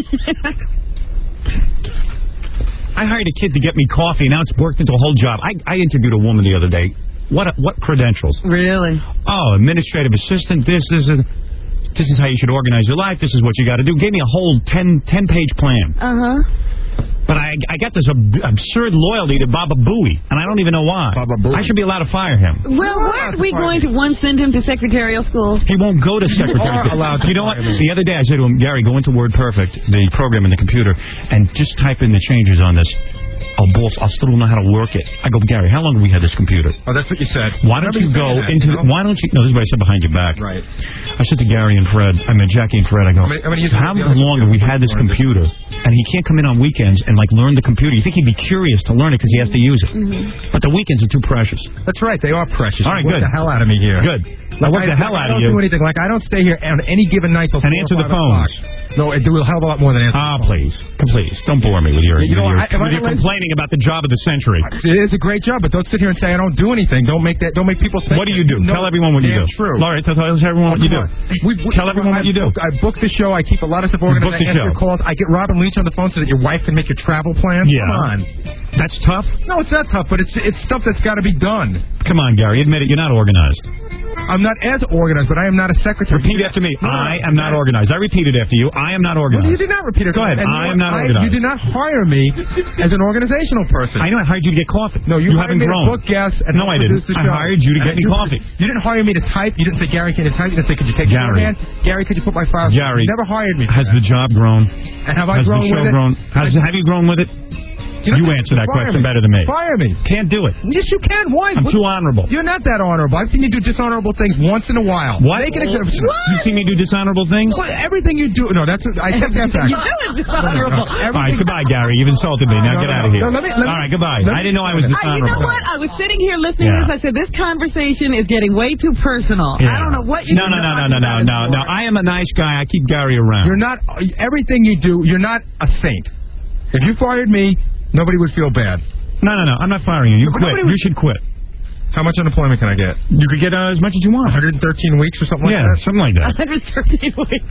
I hired a kid to get me coffee. Now it's worked into a whole job. I, I interviewed a woman the other day. What what credentials? Really? Oh, administrative assistant, this, this, and... This is how you should organize your life. This is what you got to do. Gave me a whole ten, ten page plan. Uh-huh. But I I got this ab- absurd loyalty to Baba Booey, and I don't even know why. Baba Booey. I should be allowed to fire him. Well, weren't we going to once send him to secretarial school? He won't go to secretary. are allowed to You know what? fire me. The other day I said to him, Gary, go into WordPerfect, the program in the computer, and just type in the changes on this. Oh, boss, I still don't know how to work it. I go, Gary, how long have we had this computer? Oh, that's what you said. Why don't Remember you go saying that, into you the, know? why don't you, no, this is what I said behind your back. Right. I said to Gary and Fred, I mean, Jackie and Fred, I go, I'm gonna- I'm gonna use how the other long have we had this computer. computer? And he can't come in on weekends and, like, learn the computer. You think he'd be curious to learn it because he has to use it. Mm-hmm. But the weekends are too precious. That's right. They are precious. All right, You work good. the hell out of me here. Good. I work I, the hell I out of don't you. do anything. Like, I don't stay here on any given night till And four answer or the five phones. o'clock. No, I do a hell of a lot more than answer Ah, the phone. please. Please. Don't bore me with your, You know with your, what, I- if with I your went- complaining about the job of the century. It is a great job, but don't sit here and say I don't do anything. Don't make that. Don't make people think. What do you do? No, Tell everyone what you damn do. True. All right, tell, tell everyone what you do. Come on. We, we, Tell everyone I what you do. book- I book the show. I keep a lot of stuff You organized. book the I answer show. calls. I get Robin Leach on the phone so that your wife can make your travel plans. Yeah. Come on. That's tough. No, it's not tough, but it's it's stuff that's got to be done. Come on, Gary. Admit it. You're not organized. I'm not as organized, but I am not a secretary. Repeat after me. I am not organized. I repeated after you. I am not Well, organized. you did not repeat it. Go ahead. And you I know am what? not I- organized. You did not hire me as an organizational person. I know I hired you to get coffee. No, you, you hired haven't me grown. to book guests and No, help I didn't. produce the I show. hired you to get And me you- coffee. You didn't hire me to type. You didn't say, Gary, can you type? You didn't say, could you take Gary. your hand? Gary, could you put my files? Gary. You never hired me. for Has that. the job grown? And have I Has grown the show with it? grown? Has, have you grown with it? You, You know, answer that fire question me. better than me. Fire me. Can't do it. Yes, you can. Why? I'm What- too honorable. You're not that honorable. I've seen you do dishonorable things once in a while. What? Make an exception. You see me do dishonorable things? Well, everything you do. No, that's. I take that back. You do it dishonorable. All right, goodbye, Gary. You've insulted me. Now No, get no, out of here. no, let me- let me- All right, goodbye. let me- I didn't know I was Uh, you dishonorable. know what? I was sitting here listening Yeah. to this. I said, this conversation is getting way too personal. Yeah. I don't know what you No, no, no, no, no, no, no, no. I am a nice guy. I keep Gary around. You're not. Everything you do, you're not a saint. If you fired me, nobody would feel bad. No, no, no. I'm not firing you. You But quit. nobody You would- should quit. How much unemployment can I get? You could get uh, as much as you want. one hundred thirteen weeks or something Yeah, like that? something like that. one hundred thirteen weeks.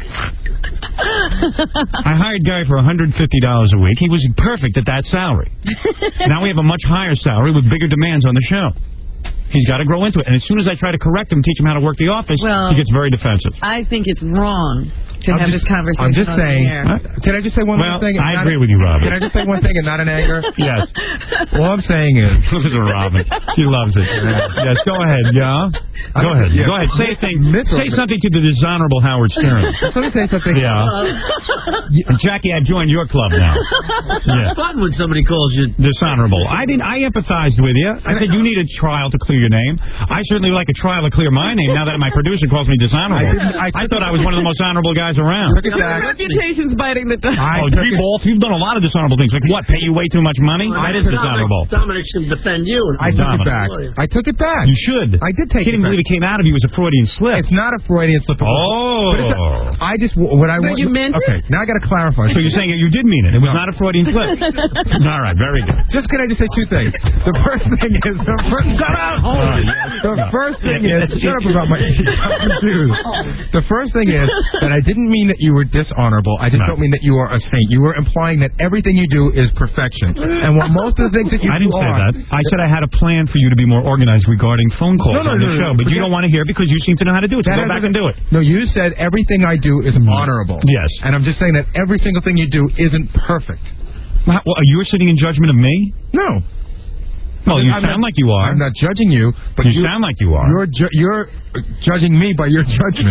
I hired Gary for one hundred fifty dollars a week. He was perfect at that salary. Now we have a much higher salary with bigger demands on the show. He's got to grow into it. And as soon as I try to correct him, teach him how to work the office, Well- he gets very defensive. I think it's wrong to I'm have just- this conversation. I'm just on the saying. air. Can I just say one Well, more thing? and I not- agree with you, Robin. Can I just say one thing and not in anger? Yes. All I'm saying is. Look at Robin. She loves it. Yes, go ahead, yeah? Go ahead. Yeah. Go ahead. Say a thing. Miss Say Robin. something to the dishonorable Howard Stern. Let me say something. Yeah. Jackie, I've joined your club now. Yeah. Fun when somebody calls you Dishonorable. I didn't. I empathized with you. I said you need a trial to clear your name. I certainly would like a trial to clear my name now that my producer calls me dishonorable. I didn't- I- I thought I was one of the most honorable guys guys around. Took it back. Reputation's biting the dust. Oh, you both, you've done a lot of dishonorable things. Like what? Pay you way too much money? That is dishonorable. Dominic should defend you. I took it back. I took it back. You should. I did take Can't it even back. believe it came out of you as a Freudian slip. It's not a Freudian slip. Oh. But it's a, I just, what I But want. you meant okay, now I got to clarify. So you're saying you did mean it. It was not a Freudian slip. All right, very good. Just can I just say two things? The first thing is the first. Shut up. Uh, The first thing is shut up about my. I'm confused. The first thing is that I didn't mean that you were dishonorable. I just No. don't mean that you are a saint. You were implying that everything you do is perfection. And while most of the things that you I do didn't say are, that. I said I had a plan for you to be more organized regarding phone calls No, no, on no, the no, show, no. but you Forget- don't want to hear it because you seem to know how to do it. So That go back hasn't- and do it. No, you said everything I do is honorable. Yes. And I'm just saying that every single thing you do isn't perfect. Well, you are sitting in judgment of me? No. Well, you I'm sound not- like you are. I'm not judging you, but you, sound like you are. You're ju- you're judging me by your judgment.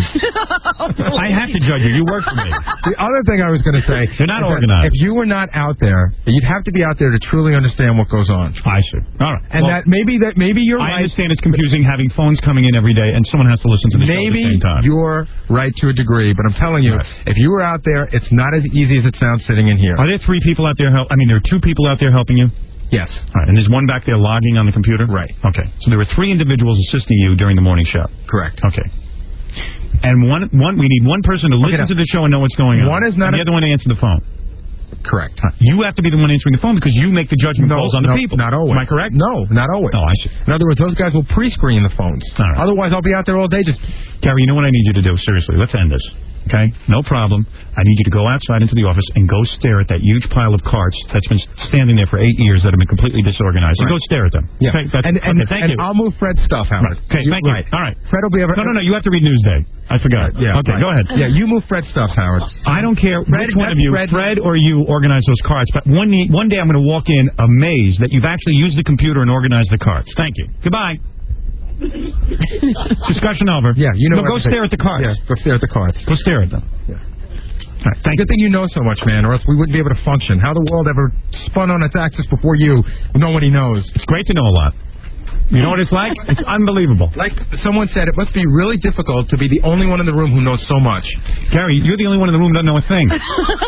I have to judge you. You work for me. The other thing I was going to say, You're not is that organized. If you were not out there, you'd have to be out there to truly understand what goes on. I see. All right. And Well, that maybe that maybe you're I right. understand it's confusing having phones coming in every day and someone has to listen to the show at the Maybe same time. you're right to a degree, but I'm telling you, if you were out there, it's not as easy as it sounds sitting in here. Are there three people out there help? I mean, there are two people out there helping you? Yes. All right, and there's one back there logging on the computer? Right. Okay. So there were three individuals assisting you during the morning show. Correct. Okay. And one, one, we need one person to listen now, to the show and know what's going on. one is not and the a- other one to answer the phone. Correct. You have to be the one answering the phone because you make the judgment No, calls on the no, people. not always. Am I correct? No, not always. Oh, I see. In other words, those guys will pre-screen the phones. All right. Otherwise, I'll be out there all day just... Gary, you know what I need you to do? Seriously, let's end this. Okay? No problem. I need you to go outside into the office and go stare at that huge pile of carts that's been standing there for eight years that have been completely disorganized. And Right. go stare at them. Yeah. Okay, that's, and and, okay, thank and you. I'll move Fred's stuff, Howard. Right. Okay, You- thank you. right. All right. Fred will be able... No, no, no. You have to read Newsday. I forgot. Yeah. Okay, right. go ahead. Yeah, you move Fred's stuff, Howard. I don't care Fred, which one of that's you, Fred. Fred or you, organize those cards. But one one day I'm going to walk in amazed that you've actually used the computer and organized the cards. Thank you. Goodbye. Discussion over. Yeah, you know No, go what to stare say. at the cards. Yeah, go stare at the cards. Go stare at them. Yeah. All right, thank Good thing you know so much, man, or else we wouldn't be able to function. How the world ever spun on its axis before you, nobody knows. It's great to know a lot. You know what it's like? It's unbelievable. Like someone said, it must be really difficult to be the only one in the room who knows so much. Gary, you're the only one in the room who doesn't know a thing.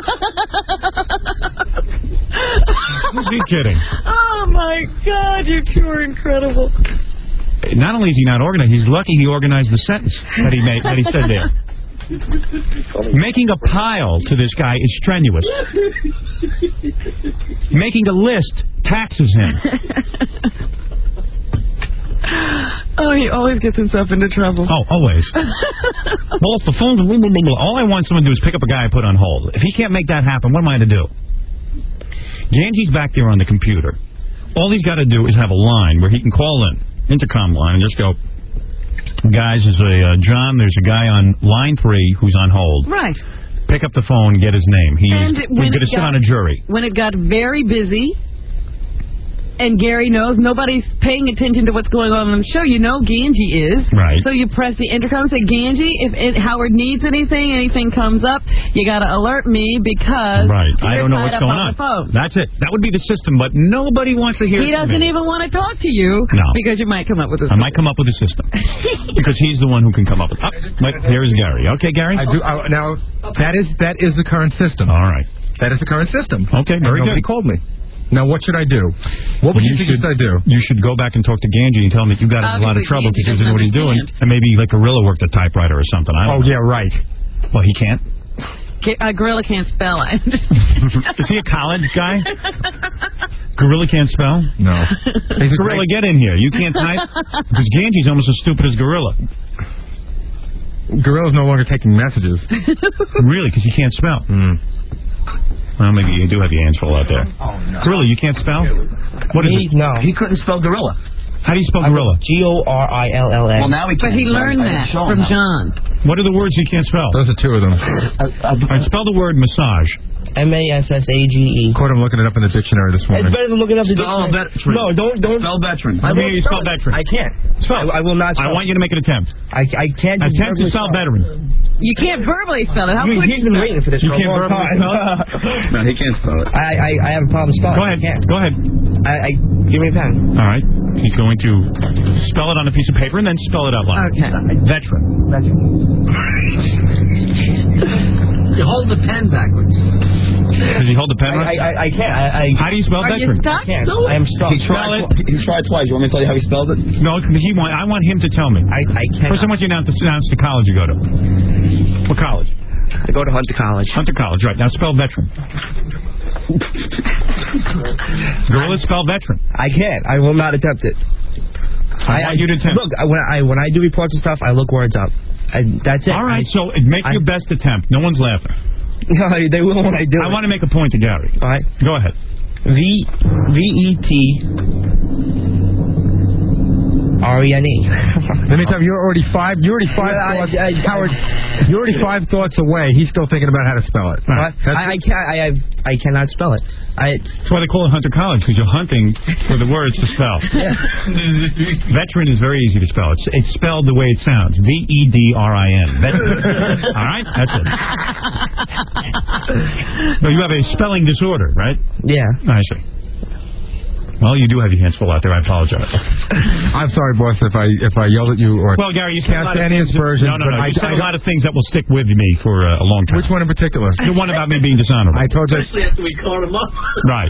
Who's he kidding? Oh, my God, you two are incredible. Not only is he not organized, he's lucky he organized the sentence that he made, that he said there. Making a pile to this guy is strenuous. Making a list taxes him. Oh, he always gets himself into trouble. Oh, always. Well, if the phone's blah, blah, blah, blah, all I want someone to do is pick up a guy I put on hold. If he can't make that happen, what am I to do? Ganji's back there on the computer. All he's got to do is have a line where he can call in, intercom line, and just go, guys, there's a uh, John, there's a guy on line three who's on hold. Right. Pick up the phone and get his name. He's, And he's when going to it sit got- on a jury. When it got very busy, and Gary knows nobody's paying attention to what's going on on the show, you know Ganji is. Right. So you press the intercom and say, Ganji, if it, Howard needs anything, anything comes up, you got to alert me because Right. you're I don't know tied what's up going on. on. The phone. That's it. That would be the system, but nobody wants to hear He it from doesn't me. even want to talk to you No. because you might come up with a I might come up with a system because he's the one who can come up with. Oh, wait, here's Gary. Okay, Gary. I do I, now. That is that is the current system. All right. That is the current system. Okay, very and nobody good. called me. Now, what should I do? What would you, you suggest I should, do? You should go back and talk to Ganji and tell him that you got in a lot of Obviously, trouble because he Ganji doesn't know what he's doing, doesn't and maybe like Gorilla worked a typewriter or something. I don't Oh know. yeah, right. Well, he can't. A gorilla can't spell. I Is he a college guy? Gorilla can't spell? No. He's a Gorilla, great- get in here. You can't type? Because Ganji's almost as stupid as Gorilla. Gorilla's no longer taking messages. Really? Because he can't spell. Mm. Well, maybe you do have your hands full out there. Oh, no. Gorilla, you can't spell? What is He, it? no, he couldn't spell gorilla. How do you spell Gorilla? G O R I L L A. Well, now he can. But he learned I- I that show him from how. John. What are the words he can't spell? Those are two of them. All right, spell the word massage. M A S S A G E. Caught him looking it up in the dictionary this It's morning. better than looking up the Spell dictionary. veteran. No, don't don't Spell veteran. I Let me won't hear you spell it. veteran. I can't. Spell. I, I will not. I Spell. want you to make an attempt. I I can't. just Attempt to verbally spell veteran. You can't verbally spell it. How I mean, could he's you been spell waiting it? for this You for can't a long verbally time. spell it? No, he can't spell it. I, I I have a problem spelling. Go ahead. I can't. Go ahead. I, I give me a pen. All right. He's going to spell it on a piece of paper and then spell it out loud. Okay. Veteran. Veteran. hold the pen backwards. Does he hold the pen I, right? I, I can't. I, I, How do you spell Are you veteran? stuck? I can't. I am stuck. He tried, He tried twice. You want me to tell you how he spelled it? No, he want, I want him to tell me. I, I can't. First, I want you to announce, announce the college you go to. What college? I go to Hunter College. Hunter College, right. Now spell veteran. Gorilla, spell veteran. I can't. I will not attempt it. I, I want you to attempt. Look, I, when I when I do reports and stuff, I look words up. And that's it. All right, I, so make I, your best attempt. No one's laughing. No, they will when I do I it. want to make a point to Gary. All right. Go ahead. V V E T R E N E. Let me tell you, you're already five. You're already five Well, I- thoughts. I- I- Howard, you're already five thoughts away. He's still thinking about how to spell it. What? I, I can't. I, I I cannot spell it. I. That's why they call it Hunter College, because you're hunting for the words to spell. Veteran is very easy to spell. It's it's spelled the way it sounds. V E D R I N. Veteran. All right, that's it. No, you have a spelling disorder, right? Yeah. I see. Well, you do have your hands full out there. I apologize. I'm sorry, boss, if I if I yelled at you or Well, Gary, you said a lot of cast any things. aspersions. No, no, no. but I, You said I, a lot of things that will stick with me for uh, a long time. Which one in particular? The one about me being dishonorable. I told you. Especially after we called him up. Right.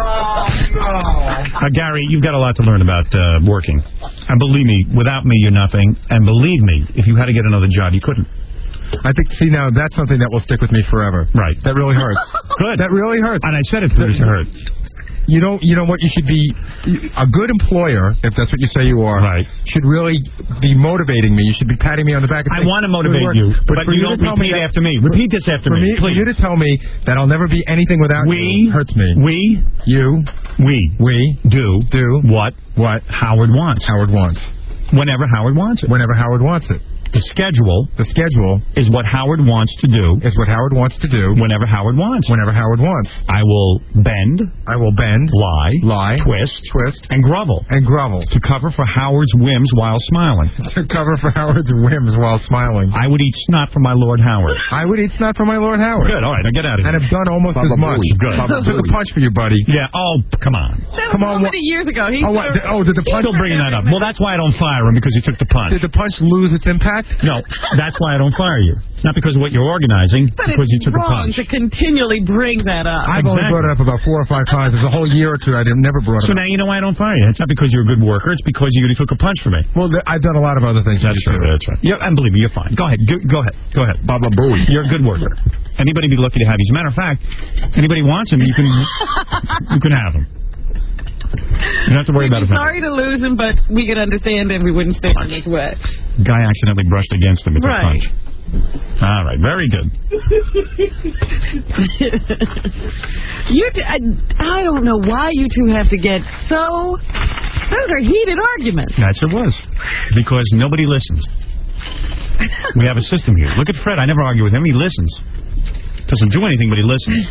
Uh, Gary, you've got a lot to learn about uh, working. And believe me, without me, you're nothing. And believe me, if you had to get another job, you couldn't. I think, see, now that's something that will stick with me forever. Right. That really hurts. Good. That really hurts. And I said it to hurt. You know, you know what? You should be a good employer, if that's what you say you are. Right. Should really be motivating me. You should be patting me on the back. And I saying, want to motivate "Good work." you, but, but for you to don't tell me repeat that- after me. Repeat this after for me, me, for please. you to tell me that I'll never be anything without We you hurts me. We You we we do do what what Howard wants. Howard wants. Whenever Howard wants it. Whenever Howard wants it. The schedule The schedule is what Howard wants to do is what Howard wants to do whenever Howard wants. whenever Howard wants. I will bend, I will bend, lie, lie, twist, twist, and grovel and grovel to cover for Howard's whims while smiling. to cover for Howard's whims while smiling. I would eat snot for my Lord Howard. I would eat snot for my Lord Howard. Good. All right. Now get out of And here. have done almost Baba as much. Booey. Good. Baba Took a Booey. punch for you, buddy. Yeah. Oh, come on. That Come was on, so many years ago. He Oh, what, served- oh, did the punch? Still bringing that up. Well, that's why I don't fire him, because he took the punch. Did the punch lose its impact? No, that's why I don't fire you. It's not because of what you're organizing, But because you it's took a wrong punch. to continually bring that up. I've only Exactly. brought it up about four or five times. There's a whole year or two I didn't, never brought it So up. now you know why I don't fire you. It's not because you're a good worker. It's because you took a punch from me. Well, th- I've done a lot of other things. That's for you, right. too. That's right. Yeah, and believe me, you're fine. Go ahead. Go, go ahead. Go ahead. Baba Booey. You're a good worker. Anybody be lucky to have you. As a matter of fact, anybody wants him, you can you can have him. You don't have to worry about it. Sorry to lose him, but we could understand if we wouldn't stand in his way. Guy accidentally brushed against him with a Right. punch. All right, very good. You, t- I, I don't know why you two have to get so. Those are heated arguments. Yes, it was. Because nobody listens. We have a system here. Look at Fred. I never argue with him. He listens. Doesn't do anything, but he listens.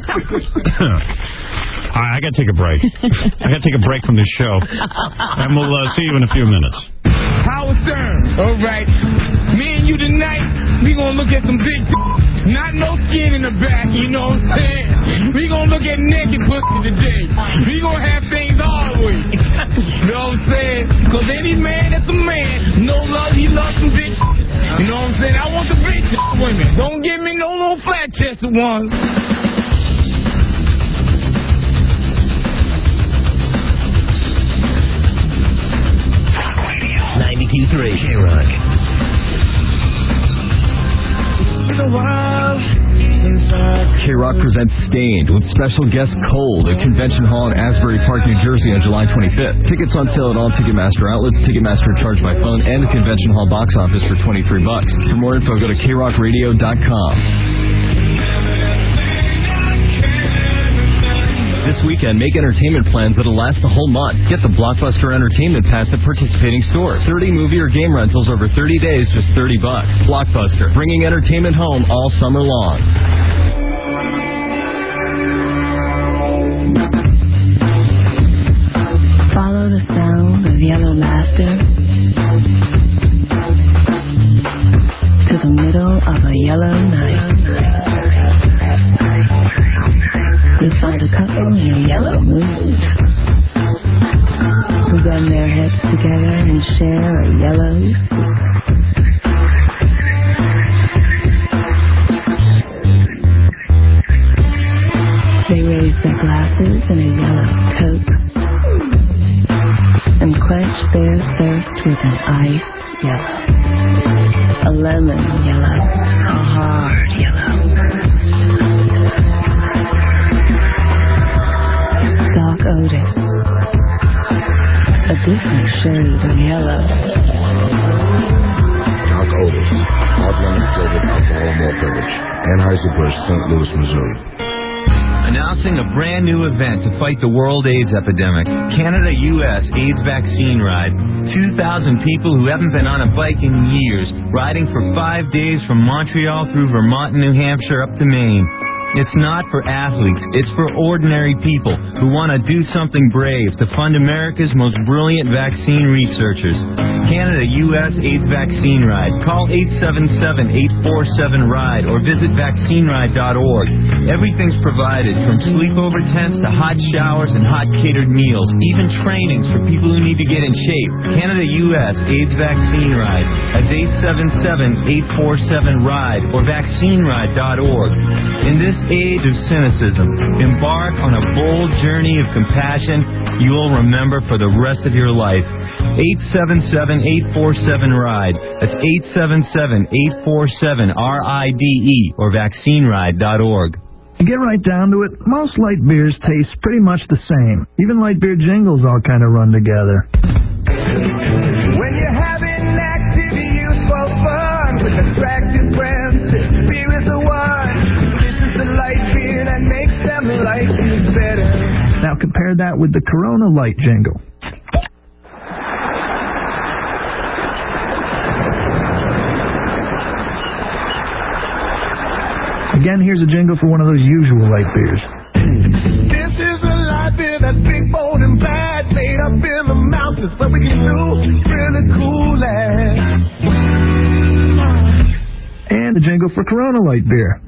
All right, I got to take a break. I got to take a break from this show. And we'll uh, see you in a few minutes. Howard Stern. All right. Me and you tonight, we gonna look at some big d- not no skin in the back, you know what I'm saying? We gonna look at naked pussy today. We gonna have things all the way. You know what I'm saying? Cause any man that's a man, no love, he loves some big d- You know what I'm saying? I want the big d- women. Don't give me no little flat chested ones. ninety-two point three K-Rock. K-Rock presents Stained with special guest Cold at Convention Hall in Asbury Park, New Jersey on July twenty-fifth. Tickets on sale at all Ticketmaster outlets, Ticketmaster charged by phone, and the Convention Hall box office for twenty-three bucks. For more info, go to K rock radio dot com. This weekend, make entertainment plans that'll last the whole month. Get the Blockbuster Entertainment Pass at participating stores. thirty movie or game rentals over thirty days, just thirty bucks. Blockbuster, bringing entertainment home all summer long. Follow the sound of yellow laughter to the middle of a yellow night. You'll find a couple in a yellow mood who run their heads together and share a yellow secret. horses in a yellow taupe and quench their thirst with an ice yellow, a lemon yellow, a hard yellow. Doc Otis, a different shade of yellow. Doc Otis, hard lemon flavored alcohol malt beverage. Anheuser-Busch, Saint Louis, Missouri. Announcing a brand new event to fight the world AIDS epidemic. Canada U S AIDS Vaccine Ride. two thousand people who haven't been on a bike in years, riding for five days from Montreal through Vermont and New Hampshire up to Maine. It's not for athletes. It's for ordinary people who want to do something brave to fund America's most brilliant vaccine researchers. Canada U S AIDS Vaccine Ride. Call eight seven seven, eight four seven, RIDE or visit vaccine ride dot org. Everything's provided, from sleepover tents to hot showers and hot catered meals, even trainings for people who need to get in shape. Canada U S AIDS Vaccine Ride. That's eight seven seven, eight four seven, RIDE or vaccine ride dot org. In this age of cynicism, embark on a bold journey of compassion you'll remember for the rest of your life. eight seven seven, eight four seven, RIDE. That's eight seven seven, eight four seven, R I D E or vaccine ride dot org. To get right down to it, most light beers taste pretty much the same. Even light beer jingles all kind of run together. When you're having active, useful fun with attractive friends, beer is the one. This is the light beer that makes them like you better. Now compare that with the Corona Light jingle. Again, here's a jingle for one of those usual light beers. This is a light beer that's big, bold, and bad, made up in the mountains, but we can do really cool ass. And the jingle for Corona Light beer.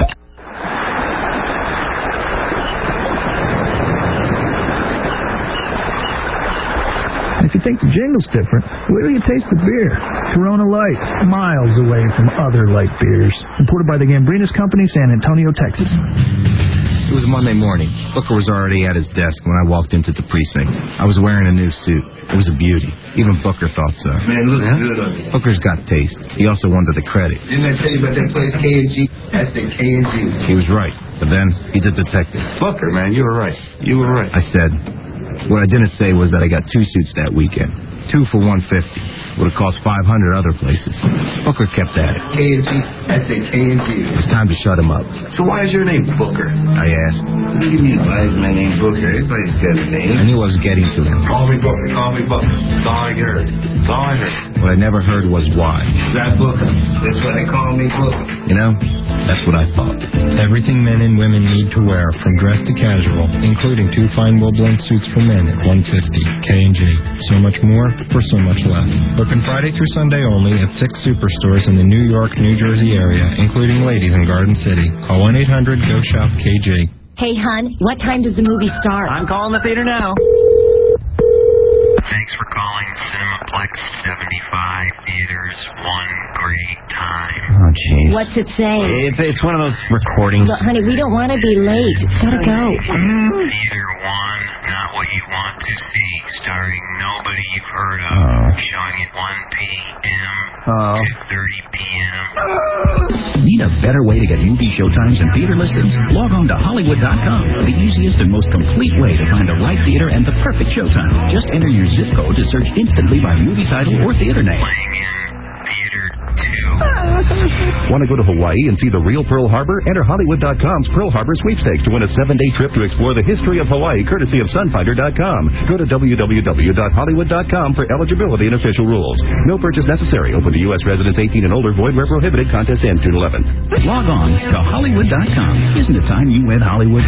If you think the jingle's different, wait till you taste the beer. Corona Light, miles away from other light beers. Imported by the Gambrinus Company, San Antonio, Texas. It was Monday morning. Booker was already at his desk when I walked into the precinct. I was wearing a new suit. It was a beauty. Even Booker thought so. Man, looks yeah? good on you. Booker's got taste. He also wanted the credit. Didn't I tell you about that place, K and G? I said K and G. He was right. But then, he's a detective. Booker, man, you were right. You were right. I said, what I didn't say was that I got two suits that weekend. Two for one fifty. Would have cost five hundred other places. Booker kept at it. K and G. I said K and G. It was time to shut him up. So why is your name Booker? I asked. What do you mean, why is my name Booker? Everybody's got a name. I knew I was getting to him. Call me Booker. Call me Booker. That's all I heard. That's all I heard. What I never heard was why. That Booker. That's why they call me Booker. You know, that's what I thought. Everything men and women need to wear, from dress to casual, including two fine wool-blend suits for men at one fifty. K and G. So much more for so much less. Open Friday through Sunday only at six superstores in the New York, New Jersey area, including Ladies in Garden City. Call one eight hundred, G O, SHOP, K G. Hey, hon, what time does the movie start? I'm calling the theater now. Thanks for calling Cinemaplex seventy-five Theaters. One great time. Oh, jeez. What's it say? It's, it's one of those recordings. Look, honey, we don't want to be late. It's got to go. Theater one, not what you want to see, starring nobody you've heard of. Oh. Showing at one p.m. Oh. to thirty p.m. Need a better way to get movie showtimes and theater listings? Log on to Hollywood dot com, the easiest and most complete way to find the right theater and the perfect showtime. Just enter your zip code to search instantly by movie title or theater name. Playing in Theater two. Want to go to Hawaii and see the real Pearl Harbor? Enter Hollywood dot com's Pearl Harbor Sweepstakes to win a seven-day trip to explore the history of Hawaii, courtesy of Sunfinder dot com. Go to w w w dot hollywood dot com for eligibility and official rules. No purchase necessary. Open to U S residents eighteen and older. Void where prohibited. Contest ends June eleventh. Log on to Hollywood dot com. Isn't it time you went Hollywood?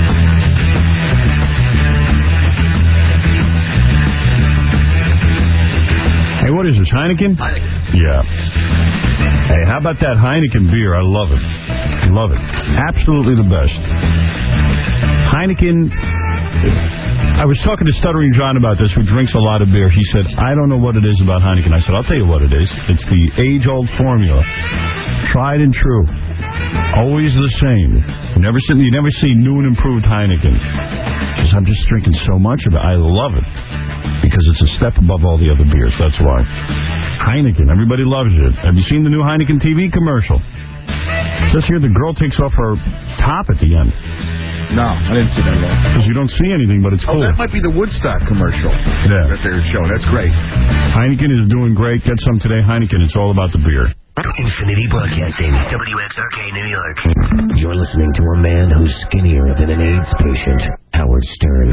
Hey, what is this, Heineken? Heineken. Yeah. Hey, how about that Heineken beer? I love it. I love it. Absolutely the best. Heineken, I was talking to Stuttering John about this, who drinks a lot of beer. He said, I don't know what it is about Heineken. I said, I'll tell you what it is. It's the age-old formula. Tried and true. Always the same. You never see, you never see new and improved Heineken. because I'm just drinking so much of it. I love it because it's a step above all the other beers. That's why. Heineken, everybody loves it. Have you seen the new Heineken T V commercial? It says here the girl takes off her top at the end. No, I didn't see that at all. Because you don't see anything, but it's Oh, cool. that might be the Woodstock commercial Yeah. that they're showing. That's great. Heineken is doing great. Get some today. Heineken, it's all about the beer. Infinity Broadcasting, W X R K, New York. You're listening to a man who's skinnier than an AIDS patient, Howard Stern.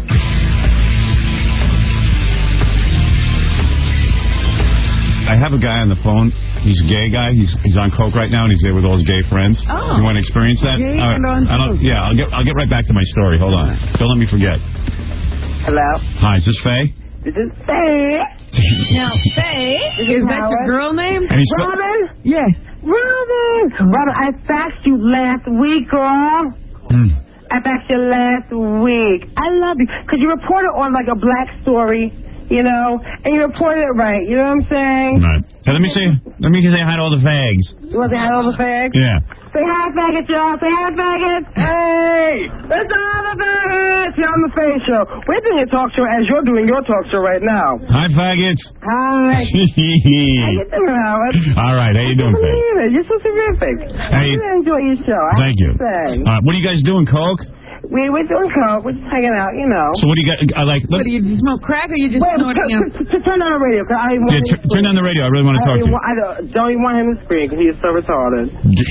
I have a guy on the phone. He's a gay guy. He's he's on coke right now, and he's there with all his gay friends. Oh. You want to experience that? Gay All and on I don't, coke. yeah, I'll get I'll get right back to my story. Hold on. Don't let me forget. Hello? Hi, is this Faye? This is Faye. Now, Faye, is that your girl name? And he's sp- Robin? Yes. Robin! Robin, I faxed you last week, girl. Hmm. I faxed you last week. I love you. Because you reported on, like, a black story, you know, and you reported it right. You know what I'm saying? Right. Hey, let me say let me say hi to all the fags. You want to say hi to all the fags? Yeah. Say hi, faggots, y'all. Say hi, faggots. Hey! It's all the faggots. You're on the Faye Show. We're doing a talk show as you're doing your talk show right now. Hi, faggots. Hi. How you doing, Howard? All right, how you doing, Faye? Believe it. You're so terrific. I Hey. really enjoy your show. I Thank have you. to say. All right, what are you guys doing, coke? We, we're doing coke. We're just hanging out, you know. So what do you got? I like. What, do you smoke crack or you just Wait, snorting t- out? t- t- turn down the radio, because I don't even Yeah, want t- him to turn down the radio. I really want to I talk don't, to even you. want, I don't, don't even want him to scream, because he is so retarded.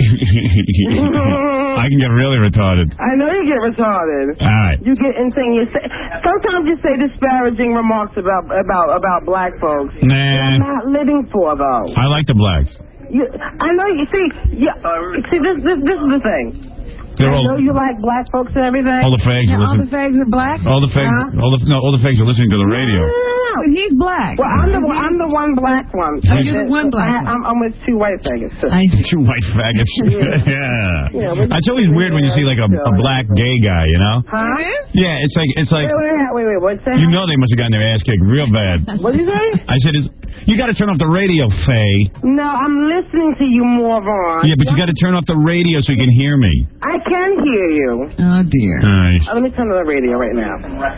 I can get really retarded. I know you get retarded. All right. You get insane. You say, sometimes you say disparaging remarks about about about black folks. Nah. They're not living for, though. I like the blacks. You, I know you see. Yeah, see this this this is the thing. They're I all- know you like black folks and everything. All the fags are Now, all the listening. fags are black? All the fags. Huh? All the no. All the fags are listening to the radio. No, he's black. Well, I'm the one, I'm the one black one. Oh, you're the one black I, one. I'm, I'm with two white faggots. too. Two white faggots. Yeah. yeah. Yeah, we- It's always weird when you see like a, a black gay guy. You know. Huh? Yeah. It's like it's like. Wait, wait, wait, wait. What's that? You know they must have gotten their ass kicked real bad. What did you say? I said, is, you got to turn off the radio, Faye. No, I'm listening to you, moron. Yeah, but you got to turn off the radio so you can hear me. I can hear you. Oh, dear. Nice. Uh, let me turn on the radio right now.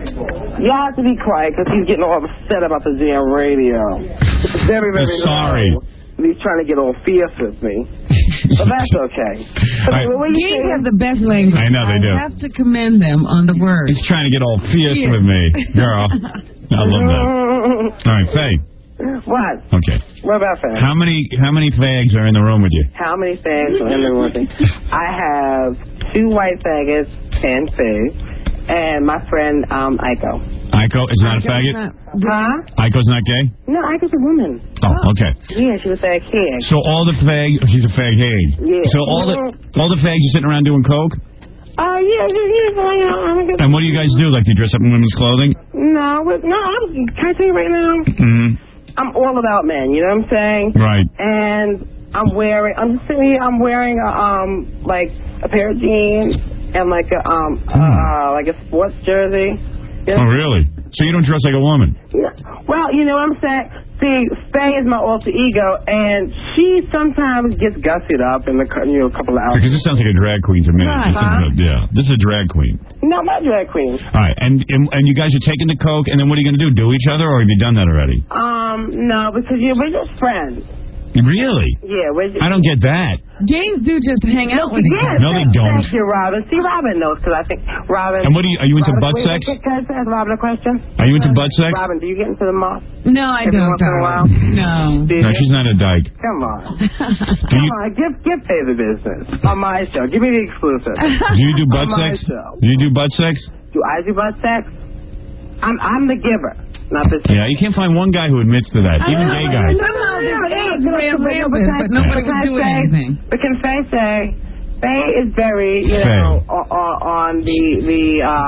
Y'all have to be quiet because he's getting all upset about the damn radio. It's very, very I'm sorry. loud. He's trying to get all fierce with me. But that's okay. But All right. what you Gays saying? have the best language. I know they do. I have to commend them on the word. He's trying to get all fierce Yeah. with me. Girl. I love that. All right, Faye. What? Okay. What about that? How many how many fags are in the room with you? How many faggots are in the room? I have two white faggots and Faye, and my friend um, Iko. Iko is not a faggot? Huh? Iko's not gay? No, Iko's a woman. Oh, okay. Yeah, she was a kid. So all the fags, she's a fag hag. Yeah. So all the all the fags are sitting around doing coke? Oh, yeah, yeah, yeah, you know, I'm a good... And what do you guys do? Like, do you dress up in women's clothing? No, but- no, I'm, can I tell you right now? Mm-hmm. I'm all about men, you know what I'm saying? Right. And I'm wearing, I'm just sitting here, I'm wearing a, um, like, a pair of jeans and like a, um, uh, like a sports jersey. You know? Oh, really? So you don't dress like a woman? Yeah. Well, you know what I'm saying? See, Faye is my alter ego, and she sometimes gets gussied up in the, you know, a couple of hours. Because this sounds like a drag queen to me. Right. This is a, yeah, this is a drag queen. No, I'm not drag queen. All right, and, and and you guys are taking the coke, and then what are you going to do? Do each other, or have you done that already? Um, no, because you know, we're just friends. Really? Yeah, we're just... I don't get that. Gays do just hang out with each Yes, other. No, they don't. Thank you, Robin. See, Robin knows, because I think Robin... And what are you- are you into Robin, butt wait, sex? wait, Can I ask Robin a question? Are you into butt sex? Robin, do you get into the mosque? No, I Every don't. once in a while? No. Do No, you? she's not a dyke. Come on. Do Come you, on, give, give Faye the business. On my show. Give me the exclusive. do you do butt On my sex? show. Do you do butt sex? Do I do butt sex? I'm, I'm the giver, not the... Yeah, you can't find one guy who admits to that, even gay guys. Somehow the gays ran rampant, can but nobody can could I do say- anything. But can Faye say, Faye is very, you Faye. know, on, on the, the,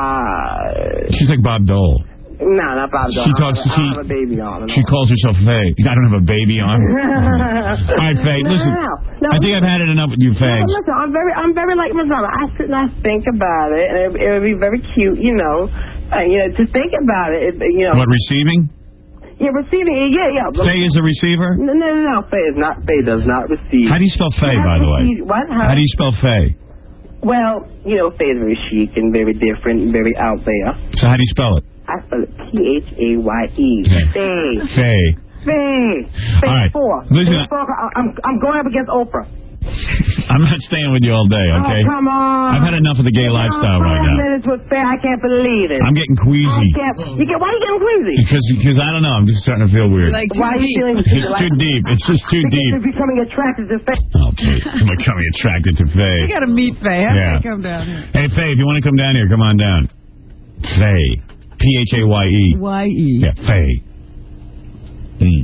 uh... She's like Bob Dole. No, not Bob Dole. She I don't talks- have a- I she- don't have a baby on. She calls herself Faye. I don't have a baby on. All right, Faye, No, listen. no, no. I think I've had it enough with you No, fags. listen, I'm very, I'm very like Miz Robin. I sit and I think about it, and it, it would be very cute, you know, uh, you know, to think about it, it you know. What, receiving? Yeah, receiving it, yeah, yeah. Faye is a receiver? No, no, no, no. Faye is not. Faye does not receive. How do you spell Faye, She by the way? received- What? How, How do you spell Faye? Well, you know, Faye is very chic and very different and very out there. So how do you spell it? I spell it P H A Y E. Faye. Faye. Faye. Faye All right. four. Listen, Faye four. I'm, I'm going up against Oprah. I'm not staying with you all day, okay? Oh, come on. I've had enough of the gay lifestyle right Five now. minutes with Faye. I can't believe it. I'm getting queasy. I can't. You get, why are you getting queasy? Because, because I don't know, I'm just starting to feel weird. Like, why are you feeling It's just too deep. It's just too because deep. you're becoming attracted to Faye. Okay, I'm becoming attracted to Faye. You got to meet Faye. Have Yeah. to come down here. Hey, Faye, if you want to come down here, come on down. Faye. P H A Y E. Y E. Yeah, Faye. Mm.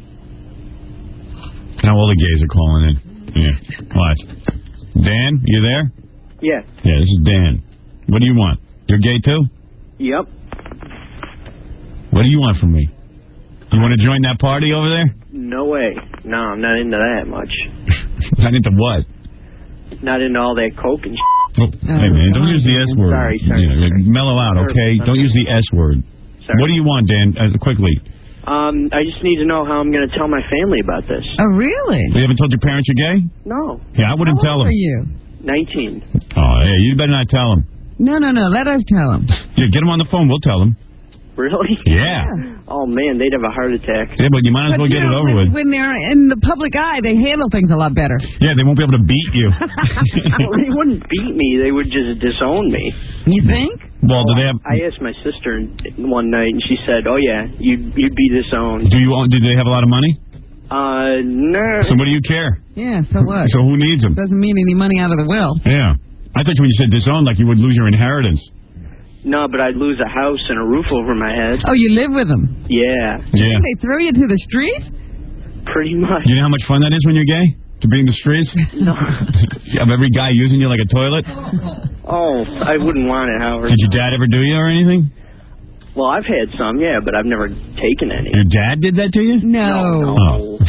Now all the gays are calling in. Yeah, watch. Dan, you there? Yeah. Yeah, this is Dan. What do you want? You're gay too? Yep. What do you want from me? You want to join that party over there? No way. No, I'm not into that much. Not into what? Not into all that coke and shit. Oh, hey, man, don't use the S word. Sorry, sorry. You know, mellow out, okay? Don't use the S word. Sorry. What do you want, Dan? Uh, quickly. Um, I just need to know how I'm going to tell my family about this. Oh, really? You haven't told your parents you're gay? No. Yeah, I wouldn't tell them. How old are you? nineteen. Oh, yeah, you better not tell them. No, no, no. Let us tell him. Yeah, get them on the phone. We'll tell them. Really? Yeah. Oh, man, they'd have a heart attack. Yeah, but you might as But well you get it know, over when, with. when they're in the public eye, they handle things a lot better. Yeah, they won't be able to beat you. Well, they wouldn't beat me. They would just disown me. You think? Well, do they have... I asked my sister one night, and she said, oh, yeah, you'd, you'd be disowned. Do you? Do they have a lot of money? Uh, no. So what do you care? Yeah, so what? So who needs them? Doesn't mean any money out of the will. Yeah. I thought when you said disowned, like you would lose your inheritance. No, but I'd lose a house and a roof over my head. Oh, you live with them? Yeah. Yeah. They throw you to the streets? Pretty much. You know how much fun that is when you're gay? To be in the streets? No. You have every guy using you like a toilet? Oh, I wouldn't want it, Howard. Did your dad ever do you or anything? Well, I've had some, yeah, but I've never taken any. Your dad did that to you? No. No. Oh.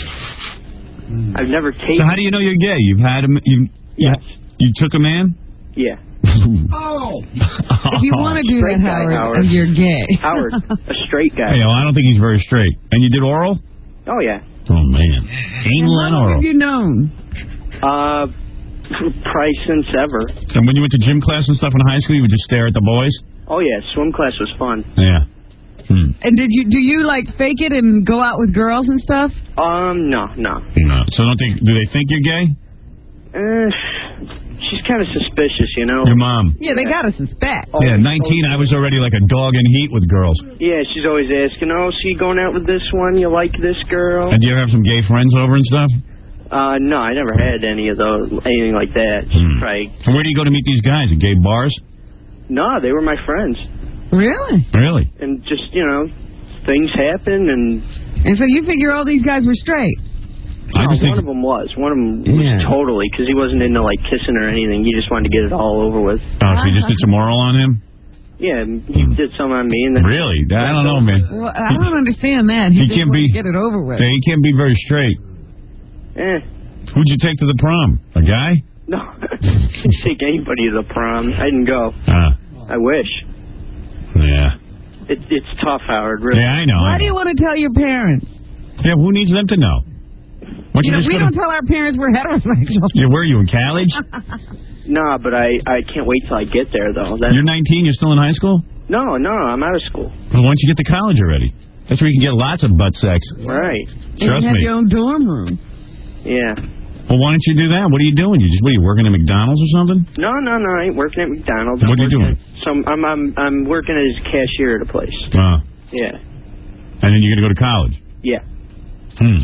I've never taken... So how do you know you're gay? You've had him... You, Yes. You took a man? Yeah. Oh. If you want to do that, Straight guy, Howard, Howard. you're gay. Howard, a straight guy. Hey, well, I don't think he's very straight. And you did oral? Oh, yeah. Oh, man. Anal and How long oral. have you known? Uh, probably since ever. And when you went to gym class and stuff in high school, you would just stare at the boys? Oh, yeah, swim class was fun. Yeah. Hmm. And did you do you like fake it and go out with girls and stuff? Um, no, no. No. So don't they, do they think you're gay? Uh, she's kind of suspicious, you know? Your mom. Yeah, they gotta suspect. Yeah, nineteen, I was already like a dog in heat with girls. Yeah, she's always asking, oh, so you going out with this one? You like this girl? And do you ever have some gay friends over and stuff? Uh, no, I never had any of those, anything like that. Hmm. Right. And where do you go to meet these guys? At gay bars? No, they were my friends. Really? Really? And just, you know, things happen, and... And so you figure all these guys were straight? I No, just think- one of them was. One of them Yeah. was totally, because he wasn't into, like, kissing or anything. He just wanted to get it all over with. Oh, so you just did some oral on him? Yeah, he did some on me. And then Really? I don't know, man. Well, I don't understand that. He, He just can't wanted be- to get it over with. Yeah, he can't be very straight. Eh, Who'd you take to the prom? A guy? no. Didn't take anybody to the prom. I didn't go. Uh, I wish. yeah. It, it's tough, Howard, really. Yeah, I know. Why I do you want to tell your parents? Yeah, who needs them to know? Why don't You know, just we go to- don't tell our parents we're heterosexual. Yeah, where are you, in college? Nah, but I, I can't wait till I get there, though. That's, You're nineteen, you're still in high school? no, no, I'm out of school. Well, why don't you get to college already? That's where you can get lots of butt sex. Right. And you Trust have me. your own dorm room. Yeah. Well, why don't you do that? What are you doing? You just, what, are you working at McDonald's or something? No, no, no, I ain't working at McDonald's. What I'm are you working doing? at Some, I'm, I'm, I'm working as a cashier at a place. Uh, Yeah. and then you're going to go to college? Yeah. Hmm.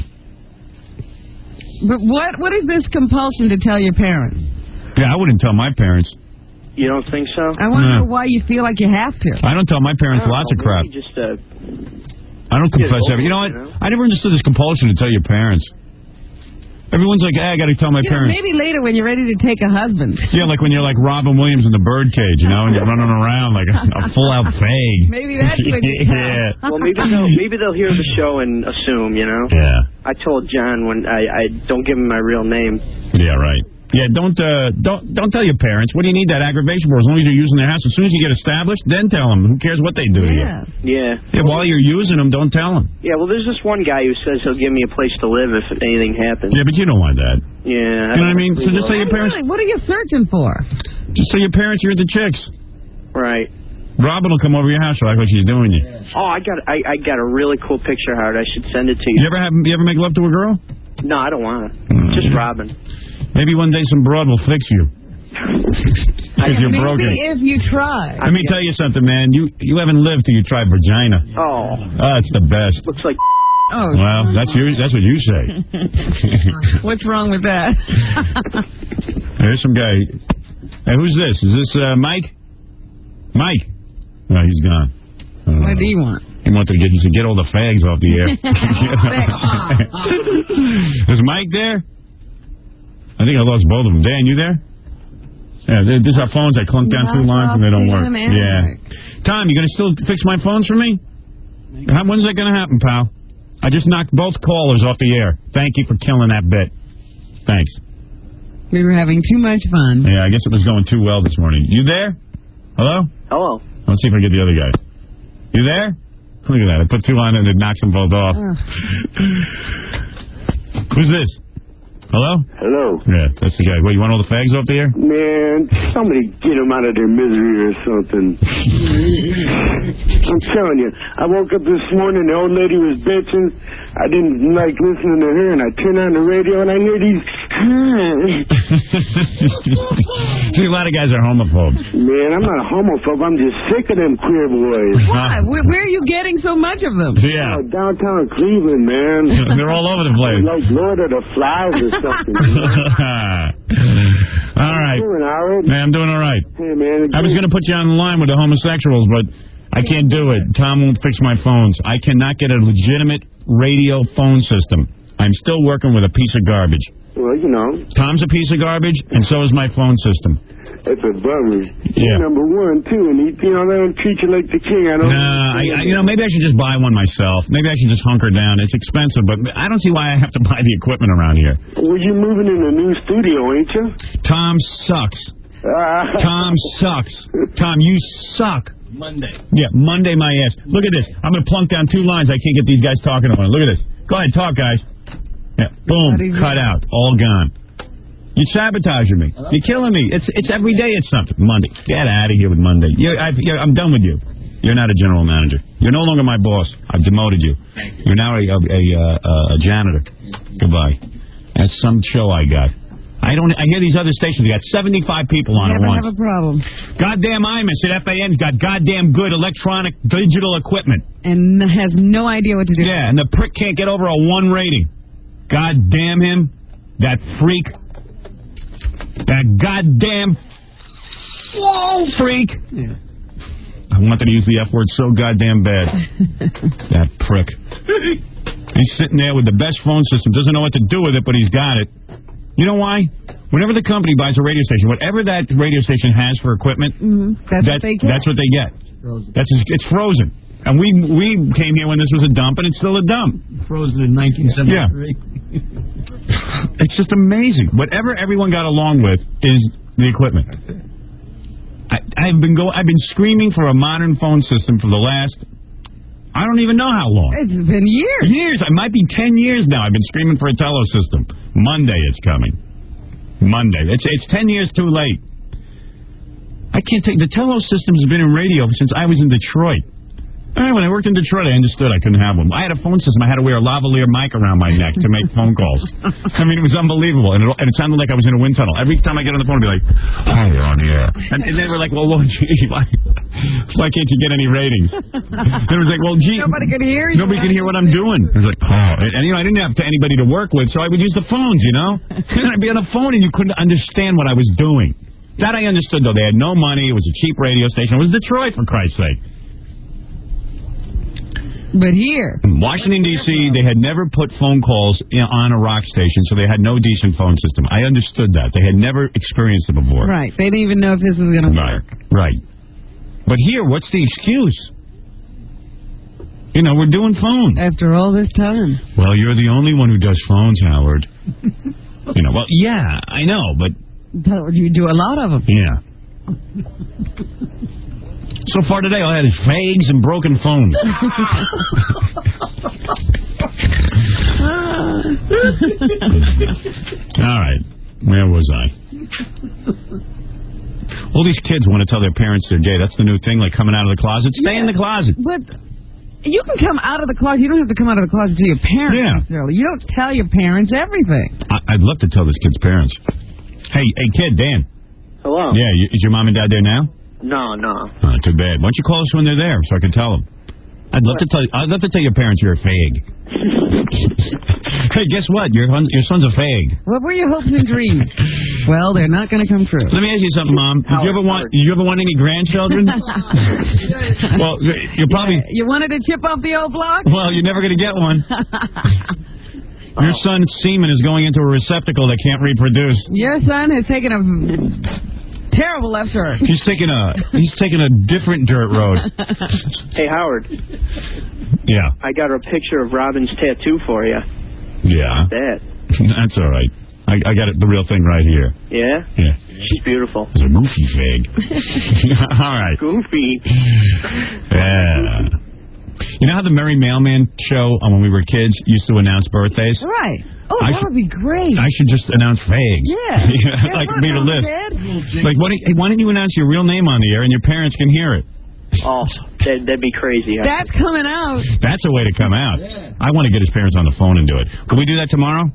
But what what is this compulsion to tell your parents? Yeah, I wouldn't tell my parents. You don't think so? I want to No. know why you feel like you have to. I don't tell my parents I don't lots know, of crap. maybe Just, uh, I don't Get confess over everything. You know it, what? you know? I never understood this compulsion to tell your parents. Everyone's like, hey, I got to tell my You know, parents. maybe later when you're ready to take a husband. Yeah, like when you're like Robin Williams in the birdcage, you know, and you're running around like a, a full-out fag. Maybe that's when you tell. Yeah. well, maybe they'll maybe they'll hear the show and assume, you know. Yeah. I told John when I, I don't give him my real name. Yeah, right. Yeah, don't uh, don't don't tell your parents. What do you need that aggravation for? As long as you're using their house. As soon as you get established, then tell them. Who cares what they do to you? Yeah. Yeah. Yeah, while you're using them, don't tell them. Yeah, well, there's this one guy who says he'll give me a place to live if anything happens. Yeah, but you don't want that. Yeah. You know what I mean? So just say your What, parents. really, what are you searching for? So your parents are into chicks. Right. Robin will come over your house. She'll act like she's doing you. Oh, I got I, I got a really cool picture, Howard. I should send it to you. You ever have? You ever make love to a girl? No, I don't want to. Just Robin. Maybe one day some broad will fix you. Because you're broken. Maybe if you try. Let me tell you something, man. You you haven't lived till you tried vagina. Oh. Oh, it's the best. Looks like. Oh. Well, that's your, that's what you say. What's wrong with that? There's some guy. Hey, who's this? Is this uh, Mike? Mike? No, he's gone. What do you want? He wanted to get, to get all the fags off the air. Is Mike there? I think I lost both of them. Dan, you there? Yeah, these are phones. I clunked down two lines and they don't work. Yeah. Tom, you going to still fix my phones for me? How, when's that going to happen, pal? I just knocked both callers off the air. Thank you for killing that bit. Thanks. We were having too much fun. Yeah, I guess it was going too well this morning. You there? Hello? Hello. Let's see if I get the other guy. You there? Look at that. I put two on and it knocks them both off. Oh. Who's this? Hello? Hello. Yeah, that's the guy. What, you want all the fags off the air? Man, somebody get them out of their misery or something. I'm telling you, I woke up this morning, the old lady was bitching. I didn't like listening to her, and I turned on the radio, and I hear these... See, a lot of guys are homophobes. Man, I'm not a homophobe. I'm just sick of them queer boys. Why? Where, where are you getting so much of them? Yeah. Oh, downtown Cleveland, man. They're all over the place. Like Lord of the Flies or something. All right. How you doing, Howard? Man, I'm doing all right. Hey, man. I was going to put you on the line with the homosexuals, but I can't do it. Tom won't fix my phones. I cannot get a legitimate radio phone system. I'm still working with a piece of garbage. Well, you know. Tom's a piece of garbage, and so is my phone system. It's a bummer. Yeah. You're number one, too, and he, you know, they don't treat you like the king. I don't Nah, I, I, you know, maybe I should just buy one myself. Maybe I should just hunker down. It's expensive, but I don't see why I have to buy the equipment around here. Well, you're moving in a new studio, ain't you? Tom sucks. Uh, Tom sucks. Tom, you suck. Monday. Yeah, Monday my ass. Look at this. I'm going to plunk down two lines. I can't get these guys talking to one. Look at this. Go ahead, talk, guys. Yeah, boom, cut out. All gone. You're sabotaging me. You're killing me. It's it's every day it's something. Monday. Get out of here with Monday. You're, I've, you're, I'm done with you. You're not a general manager. You're no longer my boss. I've demoted you. Thank you. You're now a, a, a, a janitor. Goodbye. That's some show I got. I don't. I hear these other stations. They got seventy-five people on Never at once. have a problem. Goddamn Imus at F A N's got goddamn good electronic digital equipment. And has no idea what to do. Yeah, and the prick can't get over a one rating. God damn him. That freak. That goddamn whoa freak. Yeah. I wanted to use the F word so goddamn bad. That prick. He's sitting there with the best phone system. Doesn't know what to do with it, but he's got it. You know why? Whenever the company buys a radio station, whatever that radio station has for equipment, mm-hmm. that's, that, what they get. that's what they get. Frozen. That's it's frozen. And we we came here when this was a dump, and it's still a dump. Frozen in nineteen seventy-three. Yeah. It's just amazing. Whatever everyone got along with is the equipment. I, I've been go. I've been screaming for a modern phone system for the last. I don't even know how long. It's been years. Years. It might be ten years now. I've been screaming for a tele system. Monday it's coming. Monday. It's it's ten years too late. I can't take the tele system's been in radio since I was in Detroit. All right, when I worked in Detroit, I understood I couldn't have one. I had a phone system. I had to wear a lavalier mic around my neck to make phone calls. I mean, it was unbelievable, and it, and it sounded like I was in a wind tunnel. Every time I get on the phone, I'd be like, "Hi, you're on the air," and, and they were like, "Well, well, gee, why, why can't you get any ratings?" And it was like, "Well, gee, nobody can hear you. Nobody can hear what I'm doing." I was like, "Oh," and, and you know, I didn't have anybody to work with, so I would use the phones. You know, and I'd be on the phone, and you couldn't understand what I was doing. That I understood, though. They had no money. It was a cheap radio station. It was Detroit, for Christ's sake. But here, in Washington, D C, they had never put phone calls in, on a rock station, so they had no decent phone system. I understood that. They had never experienced it before. Right. They didn't even know if this was going to right. work. Right. But here, what's the excuse? You know, we're doing phones. After all this time. Well, you're the only one who does phones, Howard. You know, well, yeah, I know, but... You do a lot of them. Yeah. So far today, all I had is fags and broken phones. All right. Where was I? All these kids want to tell their parents they're gay. That's the new thing, like coming out of the closet. Stay in the closet. But you can come out of the closet. You don't have to come out of the closet to your parents. Yeah. Necessarily. You don't tell your parents everything. I- I'd love to tell this kid's parents. Hey, hey, kid, Dan. Hello. Yeah, you, is your mom and dad there now? No, no. Oh, too bad. Why don't you call us when they're there so I can tell them? I'd love to tell. I'd love to tell your parents you're a fag. Hey, guess what? Your hun- your son's a fag. What were your hopes and dreams? Well, they're not going to come true. Let me ask you something, Mom. Did you ever want? Did you ever want any grandchildren? Well, you're probably. You wanted to chip off the old block? Well, you're never going to get one. Your son's semen is going into a receptacle that can't reproduce. Your son has taken a terrible left turn. He's taking a he's taking a different dirt road. Hey, Howard. Yeah. I got a picture of Robin's tattoo for you. Yeah. That. That's all right. I, I got it, the real thing right here. Yeah? Yeah. She's beautiful. It's a goofy fag. All right. Goofy. Yeah. You know how the Merry Mailman show uh, when we were kids used to announce birthdays? Right. Oh, I that should- would be great. I should just announce fags. Yeah. Like made a list. Like, why don't, hey, why don't you announce your real name on the air and your parents can hear it? Oh, that, that'd be crazy. That's coming out. That's a way to come out. I want to get his parents on the phone and do it. Can we do that tomorrow?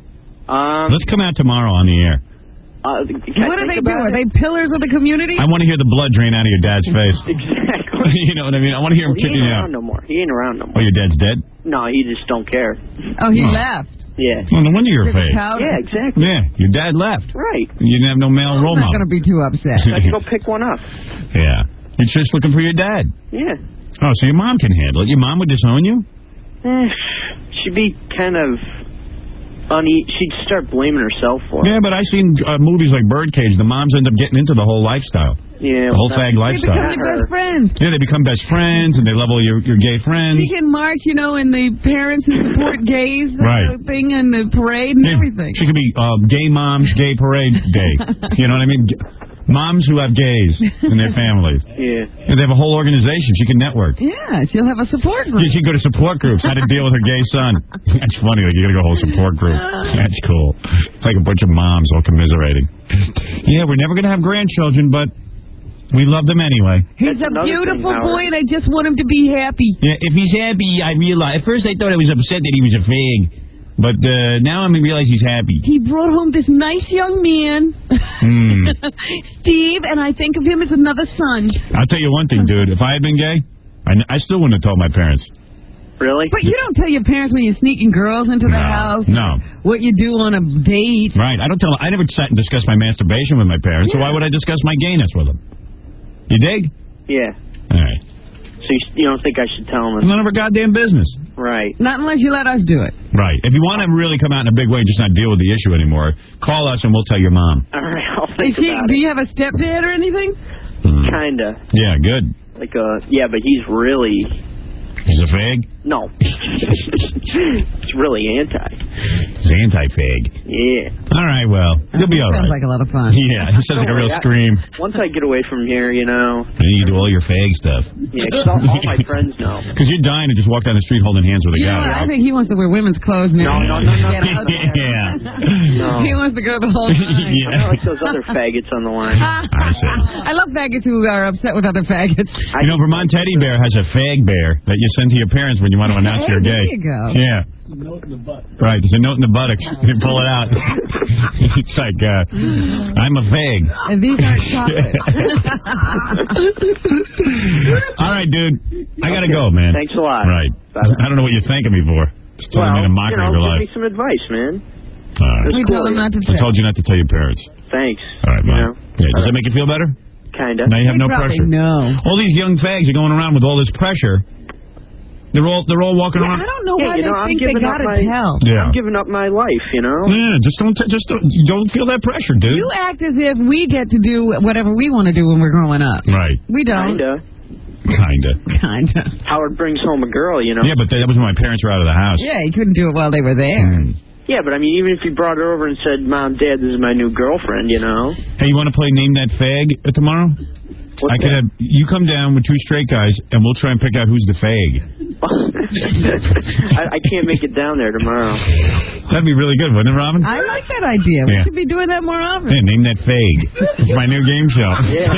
Um, Let's come out tomorrow on the air. Uh, What do they do? Are they pillars of the community? I want to hear the blood drain out of your dad's face. Exactly. You know what I mean? I want to hear him Well, he kicking ain't you around out. no more. He ain't around no Oh, more. your dad's dead? No, he just don't care. Oh, he Oh. left. Yeah. Well, no wonder you're a Took a fag. powder. Yeah, exactly. Yeah, your dad left. Right. You didn't have no male role I'm not model. going to be too upset. I can go pick one up. Yeah. You're just looking for your dad. Yeah. Oh, so your mom can handle it. Your mom would disown you? Eh, she'd be kind of une- She'd start blaming herself for it. Yeah, but I've seen uh, movies like Birdcage. The moms end up getting into the whole lifestyle. Yeah. The whole well, fag that- lifestyle. They become your best friends. Yeah, they become best friends, and they level your, your gay friends. She can march, you know, in the parents who support gays Right. uh, thing and the parade and Yeah, everything. She could be uh, Gay Moms Gay Parade Day. You know what I mean? G- Moms who have gays in their families. Yeah. And they have a whole organization. She can network. Yeah, she'll have a support group. Yeah, she can go to support groups. How to deal with her gay son. That's funny. Like, you got to go to a whole support group. That's cool. It's like a bunch of moms all commiserating. Yeah, we're never going to have grandchildren, but we love them anyway. He's a another beautiful thing, boy, Howard. and I just want him to be happy. Yeah, if he's happy, I realize. At first, I thought I was upset that he was a fag. But uh, now I realize he's happy. He brought home this nice young man, Hmm. Steve, and I think of him as another son. I'll tell you one thing, dude. If I had been gay, I, I still wouldn't have told my parents. Really? But you don't tell your parents when you're sneaking girls into the No, house. no. What you do on a date. Right. I don't tell. I never sat and discussed my masturbation with my parents, so why would I discuss my gayness with them? You dig? Yeah. All right. So you, you don't think I should tell him? It's none of our goddamn business. Right. Not unless you let us do it. Right. If you want to really come out in a big way and just not deal with the issue anymore, call us and we'll tell your mom. All right, I'll Is think he, about do it. you have a stepdad or anything? Kinda. Yeah, good. Like uh, yeah, but he's really He's a fag? no. It's really anti. He's anti-fag. Yeah. All right, well, you'll be all Sounds right. like a lot of fun. Yeah, he sounds like a real Don't worry, I- scream. Once I get away from here, you know. And you do all your fag stuff. Yeah, 'cause all, all my friends know. Because you're dying to just walk down the street holding hands with a You know, guy. I think he wants to wear women's clothes now. No, no, no, no, Get no, out there. Yeah. No. He wants to go the whole time. I'm not like those other faggots on the line. I see. I love faggots who are upset with other faggots. You know, Vermont Teddy Bear has a fag bear that you send to your parents when you want to announce Hey, you're there gay. you go. Yeah. Right, there's a note in the buttocks. You pull it out. It's like, uh, I'm a fag. And these aren't chocolate. All right, dude. I got to go, man. Thanks a lot. Right. I don't know what you're thanking me for. Just totally Well, made a mockery you know, of your give life. me some advice, man. All right. That's We cool, told him yeah. not to I tell. told you not to tell your parents. Thanks. All right, You man. know? Yeah, does that make you feel better? Kinda. Now you have They no probably pressure. know. All these young fags are going around with all this pressure. They're all they're all walking Yeah, around. I don't know Yeah, why you know, they I'm think they giving up gotta my- tell. Yeah. I'm giving up my life, you know? Yeah, just don't t- just don't, don't feel that pressure, dude. You act as if we get to do whatever we want to do when we're growing up. Right. We don't. Kinda. Kinda. Kinda. Howard brings home a girl, you know? Yeah, but that was when my parents were out of the house. Yeah, he couldn't do it while they were there. Mm. Yeah, but I mean, even if you brought her over and said, Mom, Dad, this is my new girlfriend, you know? Hey, you want to play Name That Fag uh, tomorrow? What's I could that? have you come down with two straight guys, and we'll try and pick out who's the fag. I, I can't make it down there tomorrow. That'd be really good, wouldn't it, Robin? I like that idea. We Yeah. should be doing that more often. Yeah, name that Fag. It's my new game show. Yeah.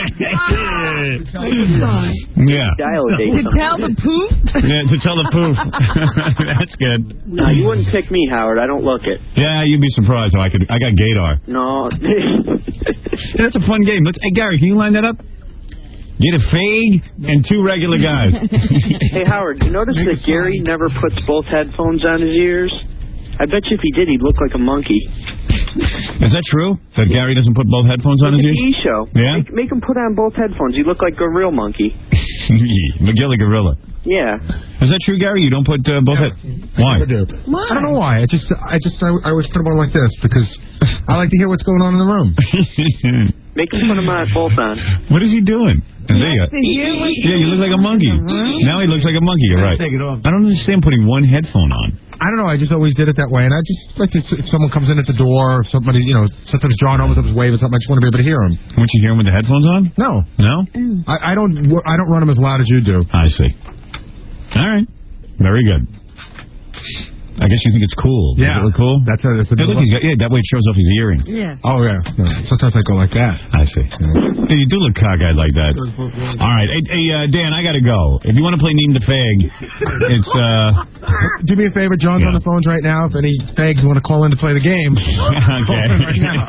Yeah. Dial a date. To tell the poof? Yeah, to tell the poof. That's good. No, you wouldn't pick me, Howard. I don't look it. Yeah, you'd be surprised. Oh, I could. I got Gator. No. Yeah, that's a fun game. Let's. Hey, Gary, can you line that up? Get a Fag and two regular guys. Hey, Howard, you notice that Gary never puts both headphones on his ears? I bet you if he did, he'd look like a monkey. Is that true? That Gary doesn't put both headphones on his It's a ears? T V show. Yeah? Make, make him put on both headphones. You look like a real monkey. McGilly Gorilla. Yeah. Is that true, Gary? You don't put uh, both head... Why? I do. I don't know why. I just, I just, I, I always put them on like this because I like to hear what's going on in the room. Make him put them on both on. What is he doing? There you go. To hear what Yeah, you look like a monkey. Now he looks like a monkey. You're right. Take it off. I don't understand putting one headphone on. I don't know. I just always did it that way, and I just like to. If someone comes in at the door, or somebody, you know, sometimes John opens up his wave or something, I just want to be able to hear him. Won't you hear him with the headphones on? No, No? I, I don't. I don't run them as loud as you do. I see. All right. Very good. I guess you think it's cool. Yeah. Does it look cool? That's a. That's a Hey, look, he's got, yeah, that way it shows off his earring. Yeah. Oh yeah. No, sometimes I go like that. I see. Yeah, you do look cockeyed like that. All right. Hey, hey uh, Dan, I got to go. If you want to play Name the Fag, it's... uh. Do me a favor, John's Yeah. on the phones right now. If any fags want to call in to play the game, Okay. right now.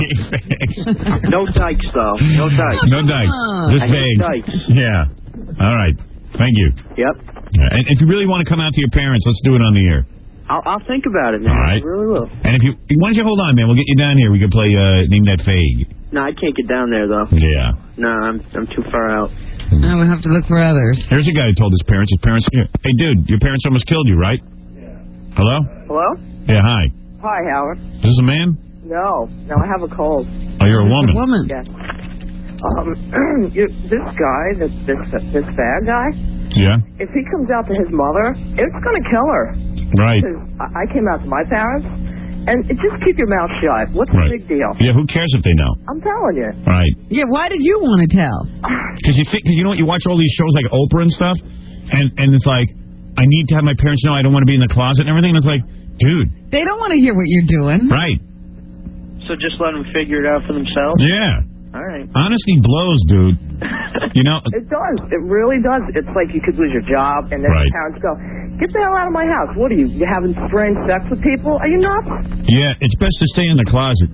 No dykes, though. No dykes. No dykes. Just I hate fags. dykes. Yeah. All right. Thank you. Yep. Yeah, and if you really want to come out to your parents, let's do it on the air. I'll, I'll think about it, man. All right. I really will. And if you... Why don't you hold on, man? We'll get you down here. We can play uh, Name That Fag. No, I can't get down there, though. Yeah. No, I'm I'm too far out. Now we'll have to look for others. Here's a guy who told his parents. His parents... Hey, dude, your parents almost killed you, right? Hello? Hello? Yeah, hi. Hi, Howard. Is this a man? No, no, I have a cold. Oh, you're a woman. Woman. Yes. Um, you, this guy, this this this bad guy. Yeah? If he comes out to his mother, it's gonna kill her. Right. Because I I came out to my parents, and it, just keep your mouth shut. What's Right. the big deal? Yeah, who cares if they know? I'm telling you. Right. Yeah, why did you want to tell? Because you think, cause you know what, you watch all these shows like Oprah and stuff, and, and it's like, I need to have my parents know I don't want to be in the closet and everything, and it's like, dude. They don't want to hear what you're doing. Right. So just let them figure it out for themselves? Yeah. All right. Honesty blows, dude. You know? It does. It really does. It's like you could lose your job, and then Right. your parents go, "Get the hell out of my house! What are you? You having strange sex with people? Are you nuts?" Yeah, it's best to stay in the closet.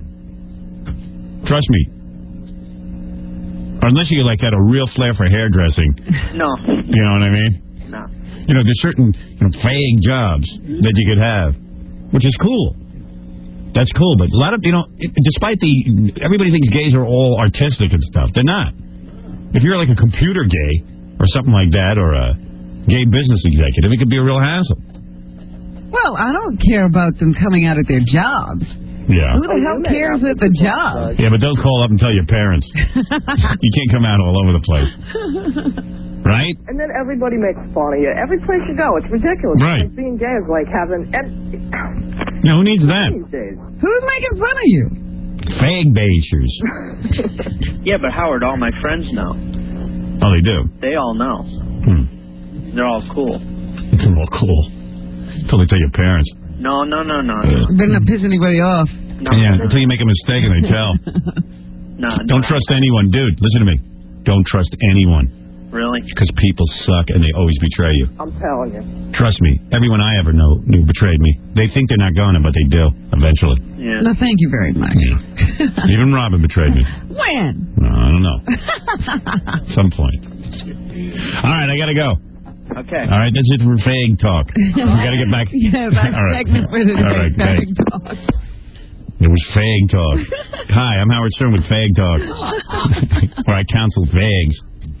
Trust me. Or unless you like got a real flair for hairdressing. No. You know what I mean? No. You know, there's certain you know, fag jobs that you could have, which is cool. That's cool, but a lot of, you know, it, despite the, everybody thinks gays are all artistic and stuff. They're not. If you're like a computer gay or something like that, or a gay business executive, it could be a real hassle. Well, I don't care about them coming out at their jobs. Yeah. Who the hell cares at the job? Yeah, but they'll call up and tell your parents. You can't come out all over the place. Right? And then everybody makes fun of you. Every place you go, it's ridiculous. Right. Like being gay is like having. And, Now, who needs that? these days. Who's making fun of you? Fag basers. Yeah, but Howard, all my friends know. Oh, they do? They all know. Hmm. They're all cool. They're all cool. Until they tell your parents. No, no, no, no. Better not piss anybody off. No. Yeah, until you make a mistake and they tell. No, Don't no. trust anyone. Dude, listen to me. Don't trust anyone. Really? Because people suck and they always betray you. I'm telling you. Trust me. Everyone I ever know knew betrayed me. They think they're not going to, but they do, eventually. Yeah. No, thank you very much. Even Robin betrayed me. When? No, I don't know. At some point. All right, I got to go. Okay. All right, that's it for Fag Talk. We got to get back. Yeah, that's All right. segment for the All right, day. thanks. It was Fag Talk. Hi, I'm Howard Stern with Fag Talk, where I counsel fags.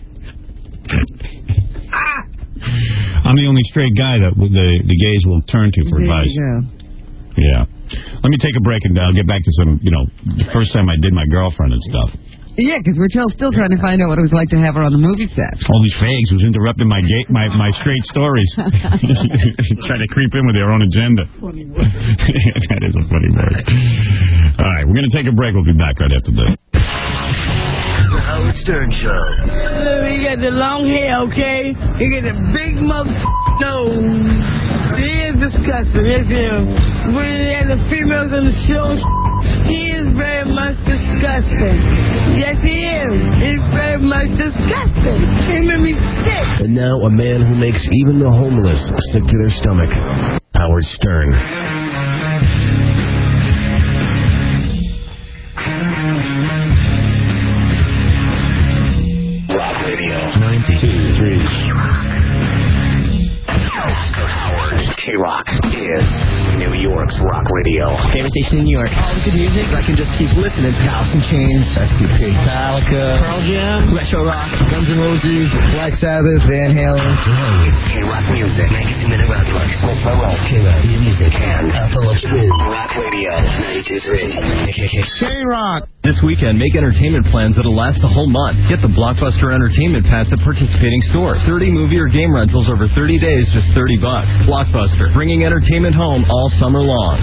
I'm the only straight guy that the the gays will turn to for There advice. you go. Yeah. Let me take a break and I'll get back to some, you know, the first time I did my girlfriend and stuff. Yeah, because we're still, still trying to find out what it was like to have her on the movie set. All these fags was interrupting my gay, my, my straight stories. Trying to creep in with their own agenda. That is a funny word. All right, we're going to take a break. We'll be back right after this. Howard Stern Show. He got the long hair, okay? He got the big mother nose. He is disgusting, yes, him. When he has the females on the show, he is very much disgusting. Yes, he is. He's very much disgusting. He made me sick. And now a man who makes even the homeless sick to their stomach. Howard Stern. Rock Radio. ninety-two point three. Howard. K-Rock is New York's Rock Radio. Favorite station in New York. All the good music. I can just keep listening. Alice in Chains, S T P, Metallica, Pearl Jam, Retro Rock, Guns N' Roses, Black Sabbath, Van Halen. K-Rock Music, ninety-two minute rock block, Smoke My Rock, K-Rock Music, and Apple of Spoon. Rock Radio, ninety-two point three. K-Rock. This weekend, make entertainment plans that'll last the whole month. Get the Blockbuster Entertainment Pass at participating stores. thirty movie or game rentals over thirty days, just thirty bucks. Blockbuster, bringing entertainment home all summer long.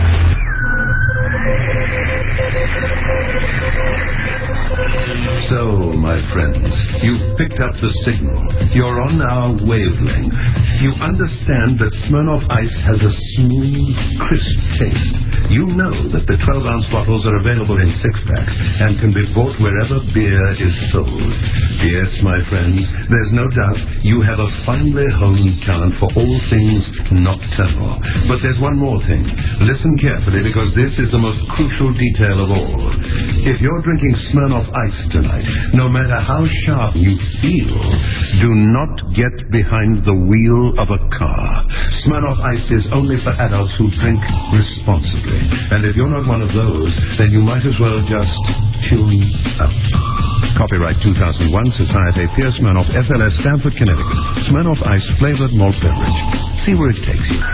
So, my friends, you've picked up the signal. You're on our wavelength. You understand that Smirnoff Ice has a smooth, crisp taste. You know that the twelve-ounce bottles are available in six-packs and can be bought wherever beer is sold. Yes, my friends, there's no doubt you have a finely honed talent for all things nocturnal. But there's one more thing. Listen carefully, because this is the most crucial detail of all. If you're drinking Smirnoff Ice tonight, no matter how sharp you feel, do not get behind the wheel of a car. Smirnoff Ice is only for adults who drink responsibly. And if you're not one of those, then you might as well just tune out. Copyright two thousand one, Societe Pierre Smirnoff, S L S, Stamford, Connecticut. Smirnoff Ice flavored malt beverage. See where it takes you.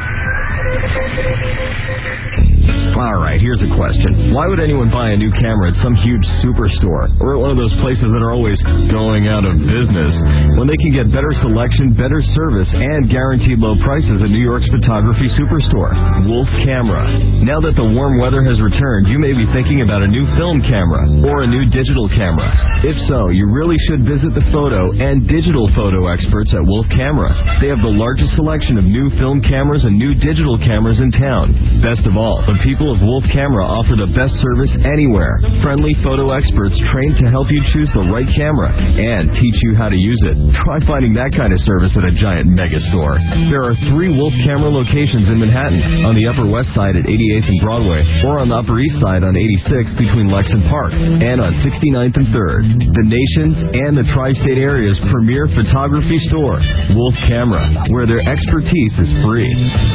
All right, here's a question. Why would anyone buy a new camera at some huge superstore or at one of those places that are always going out of business when they can get better selection, better service, and guaranteed low prices at New York's photography superstore, Wolf Camera? Now that the warm weather has returned, you may be thinking about a new film camera or a new digital camera. If so, you really should visit the photo and digital photo experts at Wolf Camera. They have the largest selection of new film cameras and new digital cameras in town. Best of all, the people of Wolf Camera offer the best service anywhere. Friendly photo experts trained to help you choose the right camera and teach you how to use it. Try finding that kind of service at a giant mega store. There are three Wolf Camera locations in Manhattan, on the Upper West Side at eighty-eighth and Broadway, or on the Upper East Side on eighty-sixth between Lex and Park, and on sixty-ninth and third. The nation's and the tri-state area's premier photography store, Wolf Camera, where their expertise is free.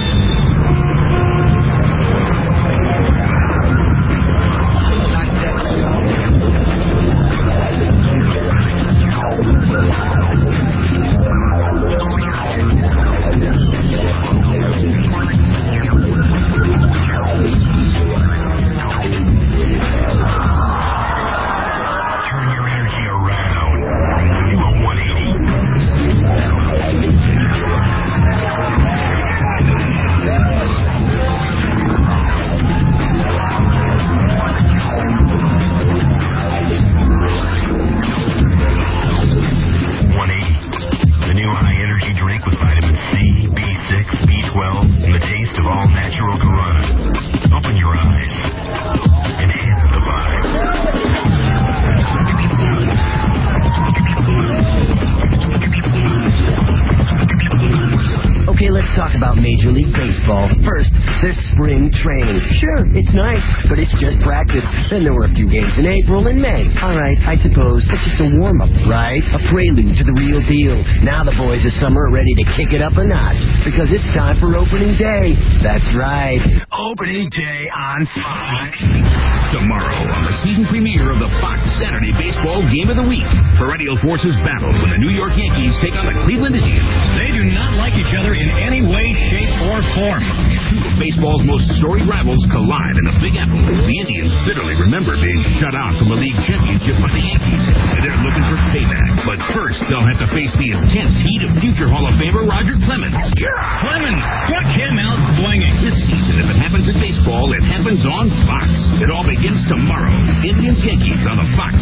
Then there were a few games in April and May. All right, I suppose it's just a warm-up, right? A prelude to the real deal. Now the boys of summer are ready to kick it up a notch because it's time for opening day. That's right. Opening day on Fox. Tomorrow on the season premiere of the Fox Saturday Baseball Game of the Week, perennial forces battle when the New York Yankees take on the Cleveland Indians. They do not like each other in any way, shape, or form. Two of baseball's most storied rivals collide in the Big Apple. The Indians bitterly remember being shut out from a league championship by the Yankees, and they're looking for payback. But first, they'll have to face the intense heat of future Hall of Famer Roger Clemens. Clemens struck him out swinging. This season, if it happens in baseball, it happens on Fox. It all begins tomorrow. Indians Yankees on the Fox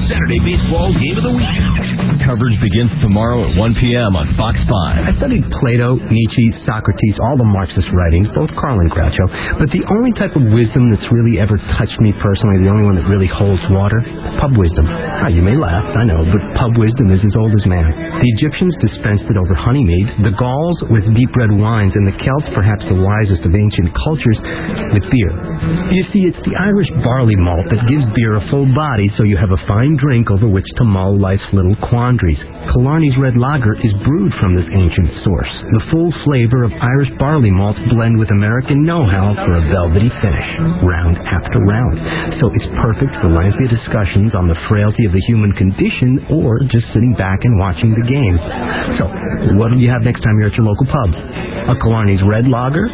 Saturday Baseball Game of the Week. Coverage begins tomorrow at one p.m. on Fox five. I studied Plato, Nietzsche, Socrates, all the Marxist writings, both Karl and Groucho, but the only type of wisdom that's really ever touched me personally, the only one that really holds water, pub wisdom. Now, you may laugh, I know, but pub wisdom is as old as man. The Egyptians dispensed it over honey mead, the Gauls with deep red wines, and the Celts, perhaps the wisest of ancient cultures, with beer. You see, it's the Irish barley malt that gives beer a full body, so you have a fine drink over which to mull life's little quandaries. Killarney's Red Lager is brewed from this ancient source. The full flavor of Irish barley malt blend with American know-how for a velvety finish, round after round. So it's perfect for lengthy discussions on the frailty of the human condition or just sitting back and watching the game. So, what will you have next time you're at your local pub? A Killarney's Red Lager?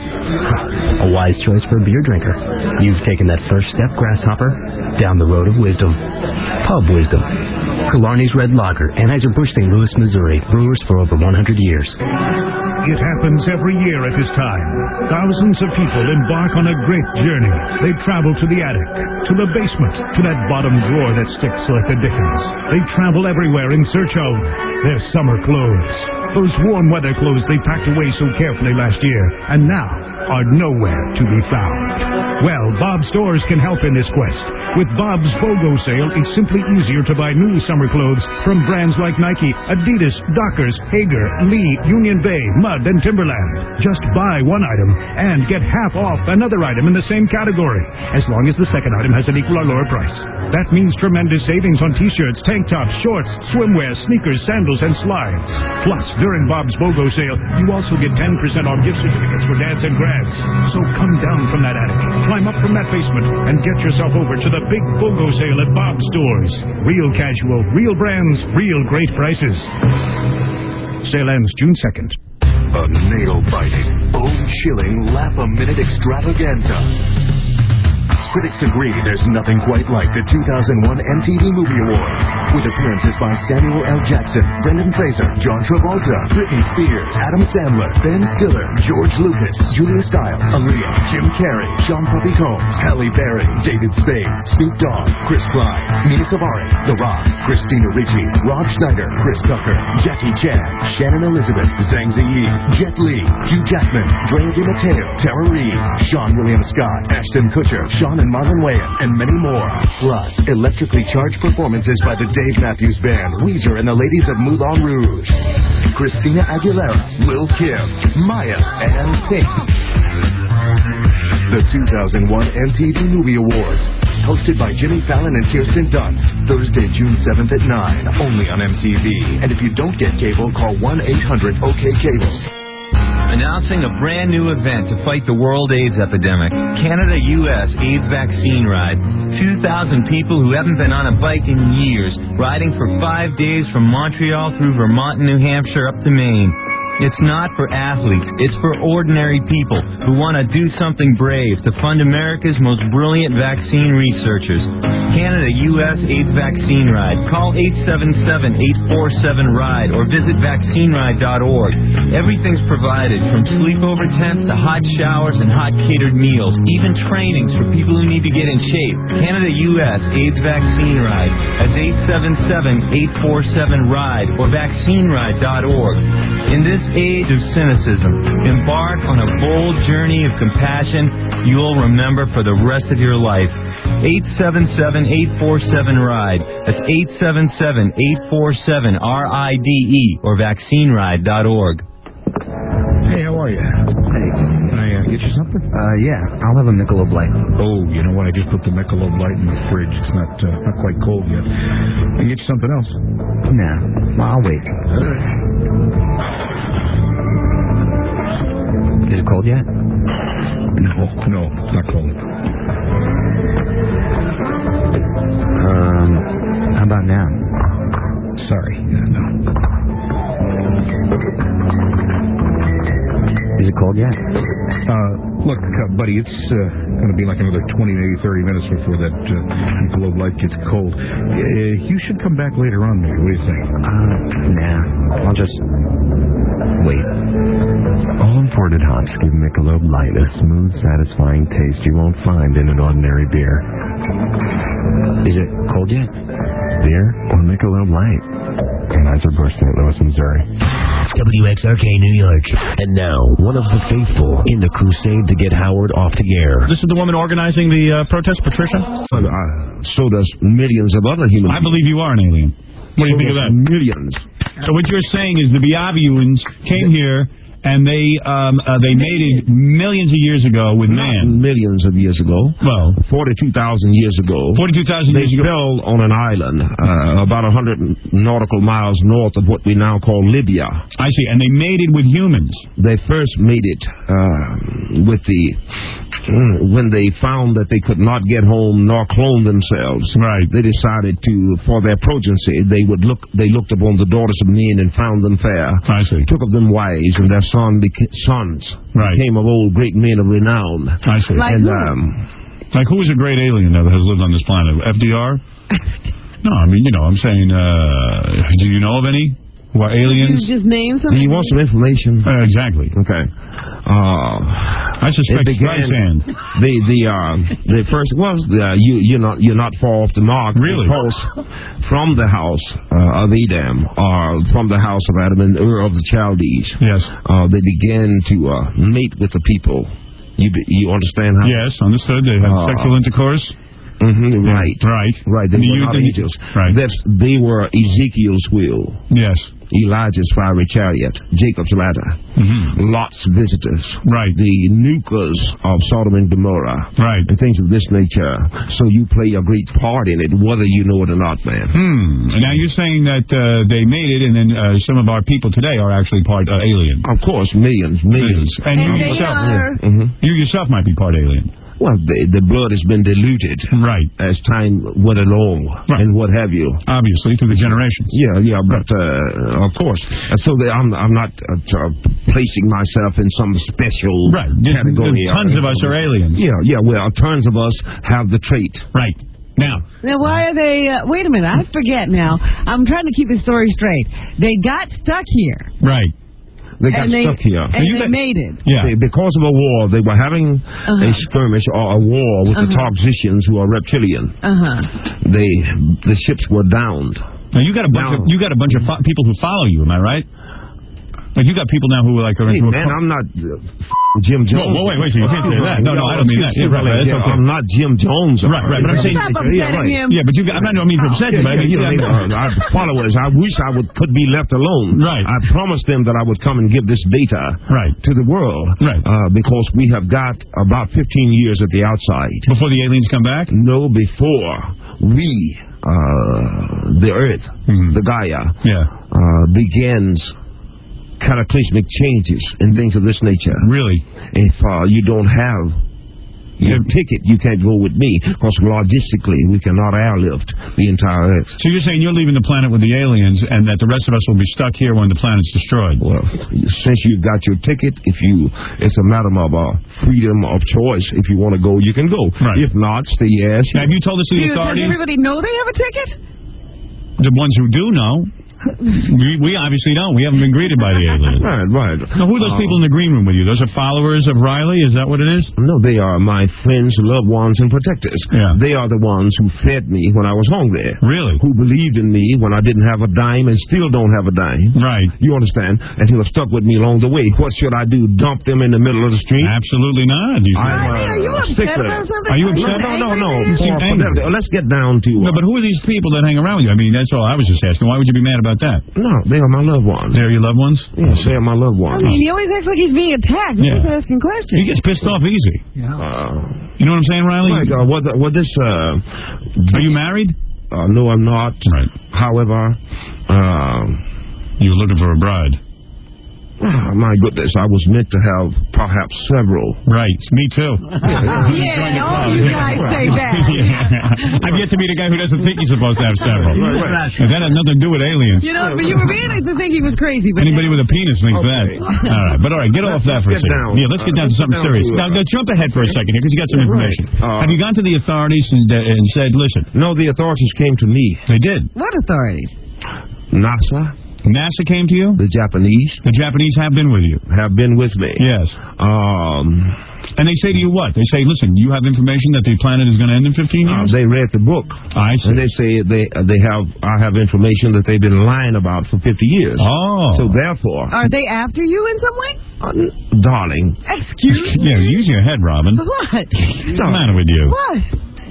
A wise choice for a beer drinker. You've taken that first step, Grasshopper, down the road of wisdom. Pub wisdom. Killarney's Red Lager, Anheuser-Busch, Saint Louis, Missouri. Brewers for over one hundred years. It happens every year at this time. Thousands of people embark on a great journey. They travel to the attic, to the basement, to that bottom drawer that sticks like the dickens. They travel everywhere in search of their summer clothes. Those warm weather clothes they packed away so carefully last year, and now are nowhere to be found. Well, Bob's stores can help in this quest. With Bob's BOGO sale, it's simply easier to buy new summer clothes from brands like Nike, Adidas, Dockers, Hager, Lee, Union Bay, Mudd, and Timberland. Just buy one item and get half off another item in the same category, as long as the second item has an equal or lower price. That means tremendous savings on t-shirts, tank tops, shorts, swimwear, sneakers, sandals, and slides. Plus, during Bob's BOGO sale, you also get ten percent off gift certificates for dads and grads. So come down from that attic, climb up from that basement, and get yourself over to the big BOGO sale at Bob's stores. Real casual, real brands, real great prices. Sale ends June second. A nail-biting, bone-chilling, laugh-a-minute extravaganza. Critics agree there's nothing quite like the two thousand one M T V Movie Awards, with appearances by Samuel L. Jackson, Brendan Fraser, John Travolta, Britney Spears, Adam Sandler, Ben Stiller, George Lucas, Julia Stiles, Aaliyah, Jim Carrey, Sean Puffy Combs, Halle Berry, David Spade, Snoop Dogg, Chris Klein, Mia Savary, The Rock, Christina Ricci, Rob Schneider, Chris Tucker, Jackie Chan, Shannon Elizabeth, Zhang Ziyi, Jet Li, Hugh Jackman, Dwayne DiMatteo, Tara Reid, Sean William Scott, Ashton Kutcher, Sean and Marlon Wayans, and many more. Plus, electrically charged performances by the Dave Matthews Band, Weezer, and the ladies of Moulin Rouge. Christina Aguilera, Lil Kim, Maya, and Pink. The two thousand one M T V Movie Awards, hosted by Jimmy Fallon and Kirsten Dunst, Thursday, June seventh at nine, only on M T V. And if you don't get cable, call one eight hundred O K Cable. Announcing a brand new event to fight the world AIDS epidemic. Canada U S AIDS Vaccine Ride. two thousand people who haven't been on a bike in years, riding for five days from Montreal through Vermont and New Hampshire up to Maine. It's not for athletes. It's for ordinary people who want to do something brave to fund America's most brilliant vaccine researchers. Canada U S AIDS Vaccine Ride. Call eight seven seven, eight four seven, RIDE or visit vaccine ride dot org. Everything's provided, from sleepover tents to hot showers and hot catered meals, even trainings for people who need to get in shape. Canada U S AIDS Vaccine Ride. That's eight seven seven, eight four seven, RIDE or vaccine ride dot org. In this age of cynicism, embark on a bold journey of compassion you'll remember for the rest of your life. eight seven seven, eight four seven, RIDE. That's eight seven seven, eight four seven, R I D E or vaccine ride dot org. Hey, how are you? Hey. Can I uh, get you something? Uh, yeah. I'll have a Michelob Light. Oh, you know what? I just put the Michelob Light in the fridge. It's not uh, not quite cold yet. I can get you something else. Nah. Well, I'll wait. All right. Is it cold yet? No, no, it's not cold. Um, how about now? Sorry, yeah, no. Is it cold yet? Uh, look, uh, buddy, it's uh, going to be like another twenty, maybe thirty minutes before that uh, Michelob Light gets cold. Uh, you should come back later on, maybe. What do you think? Uh, nah. I'll just wait. All imported hops give Michelob Light a smooth, satisfying taste you won't find in an ordinary beer. Is it cold yet? beer or Michelob Light. Anheuser-Busch, Saint Louis, Missouri. W X R K New York. And now, one of the faithful in the crusade to get Howard off the air. This is the woman organizing the uh, protest, Patricia? Uh, so does millions of other human I believe you are an alien. What do you so think of that? Millions. So what you're saying is the Biavians came here and they um, uh, they mated millions of years ago with Not man. Millions of years ago. Well, forty-two thousand years ago. forty-two thousand years they ago. fell on an island uh, about one hundred nautical miles north of what we now call Libya. I see. And they mated with humans. They first mated uh, with the when they found that they could not get home nor clone themselves. Right. They decided to, for their progeny, they would look. They looked upon the daughters of men and found them fair. I see. Took of them wives, and their son beca- sons right. became of old great men of renown. I see. Like and, who? Um, like who is a great alien that has lived on this planet? F D R? No, I mean, you know, I'm saying, uh, do you know of any who are aliens? You just name Do something. you want some information? Uh, exactly. Okay. Uh, I suspect it began, Streisand. The the uh, the first was uh, you you're not you're not far off the mark. Really? Because from the house uh, of Adam, or from the house of Adam and Ur of the Chaldees, yes, uh, they began to uh, mate with the people. You you understand how? Yes, understood. They had Uh, sexual intercourse. Mm-hmm, right. Right. Right. They And were you- not and- angels. right. That's, they were Ezekiel's will. Yes. Elijah's fiery chariot, Jacob's ladder, mm-hmm. Lot's visitors, right? The nukers of Sodom and Gomorrah, right? And things of this nature. So you play a great part in it, whether you know it or not, man. Hmm. And now you're saying that uh, they made it, and then uh, some of our people today are actually part uh, alien. Of course, millions, millions. And, And you they yourself, are- yeah. mm-hmm. you yourself might be part alien. Well, the, the blood has been diluted, right, as time went along, right. and what have you. Obviously, through the generations. Yeah, yeah, but uh, of course. Uh, so they, I'm, I'm not uh, uh, placing myself in some special right. category. Tons of us are aliens. Yeah, yeah. Well, tons of us have the trait. Right. Now. Now, why are they... Uh, wait a minute, I forget now. I'm trying to keep the story straight. They got stuck here. Right. They got and they, stuck here. And they made it. Yeah. They, because of a war, they were having uh-huh. a skirmish or a war with uh-huh. the Toxicians, who are reptilian. Uh-huh. They, the ships were downed. Now, you got a bunch, of, you got a bunch of fo- people who follow you, am I right? Like, you got people now who are like... Are hey, man, I'm not uh, Jim Jones. Whoa, wait, wait, so you can't say that. No, no, I don't mean that. Yeah, right, right, that's okay. I'm not Jim Jones. Right, right, but I'm saying... Stop upsetting yeah, right. him. Yeah, but you, I'm not, I don't mean to upset you, but I mean... You know, our followers, I wish I would could be left alone. Right. I promised them that I would come and give this data right. to the world. Right. Uh, because we have got about fifteen years at the outside. Before the aliens come back? No, before we, uh, the Earth, mm-hmm. the Gaia, yeah. uh, begins cataclysmic changes and things of this nature. Really? If uh, you don't have your ticket, you can't go with me, because logistically we cannot airlift the entire Earth. So you're saying you're leaving the planet with the aliens, and that the rest of us will be stuck here when the planet's destroyed? Well, since you've got your ticket, if you, it's a matter of uh, freedom of choice. If you want to go, you can go. Right. If not, stay yes. Now, have you told us to the Dude, authorities? Does everybody know they have a ticket? The ones who do know. we, we obviously don't. We haven't been greeted by the aliens. Right, right. Now, who are those uh, people in the green room with you? Those are followers of Riley? Is that what it is? No, they are my friends, loved ones, and protectors. Yeah. They are the ones who fed me when I was hungry. Really? Who believed in me when I didn't have a dime and still don't have a dime. Right. You understand? And who have stuck with me along the way. What should I do? Dump them in the middle of the street? Absolutely not. You I'm, uh, are you upset about something? Are you upset? No, no, no. You seem For, for let's get down to... no, Uh, but who are these people that hang around with you? I mean, that's all I was just asking. Why would you be mad about that? No, they are my loved ones. They're your loved ones? Yes, they are my loved ones. I mean, he always acts like he's being attacked. He's Yeah. just asking questions. He gets pissed off easy. Yeah. Uh, you know what I'm saying, Riley? Like, uh, what, what this... Uh, are you married? Uh, no, I'm not. Right. However... Uh, you were looking for a bride. Oh, my goodness, I was meant to have perhaps several. Right, me too. Yeah, all you guys say that. yeah. I've yet to meet a guy who doesn't think he's supposed to have several. Right, right. And that had nothing to do with aliens. You know, but you were beginning to think he was crazy. But Anybody with a penis thinks okay. that. All right, but all right, get let's, off that for a second. Down. Yeah, let's get down uh, to something serious. To, uh, now, now, jump ahead for a second here, because you got some information. Right. Uh, have you gone to the authorities and, uh, and said, listen? No, the authorities came to me. They did? What authorities? NASA. NASA came to you? The Japanese. The Japanese have been with you? Have been with me. Yes. Um, and they say to you what? They say, listen, you have information that the planet is going to end in fifteen years? Uh, they read the book. I see. And they say they they have I have information that they've been lying about for fifty years. Oh. So therefore... Are they after you in some way? Uh, darling. Excuse me? Yeah, use your head, Robin. What? What's the matter with you? What?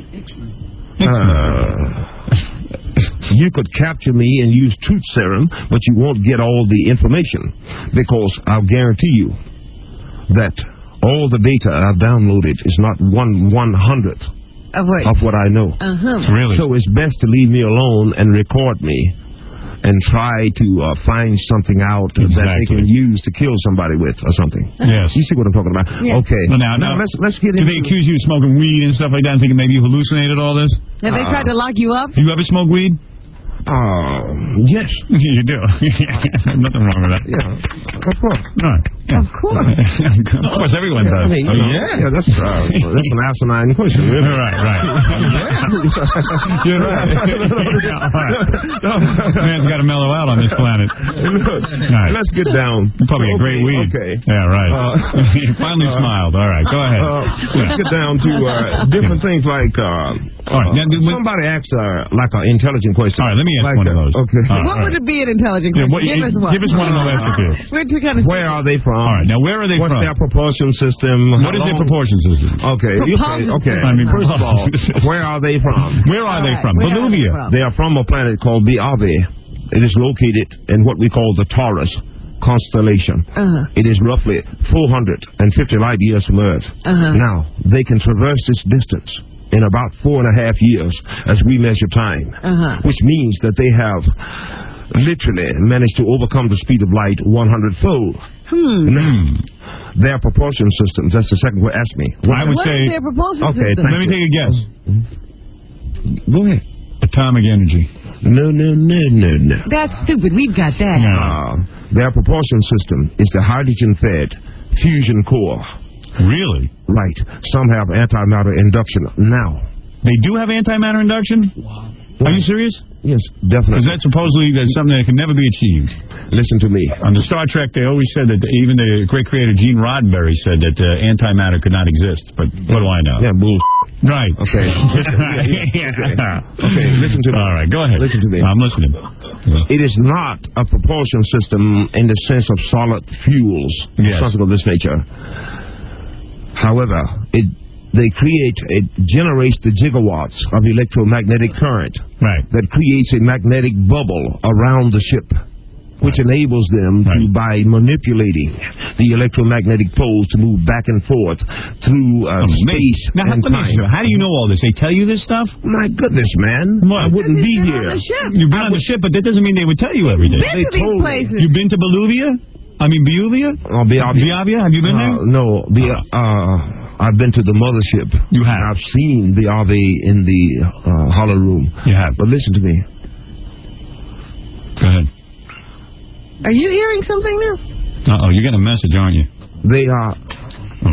Uh, you could capture me and use truth serum, but you won't get all the information. Because I'll guarantee you that all the data I've downloaded is not one one hundredth of what, of what I know. Uh-huh. Really? So it's best to leave me alone and record me and try to uh, find something out exactly. that they can use to kill somebody with or something. Yes. You see what I'm talking about? Yes. Okay. Well, now, now, now, let's let's get do into... they accuse you of smoking weed and stuff like that and thinking maybe you hallucinated all this? Have they Uh, tried to lock you up? Do you ever smoke weed? Uh, yes. You do. Nothing wrong with that. Yeah. Of course. No. Yeah. Of course. Of course, everyone Yeah, does. I mean, Oh, you know, yeah. yeah, that's, uh, that's an asinine question. Really. Right, right. You're right. Yeah, all right. Man's got to mellow out on this planet. Look, right. Let's get down. Probably a great okay, weed. Okay. Yeah, right. Uh, you finally uh, smiled. All right, go ahead. Uh, let's get down to uh, different things like uh, all right, uh, now, do- somebody asked uh, like an intelligent question. All right, let me ask like, one of those. Okay. All right, what all would right. it be an intelligent Yeah, question? what, give us one. Give us one on the left of you. We're too kind of Where are they from? All right, now where are they What's from? their propulsion system? What is their propulsion system? Okay, okay, okay. I mean, first of all, where are they from? Where are they from? Where are they Bolivia. from? They are from a planet called Biave. It is located in what we call the Taurus constellation. Uh-huh. It is roughly four hundred fifty light years from Earth. Uh-huh. Now, they can traverse this distance in about four and a half years as we measure time, Uh-huh. which means that they have literally managed to overcome the speed of light one hundred fold. Hmm. Now, their propulsion systems, that's the second question. Ask me. I would what say... is their propulsion Okay, system? thank Let me you. take a guess. Go ahead. Atomic energy. No, no, no, no, no. That's stupid. We've got that. Uh, their propulsion system is the hydrogen-fed fusion core. Really? Right. Some have antimatter induction. Now. They do have antimatter induction? Wow. Are you serious? Yes, definitely. Because that supposedly that's something that can never be achieved. Listen to me. On the Star Trek, they always said that even the great creator Gene Roddenberry said that uh, antimatter could not exist. But what do I know? Yeah, bull. Right. Okay. okay. Okay, listen to me. All right, go ahead. Listen to me. I'm listening. It is not a propulsion system in the sense of solid fuels, Yes. something of this nature. However, it they create, it generates the gigawatts of electromagnetic current right. that creates a magnetic bubble around the ship, which right. enables them right. to, by manipulating the electromagnetic poles, to move back and forth through uh, space now, and how, time. You, how do you know all this? They tell you this stuff? My goodness, man. What? I wouldn't be here. You've been on the ship, but that doesn't mean they would tell you everything. Been they to these told places. me. You've been to Bolivia? I mean, Biuvia? Oh, Biavia. Biavia? Have you been uh, there? No. The, uh, I've been to the mothership. You have? I've seen Biave in the uh, hollow room. You have? But listen to me. Go ahead. Are you hearing something now? Uh-oh, you're getting a message, aren't you? They are... Oh.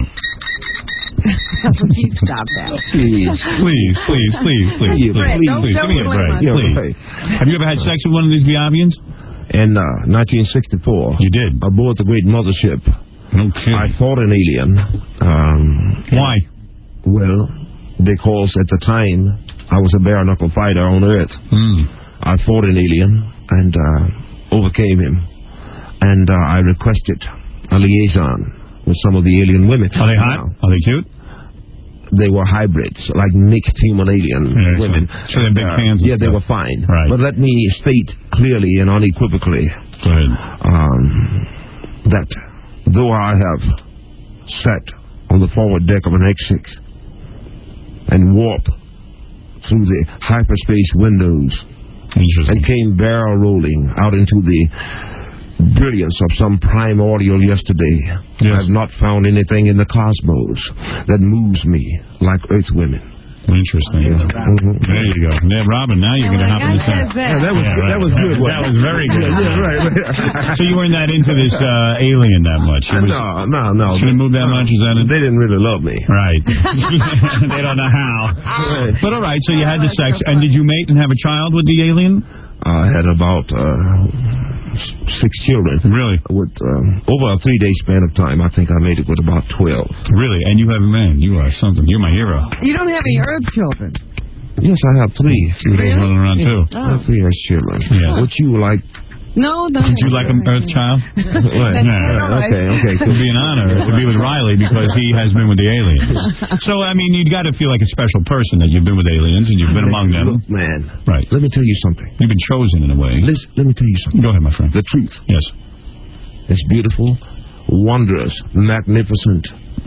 You stop that. Please. Please, please, please, please, please, Fred, please, don't please. Give me a show break, Yeah, please. right. Have you ever had sex with one of these Biavians? In uh, nineteen sixty-four. You did? Aboard the great mothership. Okay. I fought an alien. Um, Why? Well, because at the time, I was a bare-knuckle fighter on Earth. Mm. I fought an alien and uh, overcame him. And uh, I requested a liaison with some of the alien women. Are they hot? Are they cute? They were hybrids, like mixed human alien Yeah, women. So, so they're big Uh, fans. yeah, they were fine. Right. But let me state clearly and unequivocally Go ahead. um, that though I have sat on the forward deck of an X six and warped through the hyperspace windows and came barrel rolling out into the brilliance of some primordial yesterday, yes. I have not found anything in the cosmos that moves me like Earth women. Interesting. Mm-hmm. There you go. Yeah, Robin, now you're going to happen to say. Yeah, that was yeah, good. right. That was good. That was very good. Yeah, yeah, right, right. So you weren't that into this uh, alien that much? It was, no, no, no. Shouldn't move that no, much? Is that it? They didn't really love me. Right. They don't know how. Right. But all right, so you had the sex, and did you mate and have a child with the alien? I had about uh, six children. Really? With um, over a three-day span of time, I think I made it with about twelve. Really? And you have a man. You are something. You're my hero. You don't have any Earth children. Yes, I have three. Three days running around, too. I have three Earth children. Yeah. Would you like... No, no. Would you like an Earth child? Right. No. Okay, okay. It would be an honor to be with Riley because he has been with the aliens. So, I mean, you've got to feel like a special person that you've been with aliens and you've been among them. Look, man. Right. Let me tell you something. You've been chosen in a way. Listen, let me tell you something. Go ahead, my friend. The truth. Yes. It's beautiful, wondrous, magnificent,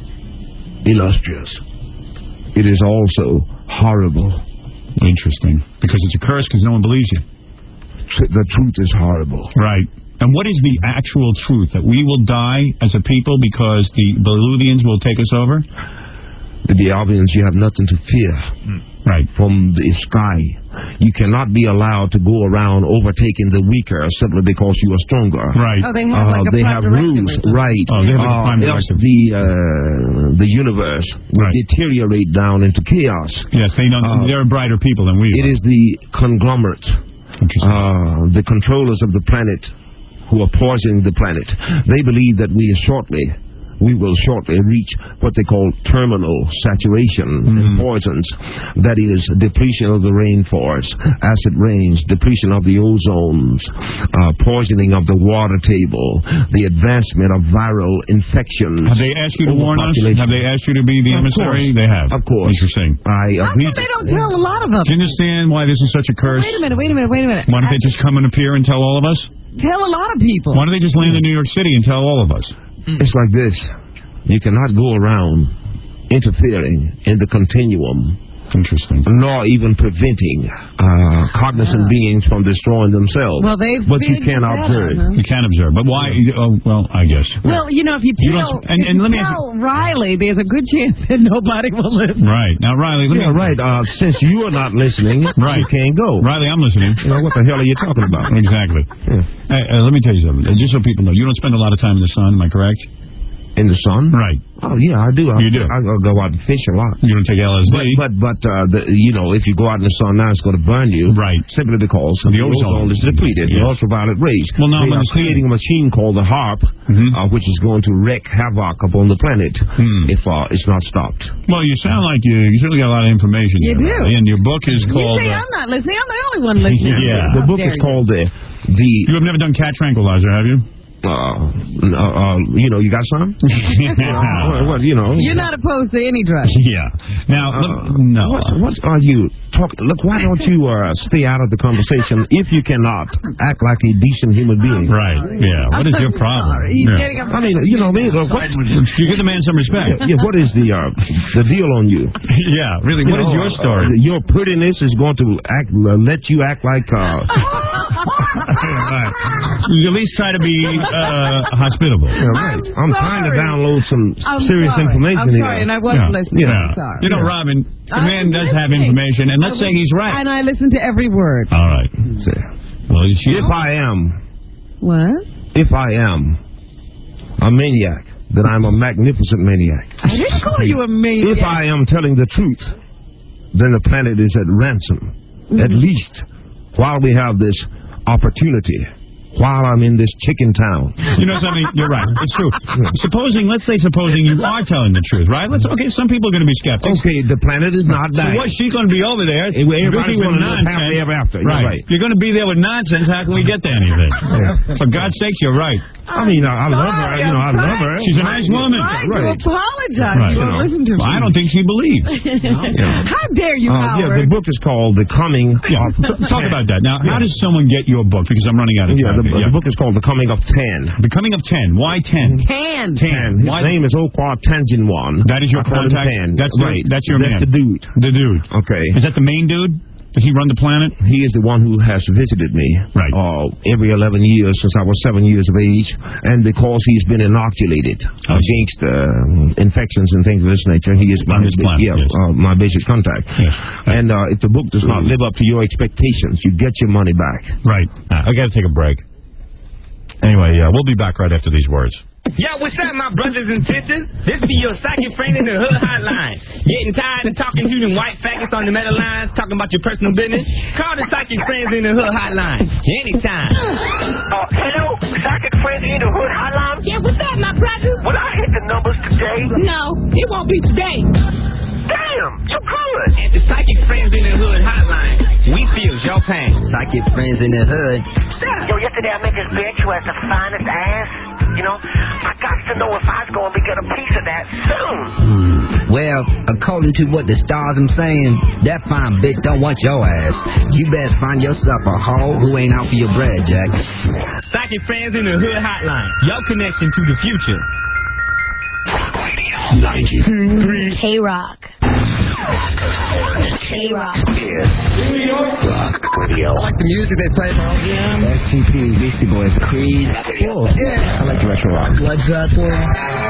illustrious. It is also horrible. Interesting. Because it's a curse because no one believes you. The truth is horrible. Right. And what is the actual truth? That we will die as a people because the Beludians will take us over? The Beludians, you have nothing to fear. Right. From the sky. You cannot be allowed to go around overtaking the weaker simply because you are stronger. Right. Oh, they have like uh, a they prime have rules. directive. Right. Oh, they have like a uh, prime else directive. the, uh, the universe will Right. deteriorate down into chaos. Yes, they don't, Uh, they're brighter people than we are. It is the conglomerate. Uh, the controllers of the planet who are poisoning the planet. They believe that we are shortly, we will shortly reach what they call terminal saturation Mm-hmm. in poisons. That is depletion of the rainforest, acid rains, depletion of the ozones, uh, poisoning of the water table, the advancement of viral infections. Have they asked you to warn us? Overpopulation. Have they asked you to be the Of emissary? course. They have. Of course. Interesting. I How agree. come they don't tell a lot of us? Do you understand why this is such a curse? Wait a minute, wait a minute, wait a minute. Why don't they just come and appear and tell all of us? Tell a lot of people. Why don't they just land in New York City and tell all of us? It's like this. You cannot go around interfering in the continuum. Interesting. Nor even preventing uh, cognizant beings from destroying themselves. Well, they've but you been can better, observe. huh? You can observe. But why? Oh, well, I guess. Well, you know, if you You tell, don't- and- if and you let me tell Riley, there's a good chance that nobody will listen. Right. Now, Riley, let Yeah, me... right. Uh, since you are not listening, Right. you can't go. Riley, I'm listening. You know, what the hell are you talking about? Exactly. Yeah. Hey, uh, let me tell you something. Uh, Just so people know, you don't spend a lot of time in the sun, am I correct? In the sun? Right. Oh, yeah, I do. I, You do? I, I go out and fish a lot. You don't take L S D? But, but, but uh, the, you know, if you go out in the sun now, it's going to burn you. Right. Simply because The the, ozone. ozone is depleted. The Yes. ultraviolet rays. Well, now they I'm are understanding. creating a machine called the HARP, Mhm. uh, which is going to wreak havoc upon the planet Hmm. if uh, it's not stopped. Well, you sound like you, you certainly got a lot of information. You here, do. Riley, and your book is You called... say uh, I'm not listening. I'm the only one listening. Yeah. The How book dare is you. called the... the You have never done cat tranquilizer, have you? uh, uh, uh, you know, you got some? Well, well, you know. You're not opposed to any drug. Yeah. Now, Uh, look, no. What, what are you talking? Look, why don't you uh, stay out of the conversation if you cannot act like a decent human being? Right. Yeah. What is your problem? Sorry. He's Yeah. getting a- I mean, you know, me. Uh, what, You give the man some respect. yeah, yeah, what is the uh, the deal on you? Yeah, really. What You is know, your uh, story? your prettiness is going to act, uh, let you act like. Uh, Right. You at least try to be uh, hospitable. yeah, right. I'm trying to sorry. download some I'm serious sorry. information I'm here. sorry, and I wasn't Yeah. listening. Yeah. I'm sorry. You know, Yeah. Robin, the I man was does have listening. information, and let's I say was- he's right. And I listen to every word. All right. Well, you If I am, What? if I am a maniac, then I'm a magnificent maniac. I didn't call you a maniac. If I am telling the truth, then the planet is at ransom. At least while we have this opportunity, while I'm in this chicken town. You know something? You're right. It's true. Supposing, let's say, supposing you are telling the truth, right? Let's. Okay, some people are going to be skeptics. Okay, the planet is not So dying. what's she going to be over there? Everybody's busy with going to live nonsense. happily ever after. You're Right. right. You're going to be there with nonsense. How can we get to anything? For God's sakes, you're right. I mean, I, I love her. You know, I love her. She's a nice woman. I'm trying Right. to apologize. Right. You You don't know. listen to Well, me. I don't think she believes. How dare you, Uh, yeah, Howard? the book is called The Coming Yeah. of Talk about that. Now, how Yeah. does someone get your book? Because I'm running out of Yeah, time. the, here. the book is called The Coming of Tan. The Coming of Ten. Why ten? Can. Tan. His Why- name is Okwa Tanjinwan. That is your I call him contact? Tan. That's the- right. that's your That's man. the dude. The dude. Okay. Is that the main dude? Does he run the planet? He is the one who has visited me Right. uh, every eleven years since I was seven years of age, and because he's been inoculated against uh, infections and things of this nature, he is my, On this planet, yeah, yes. uh, my basic contact. Yes. And uh, if the book does not live up to your expectations, you get your money back. Right. Uh, I got to take a break. Anyway, uh, we'll be back right after these words. Yo, what's up, my brothers and sisters? This be your psychic friend in the hood hotline. Getting tired of talking to them white faggots on the metal lines, talking about your personal business? Call the psychic friends in the hood hotline anytime. Uh, hello, make the numbers today? No, it won't be today. Damn, you good. At the Psychic Friends in the Hood hotline, we feel your pain. Psychic Friends in the Hood. Yo, yesterday I met this bitch who has the finest ass. You know, I got to know if I was going to get a piece of that soon. Hmm. Well, according to what the stars are saying, that fine bitch don't want your ass. You best find yourself a hoe who ain't out for your bread, Jack. Psychic Friends in the Hood hotline, your connection to the future. ninety-two three K-Rock. K-Rock is New York Rock Radio. I like the music they play. Yeah. S C P, Beastie Boys, Creed. Oh, yeah. I like retro rock. Led Zeppelin.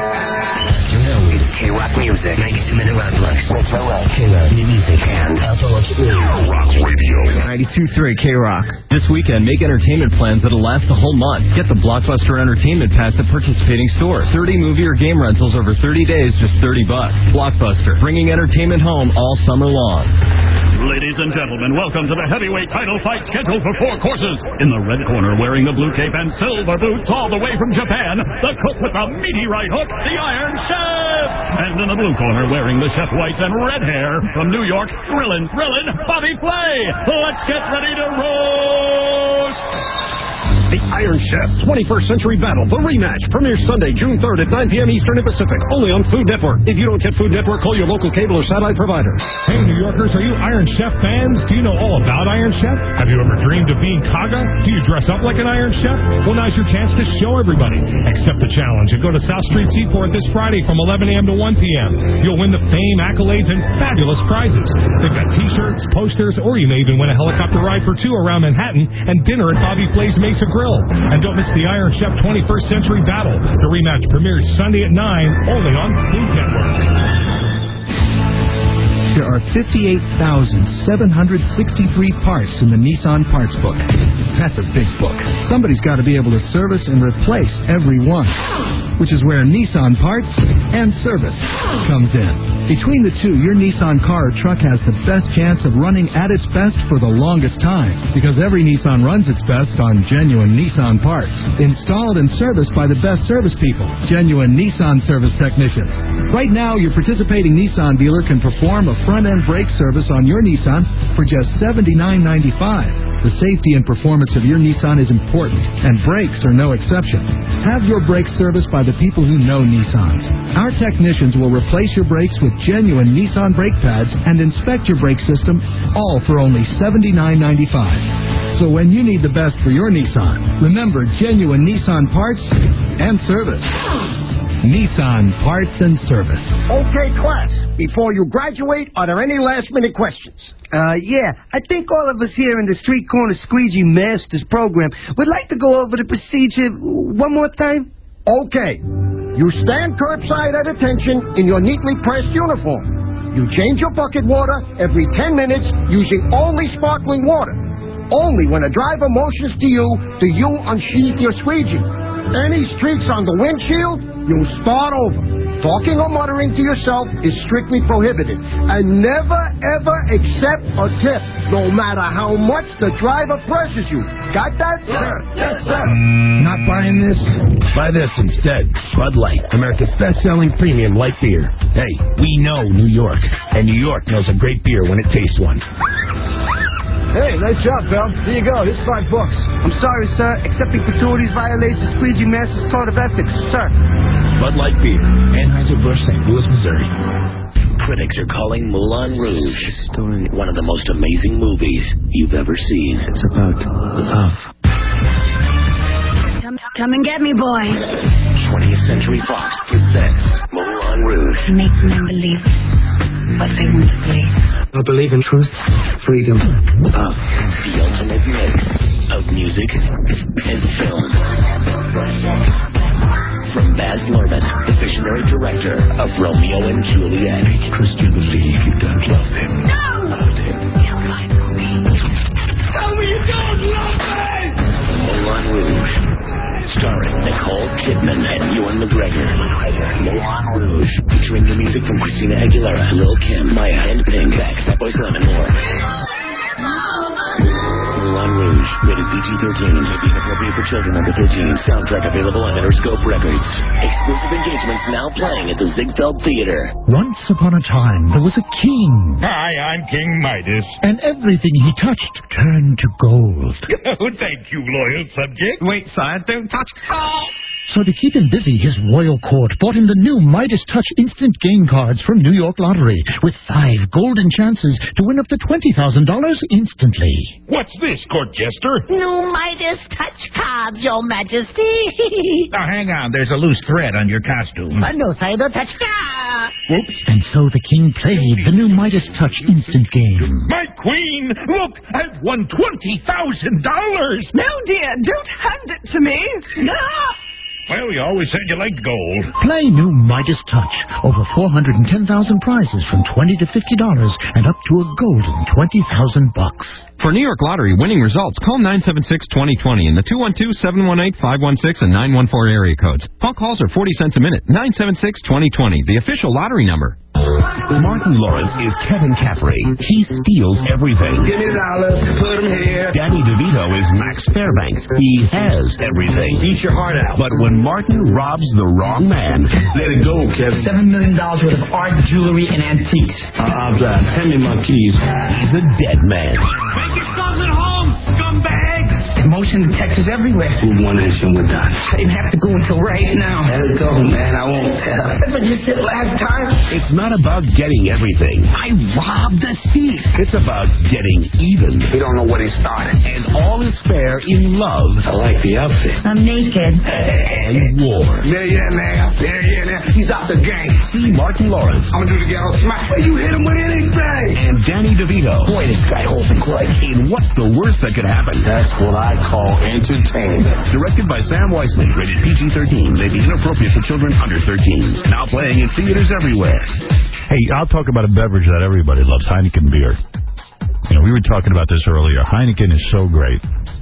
K-Rock music. ninety-two minute round blocks. K-Rock new music and Rock Radio. ninety-two three K-Rock. This weekend, make entertainment plans that'll last the whole month. Get the Blockbuster Entertainment Pass at participating stores. thirty movie or game rentals over thirty days, just thirty bucks. Blockbuster, bringing entertainment home all summer long. Ladies and gentlemen, welcome to the heavyweight title fight scheduled for four courses. In the red corner, wearing the blue cape and silver boots all the way from Japan, the cook with the meaty right hook, the Iron Chef. And in the blue corner, wearing the chef whites and red hair, from New York, thrillin', thrillin', Bobby Flay. Let's get ready to roast. The Iron Chef twenty-first Century Battle, the rematch, premieres Sunday, June third at nine p.m. Eastern and Pacific, only on Food Network. If you don't get Food Network, call your local cable or satellite provider. Hey, New Yorkers, are you Iron Chef fans? Do you know all about Iron Chef? Have you ever dreamed of being Kaga? Do you dress up like an Iron Chef? Well, now's your chance to show everybody. Accept the challenge and go to South Street Seaport this Friday from eleven a.m. to one p.m. You'll win the fame, accolades, and fabulous prizes. They've got T-shirts, posters, or you may even win a helicopter ride for two around Manhattan and dinner at Bobby Flay's Mesa Grill. And don't miss the Iron Chef twenty-first Century Battle. The rematch premieres Sunday at nine, only on Food Network. There are fifty-eight thousand seven hundred sixty-three parts in the Nissan Parts Book. That's a big book. Somebody's got to be able to service and replace every one, which is where Nissan Parts and Service comes in. Between the two, your Nissan car or truck has the best chance of running at its best for the longest time, because every Nissan runs its best on genuine Nissan parts, installed and serviced by the best service people, genuine Nissan service technicians. Right now, your participating Nissan dealer can perform a front-end brake service on your Nissan for just seventy-nine ninety-five. The safety and performance of your Nissan is important, and brakes are no exception. Have your brakes serviced by the people who know Nissans. Our technicians will replace your brakes with genuine Nissan brake pads and inspect your brake system, all for only seventy-nine ninety-five. So when you need the best for your Nissan, remember genuine Nissan parts and service. Nissan Parts and Service. Okay, class. Before you graduate, are there any last-minute questions? Uh, yeah. I think all of us here in the Street Corner Squeegee Masters program would like to go over the procedure one more time. Okay. You stand curbside at attention in your neatly pressed uniform. You change your bucket water every ten minutes using only sparkling water. Only when a driver motions to you do you unsheath your squeegee. Any streaks on the windshield, you'll start over. Talking or muttering to yourself is strictly prohibited. And never, ever accept a tip, no matter how much the driver presses you. Got that? Sir. Yes, sir. Not buying this? Buy this instead. Bud Light, America's best-selling premium light beer. Hey, we know New York, and New York knows a great beer when it tastes one. Hey, nice job, pal. Here you go. Here's five bucks. I'm sorry, sir. Accepting gratuities violates the Squeegee Master's Code of Ethics, sir. Bud Light Beer, Anheuser-Busch, Saint Louis, Missouri. Critics are calling Moulin Rouge one of the most amazing movies you've ever seen. It's about love. Come, come and get me, boy. twentieth Century Fox presents Moulin Rouge. Make them believe what they want to believe. I believe in truth, freedom, love. The ultimate mix of music and film. From Baz Luhrmann, the visionary director of Romeo and Juliet. Chris, you believe you don't love him. No! Loved him. He'll find me. Tell me you don't love me! Moulin Rouge. Starring Nicole Kidman and Ewan McGregor. Moulin Rouge. Featuring the music from Christina Aguilera, Lil' Kim, Maya, and Pink, Fat Boy Slim, and more. Moulin Rouge. Rouge. Rated P G thirteen. May be inappropriate for children under thirteen. Soundtrack available on Interscope Records. Exclusive engagements now playing at the Ziegfeld Theater. Once upon a time, there was a king. Hi, I'm King Midas. And everything he touched turned to gold. Oh, thank you, loyal subject. Wait, sire, don't touch. Oh. So to keep him busy, his royal court bought him the new Midas Touch instant game cards from New York Lottery with five golden chances to win up to twenty thousand dollars instantly. What's this, court jester? New Midas Touch cards, Your Majesty. Now, hang on. There's a loose thread on your costume. Uh, no, sire, the touch card. Whoops. And so the king played the new Midas Touch instant game. My queen, look, I've won twenty thousand dollars. No, dear, don't hand it to me. No. Well, you always said you liked gold. Play new Midas Touch. Over four hundred ten thousand prizes from twenty to fifty dollars and up to a golden twenty thousand bucks. For New York Lottery winning results, call nine seven six, two zero two zero in the two one two, seven one eight, five one six and nine one four area codes. Phone calls are forty cents a minute. nine seven six, two zero two zero, the official lottery number. Martin Lawrence is Kevin Caffrey. He steals everything. Give me dollars, put them here. Danny DeVito is Max Fairbanks. He has everything. Eat your heart out. But when Martin robs the wrong man, Let it go, Kevin. Seven million dollars worth of art, jewelry, and antiques. Uh, I'm done. Hand me my keys. he's a dead man. Make yourselves at home, scumbags. Motion detectors everywhere. We won this and we're done. I didn't have to go until right now. Let it go, man. I won't tell. That's what you said last time. It's not about getting everything. I robbed the thief. It's about getting even. He don't know what he started. And all is fair in love. I like the outfit. I'm naked. And war. Millionaire, billionaire. He's out the game. See Martin Lawrence. I'm gonna do the ghetto smash. Well, you hit him with anything. And Danny DeVito. Boy, this guy holds the clutch. In What's the Worst That Could Happen? That's what I call entertainment. Directed by Sam Weissman. Rated P G thirteen. May be inappropriate for children under thirteen. Now playing in theaters everywhere. Hey, I'll talk about a beverage that everybody loves, Heineken beer. You know, we were talking about this earlier. Heineken is so great.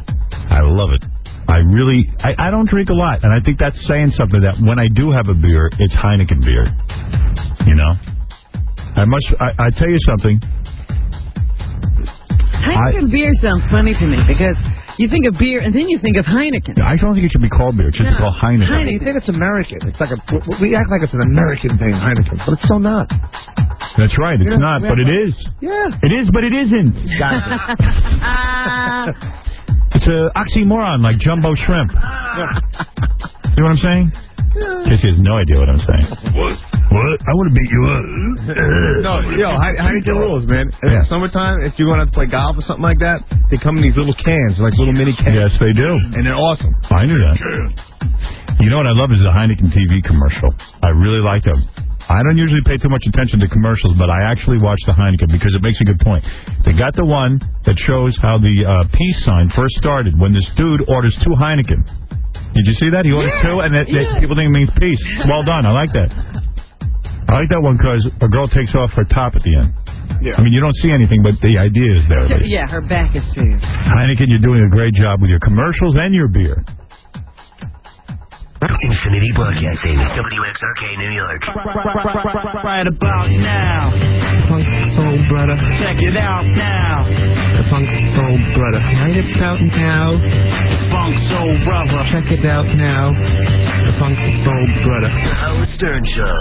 I love it. I really, I, I don't drink a lot, and I think that's saying something that when I do have a beer, it's Heineken beer. You know? I must, I, I tell you something. Heineken I, beer sounds funny to me because you think of beer and then you think of Heineken. I don't think it should be called beer. It should No. be called Heineken. Heineken. You think it's American. It's like a, we act like it's an American thing, Heineken, but it's so not. That's right. It's Yeah, not, yeah. but it is. Yeah. It is, but it isn't. It's an oxymoron, like jumbo shrimp. You know what I'm saying? Casey has no idea what I'm saying. What? What? I want to beat you up. No, yo, Heine- Heineken rules, man. In Yeah. the summertime, if you want to play golf or something like that, they come in these little cans, like little mini cans. Yes, they do. And they're awesome. I knew that. You know what I love is the Heineken T V commercial. I really like them. I don't usually pay too much attention to commercials, but I actually watch the Heineken because it makes a good point. They got the one that shows how the uh, peace sign first started when this dude orders two Heineken. Did you see that? He orders Yeah, two, and that, that yeah. people think it means peace. Well done. I like that. I like that one because a girl takes off her top at the end. Yeah. I mean, you don't see anything, but the idea is there. At least. Yeah, her back is to you. Heineken, you're doing a great job with your commercials and your beer. Infinity Broadcasting, W X R K, New York. Right about now. Funk Soul Brother. Check it out now. The Funk Soul Brother. Right about now. Funk Soul Brother. Check it out now. The Funk Soul Brother. The Howard Stern Show.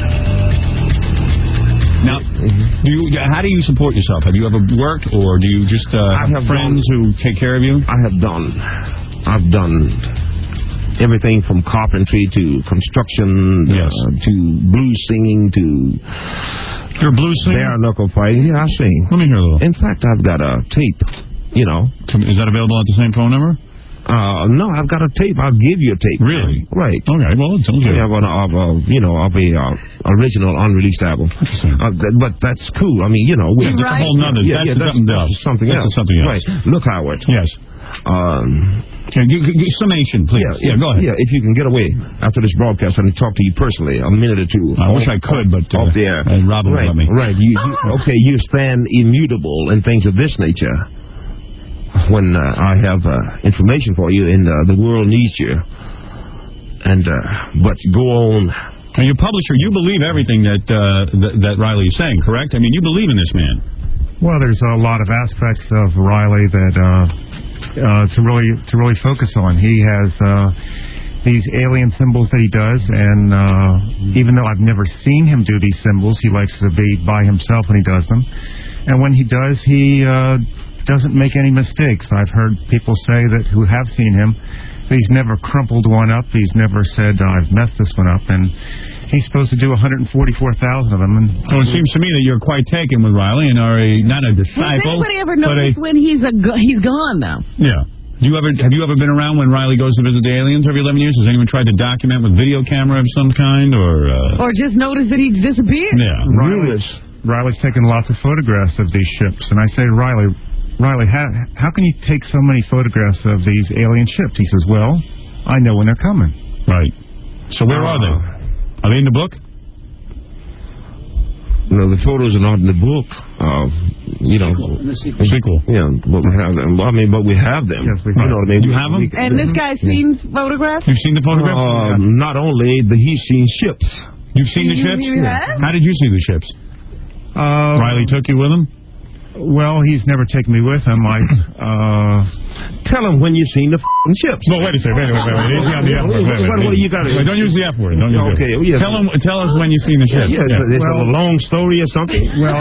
Now, do you, how do you support yourself? Have you ever worked, or do you just uh, I have have friends done- who take care of you? I have done. I've done everything from carpentry to construction Yes. uh, to blues singing to You're a blues singer? bare knuckle fighting. Yeah, I sing. Let me hear a little. In fact, I've got a tape. You know. Is that available at the same phone number? Uh, no, I've got a tape. I'll give you a tape. Really? Right. Okay, well, it's okay. Yeah, of, of, uh, you know, of a uh, original unreleased album. Uh, th- but that's cool. I mean, you know, we Yeah, that's a whole nother. Yeah, that's yeah, something else. That's something That's else. something else. Right. Look, Howard. Yes. Um, Okay, g- g- g- summation, please. Yeah, Yeah, go ahead. Yeah, if you can get away after this broadcast, I can talk to you personally a minute or two. I wish off- I could, but uh, off the air. uh, Rob will right, let me. right. You, you, okay, you stand immutable and things of this nature. When uh, I have uh, information for you, and uh, the world needs you. And uh, but go on. And your publisher, you believe everything that uh, th- that Riley is saying, correct? I mean, you believe in this man. Well, there's a lot of aspects of Riley that uh, uh, to really to really focus on. He has uh, these alien symbols that he does, and uh, even though I've never seen him do these symbols, he likes to be by himself when he does them. And when he does, he uh, doesn't make any mistakes. I've heard people say that who have seen him, he's never crumpled one up. He's never said, I've messed this one up. And he's supposed to do one hundred forty-four thousand of them. And so it seems to me that you're quite taken with Riley and are a, not a disciple. Has anybody ever but noticed a, when he's a go- he's gone now? Yeah. Do you ever have you ever been around when Riley goes to visit the aliens every eleven years? Has anyone tried to document with video camera of some kind, or uh... or just noticed that he's disappeared? Yeah. Riley's, Riley's taken lots of photographs of these ships, and I say, Riley, Riley, how how can you take so many photographs of these alien ships? He says, well, I know when they're coming. Right. So where uh, are they? Are they in the book? No, the photos are not in the book. Uh, you know, the sequel. sequel. Yeah, but we have them. I mean, but we have them. Yes, we you know what I mean? You have them? We, and this guy's seen photographs? You've seen the photographs? Uh, not only, but he's seen ships. You've seen the You- ships? you have? How did you see the ships? Uh, Riley took you with him? Well, he's never taken me with him. I, uh... Tell him when you've seen the f***ing ships. No, wait a second. Wait, wait, wait. wait. Easy on the F word. Wait, wait, What, what, wait. you gotta, Wait, don't use the F word. Don't use okay, it. well, yes. Tell him. Tell us when you've seen the ships. Yeah, Yeah. it's Well- a long story or something. Well,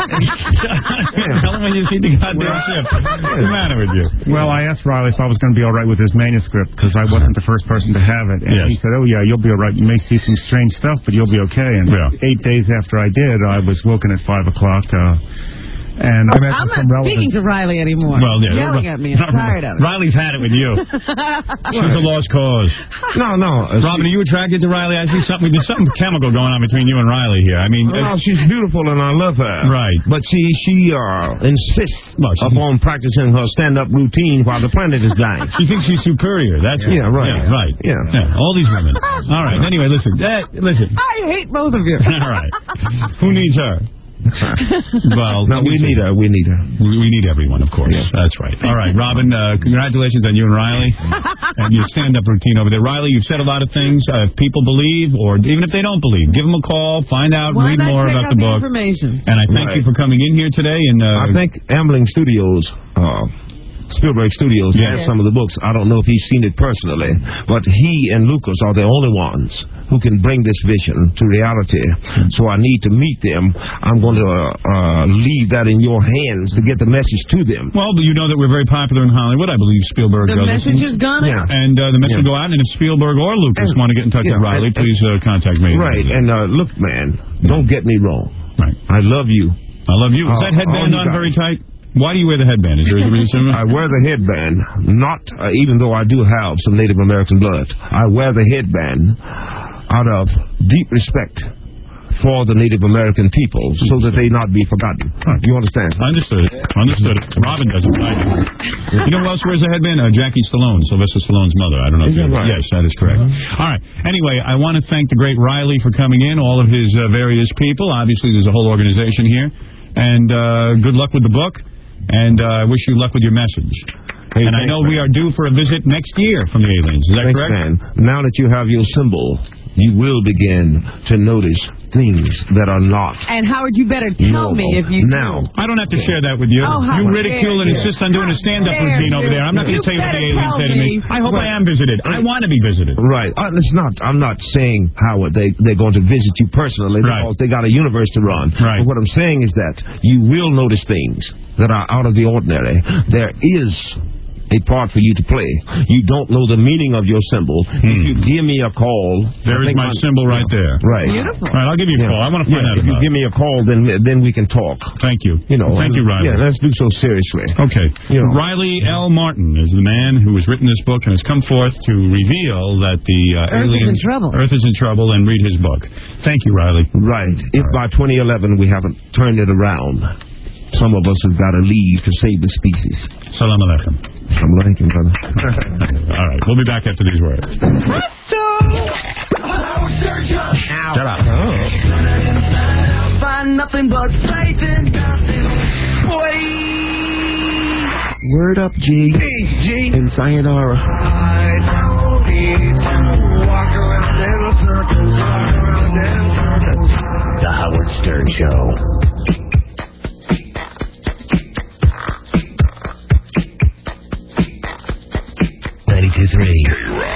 Tell him when you've seen the goddamn ship. What's the matter with you? well, I asked Riley if I was going to be all right with his manuscript, because I wasn't the first person to have it. And Yes. he said, oh, yeah, you'll be all right. You may see some strange stuff, but you'll be okay. And Yeah. eight days after I did, I was woken at five o'clock. Uh, and I met I'm some not relevant... speaking to Riley anymore. Well, yeah. Yelling at me. I'm tired of it. Riley's had it with you. She's a lost cause. No, no. Uh, Robin, are you attracted to Riley? I see something. There's something chemical going on between you and Riley here. I mean, no, uh, she's beautiful and I love her. Right. But she she uh, insists Well, she- upon practicing her stand-up routine while the planet is dying. she thinks she's superior. That's what- Yeah, right. Yeah, right. Yeah. Yeah, all these women. All right. Anyway, listen. Uh, listen. I hate both of you. All right. Who needs her? Well, No, we need her. We need her. We, we need everyone, of course. Yeah. That's right. All right, Robin, uh, congratulations on you and Riley and your stand-up routine over there. Riley, you've said a lot of things. Uh, if people believe, or even if they don't believe, give them a call, find out, Why read not more check about out the book. information? And I thank Right. you for coming in here today. And uh, I think Ambling Studios, uh, Spielberg Studios, Yes. has some of the books. I don't know if he's seen it personally, but he and Lucas are the only ones who can bring this vision to reality. So I need to meet them. I'm going to uh, uh, leave that in your hands to get the message to them. well, you know that we're very popular in Hollywood. I believe Spielberg The does message it. is gone Yeah. out. And uh, the message Yeah. will go out. And if Spielberg or Lucas And- want to get in touch yeah, with Riley, and- please uh, contact me. Right. And uh, look, man, don't get me wrong. Right. I love you. I love you. Is Uh, that headband all you on got. very tight? Why do you wear the headband? Is there a reason? I wear the headband, not uh, even though I do have some Native American blood. I wear the headband out of deep respect for the Native American people, so that they not be forgotten. You understand? Understood. Understood. Robin doesn't. I do. You know who else wears a headband? Uh, Jackie Stallone, Sylvester Stallone's mother. I don't know if Is you that right? Yes, that is correct. All right. Anyway, I want to thank the great Riley for coming in, all of his uh, various people. Obviously, there's a whole organization here. And uh, good luck with the book. And I uh, wish you luck with your message. Hey, and I thanks, know man. we are due for a visit next year from the aliens. Is that Thanks, correct? man. Now that you have your symbol, you will begin to notice things that are not And Howard, you better tell normal. me if you now. I don't have to share that with you. Oh, how you dare ridicule and you. insist on doing a stand-up How routine dare over you. there. I'm not going You to tell you what the better aliens tell say to me. me. I hope Right. I am visited. I want to be visited. Right. Uh, it's not. I'm not saying, Howard, they, they're going to visit you personally Right. because they got a universe to run. Right. But what I'm saying is that you will notice things that are out of the ordinary. There is a part for you to play. You don't know the meaning of your symbol. If you give me a call... There I is think my I'm- symbol right there. Right. Beautiful. All right, I'll give you a Yeah. call. I want to find Yeah, out if you about give it. me a call, then then we can talk. Thank you. You know. Thank you, Riley. Yeah, let's do so seriously. Okay. You know. Riley L. Martin is the man who has written this book and has come forth to reveal that the uh, Earth is aliens... in trouble. Earth is in trouble, and read his book. Thank you, Riley. Right. If by twenty eleven we haven't turned it around, some of us have got to leave to save the species. Salam alaikum. Salam alaikum, brother. All right, we'll be back after these words. Shut up. Find nothing but faith in nothing. Boy. Word up, G. Hey, G. And sayonara. I don't need to walk around in circles, walk around in circles. The Howard Stern Show. K-Rock.